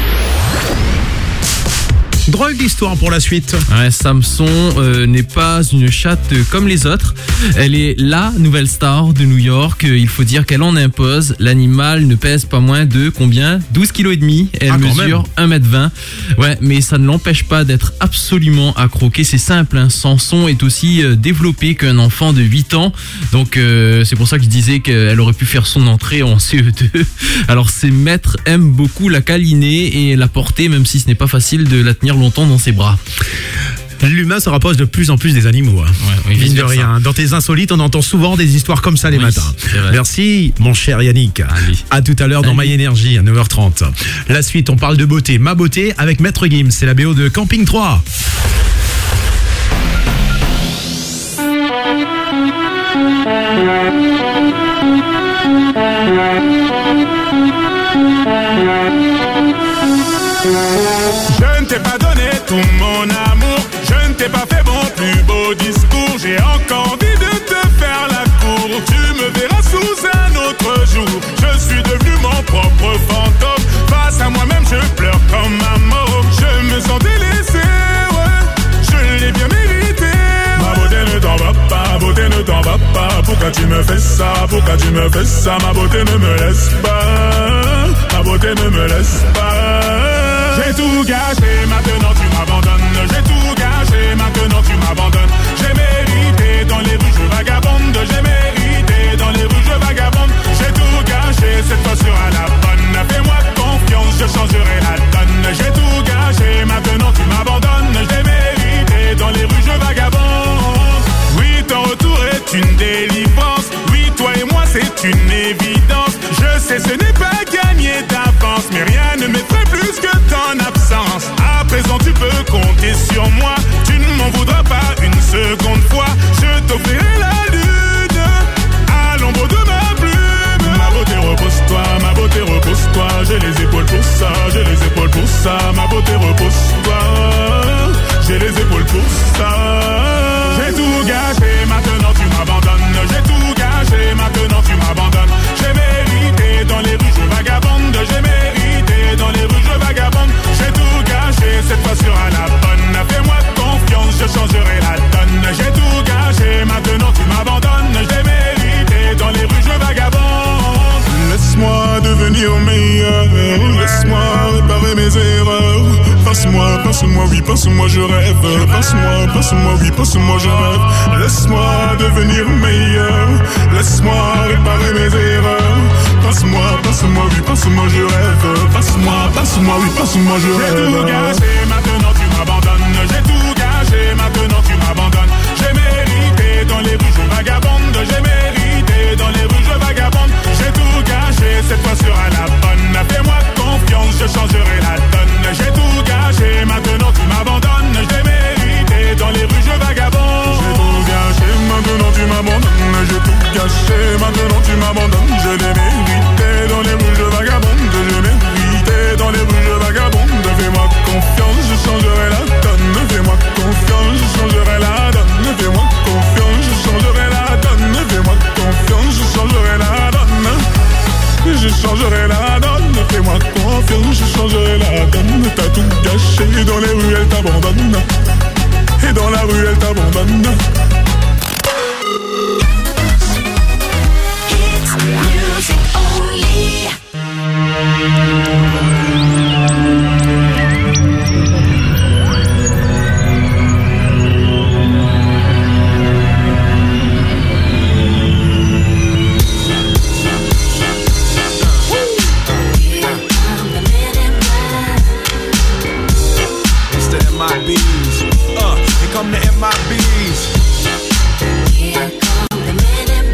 Drôle d'histoire pour la suite. Ouais, Samson n'est pas une chatte comme les autres. Elle est la nouvelle star de New York. Il faut dire qu'elle en impose. L'animal ne pèse pas moins de combien ? 12,5 kg. Elle mesure 1m20. Ouais, mais ça ne l'empêche pas d'être absolument à croquer. C'est simple, hein. Samson est aussi développé qu'un enfant de 8 ans. Donc c'est pour ça que je disais qu'elle aurait pu faire son entrée en CE2. Alors ses maîtres aiment beaucoup la câliner et la porter, même si ce n'est pas facile de la tenir longtemps dans ses bras. L'humain se rapproche de plus en plus des animaux. Ouais, mine de rien. Dans tes insolites, on entend souvent des histoires comme ça les matins. Merci, mon cher Yannick. Allez. À tout à l'heure dans My Energy à 9h30. La suite, on parle de beauté. Ma beauté avec Maître Gims. C'est la BO de Camping 3. Je ne t'ai pas donné tout mon amour, je ne t'ai pas fait mon plus beau discours. J'ai encore envie de te faire la cour. Tu me verras sous un autre jour. Je suis devenu mon propre fantôme. Face à moi-même, je pleure comme un môme. Je me sens délaissé, ouais, je l'ai bien mérité. Ma beauté ne t'en va pas, beauté ne t'en va pas. Pourquoi tu me fais ça, pourquoi tu me fais ça? Ma beauté ne me laisse pas, ma beauté ne me laisse pas. J'ai tout gâché, maintenant tu m'abandonnes. J'ai tout gâché, maintenant tu m'abandonnes. J'ai mérité dans les rues, je vagabonde. J'ai mérité dans les rues, je vagabonde. J'ai tout gâché, cette fois sera la bonne. Fais-moi confiance, je changerai la donne. J'ai tout gâché, maintenant tu m'abandonnes. J'ai mérité dans les rues, je vagabonde. Oui, ton retour est une délivrance. Oui, toi et moi, c'est une évidence. Je sais, ce n'est pas gagné d'avance, mais rien ne m'effraie plus que ton absence. À présent, tu peux compter sur moi. Tu ne m'en voudras pas une seconde fois. Je t'offrirai la lune à l'ombre de ma plume. Ma beauté, repose-toi, ma beauté, repose-toi. J'ai les épaules pour ça, j'ai les épaules pour ça. Ma beauté, repose-toi, j'ai les épaules pour ça. J'ai tout gâché, maintenant tu m'abandonnes. J'ai tout gâché, maintenant tu m'abandonnes. J'ai mérité dans les rues, je vagabonde. J'ai mérité dans les rues, je vagabonde. J'ai tout gâché, cette fois sera la bonne. Fais-moi confiance, je changerai la donne. J'ai tout gâché, maintenant tu m'abandonnes. J'ai mérité dans les rues, je vagabonde. Laisse-moi devenir meilleur, laisse-moi réparer passe-moi, oui, passe-moi, je rêve. Passe-moi, passe-moi, oui, passe-moi, je rêve. Laisse-moi devenir meilleur. Laisse-moi réparer mes erreurs. Passe-moi, passe-moi, oui, passe-moi, je rêve. Passe-moi, passe-moi, oui, passe-moi, je rêve. J'ai tout gâché, maintenant tu m'abandonnes. J'ai tout gâché, maintenant tu m'abandonnes. J'ai mérité dans les rues, je vagabonde. J'ai mérité dans les rues, je vagabonde. J'ai tout gâché, cette fois sera la bonne. Fais-moi confiance, je changerai la donne. J'ai tout gâché, maintenant tu m'abandonnes. J'ai mérité dans les rues, je vagabonde. J'ai tout gâché, maintenant tu m'abandonnes. J'ai tout gâché, maintenant tu m'abandonnes. Je l'ai mérité dans les rues, je vagabonde. J'ai mérité dans les rues, je vagabonde. Fais-moi confiance, je changerai la donne. Fais-moi confiance, je changerai la donne. Fais-moi confiance, je changerai la donne. Fais-moi confiance, je changerai la donne. Je changerai la donne. Fais-moi confiance, je changerai la donne. T'as tout gâché, dans les rues elle t'abandonne. Et dans la rue elle t'abandonne. It's music only. MIBs. Here come the MIBs. Here come the men in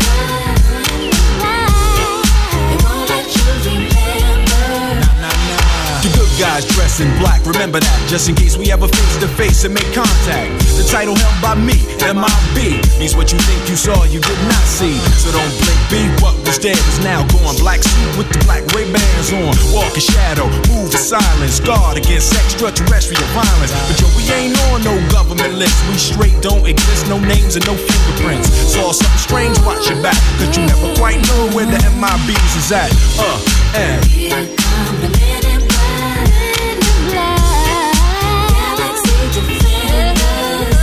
black. They won't let you remember. The good guys dress in black, remember that, just in case we ever face to face and make contact. The title held by me, MIB, means what you think you saw, you did not see. So don't blink, be what was dead is now gone. Black suit with the black Ray-Bans on, walk in shadow, move in silence, guard against extraterrestrial violence. But yo, we ain't on no government list, we straight don't exist, no names and no fingerprints. Saw something strange, watch your back, cause you never quite know where the MIBs is at. And here come the men in black. Galaxy defenders.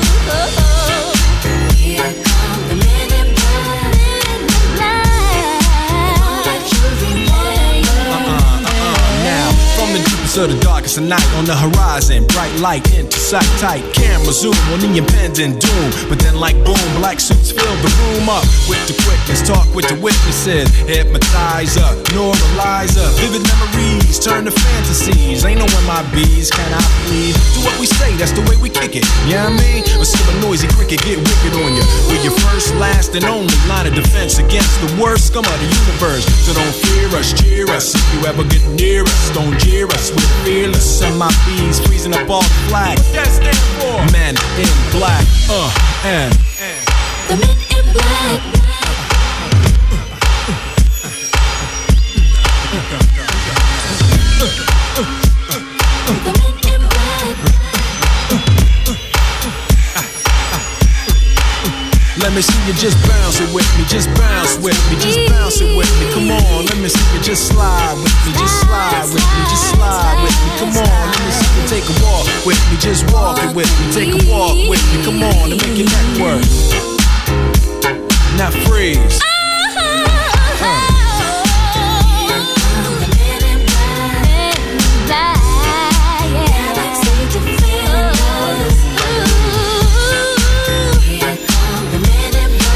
Here come the men in black. They won't let you remember. now, from the deepest of the darkest of night, on the horizon, bright light into sight tight. Camera zoom on the impending doom, but then like boom, black suits fill the room up with the quickness. Talk with the witnesses, hypnotizer, neuralizer, vivid memories turn to fantasies. Ain't no MIBs, can I please? Do what we say, that's the way we kick it. You know what I mean? Or see a noisy cricket get wicked on you. We're your first, last, and only line of defense against the worst scum of the universe. So don't fear us, cheer us. If you ever get near us, don't jeer us. We're fearless. MIBs freezing up all the flag. What that stand for? Men in black. And the men in black. let me see you just bounce it with me, just bounce with me, just bounce it with me. Come on, let me see you just slide with me, just slide with me, just slide with me. Come on, let me see you take a walk with me, just walk it with me, take a walk with me. Come on, and make your neck work. Now freeze.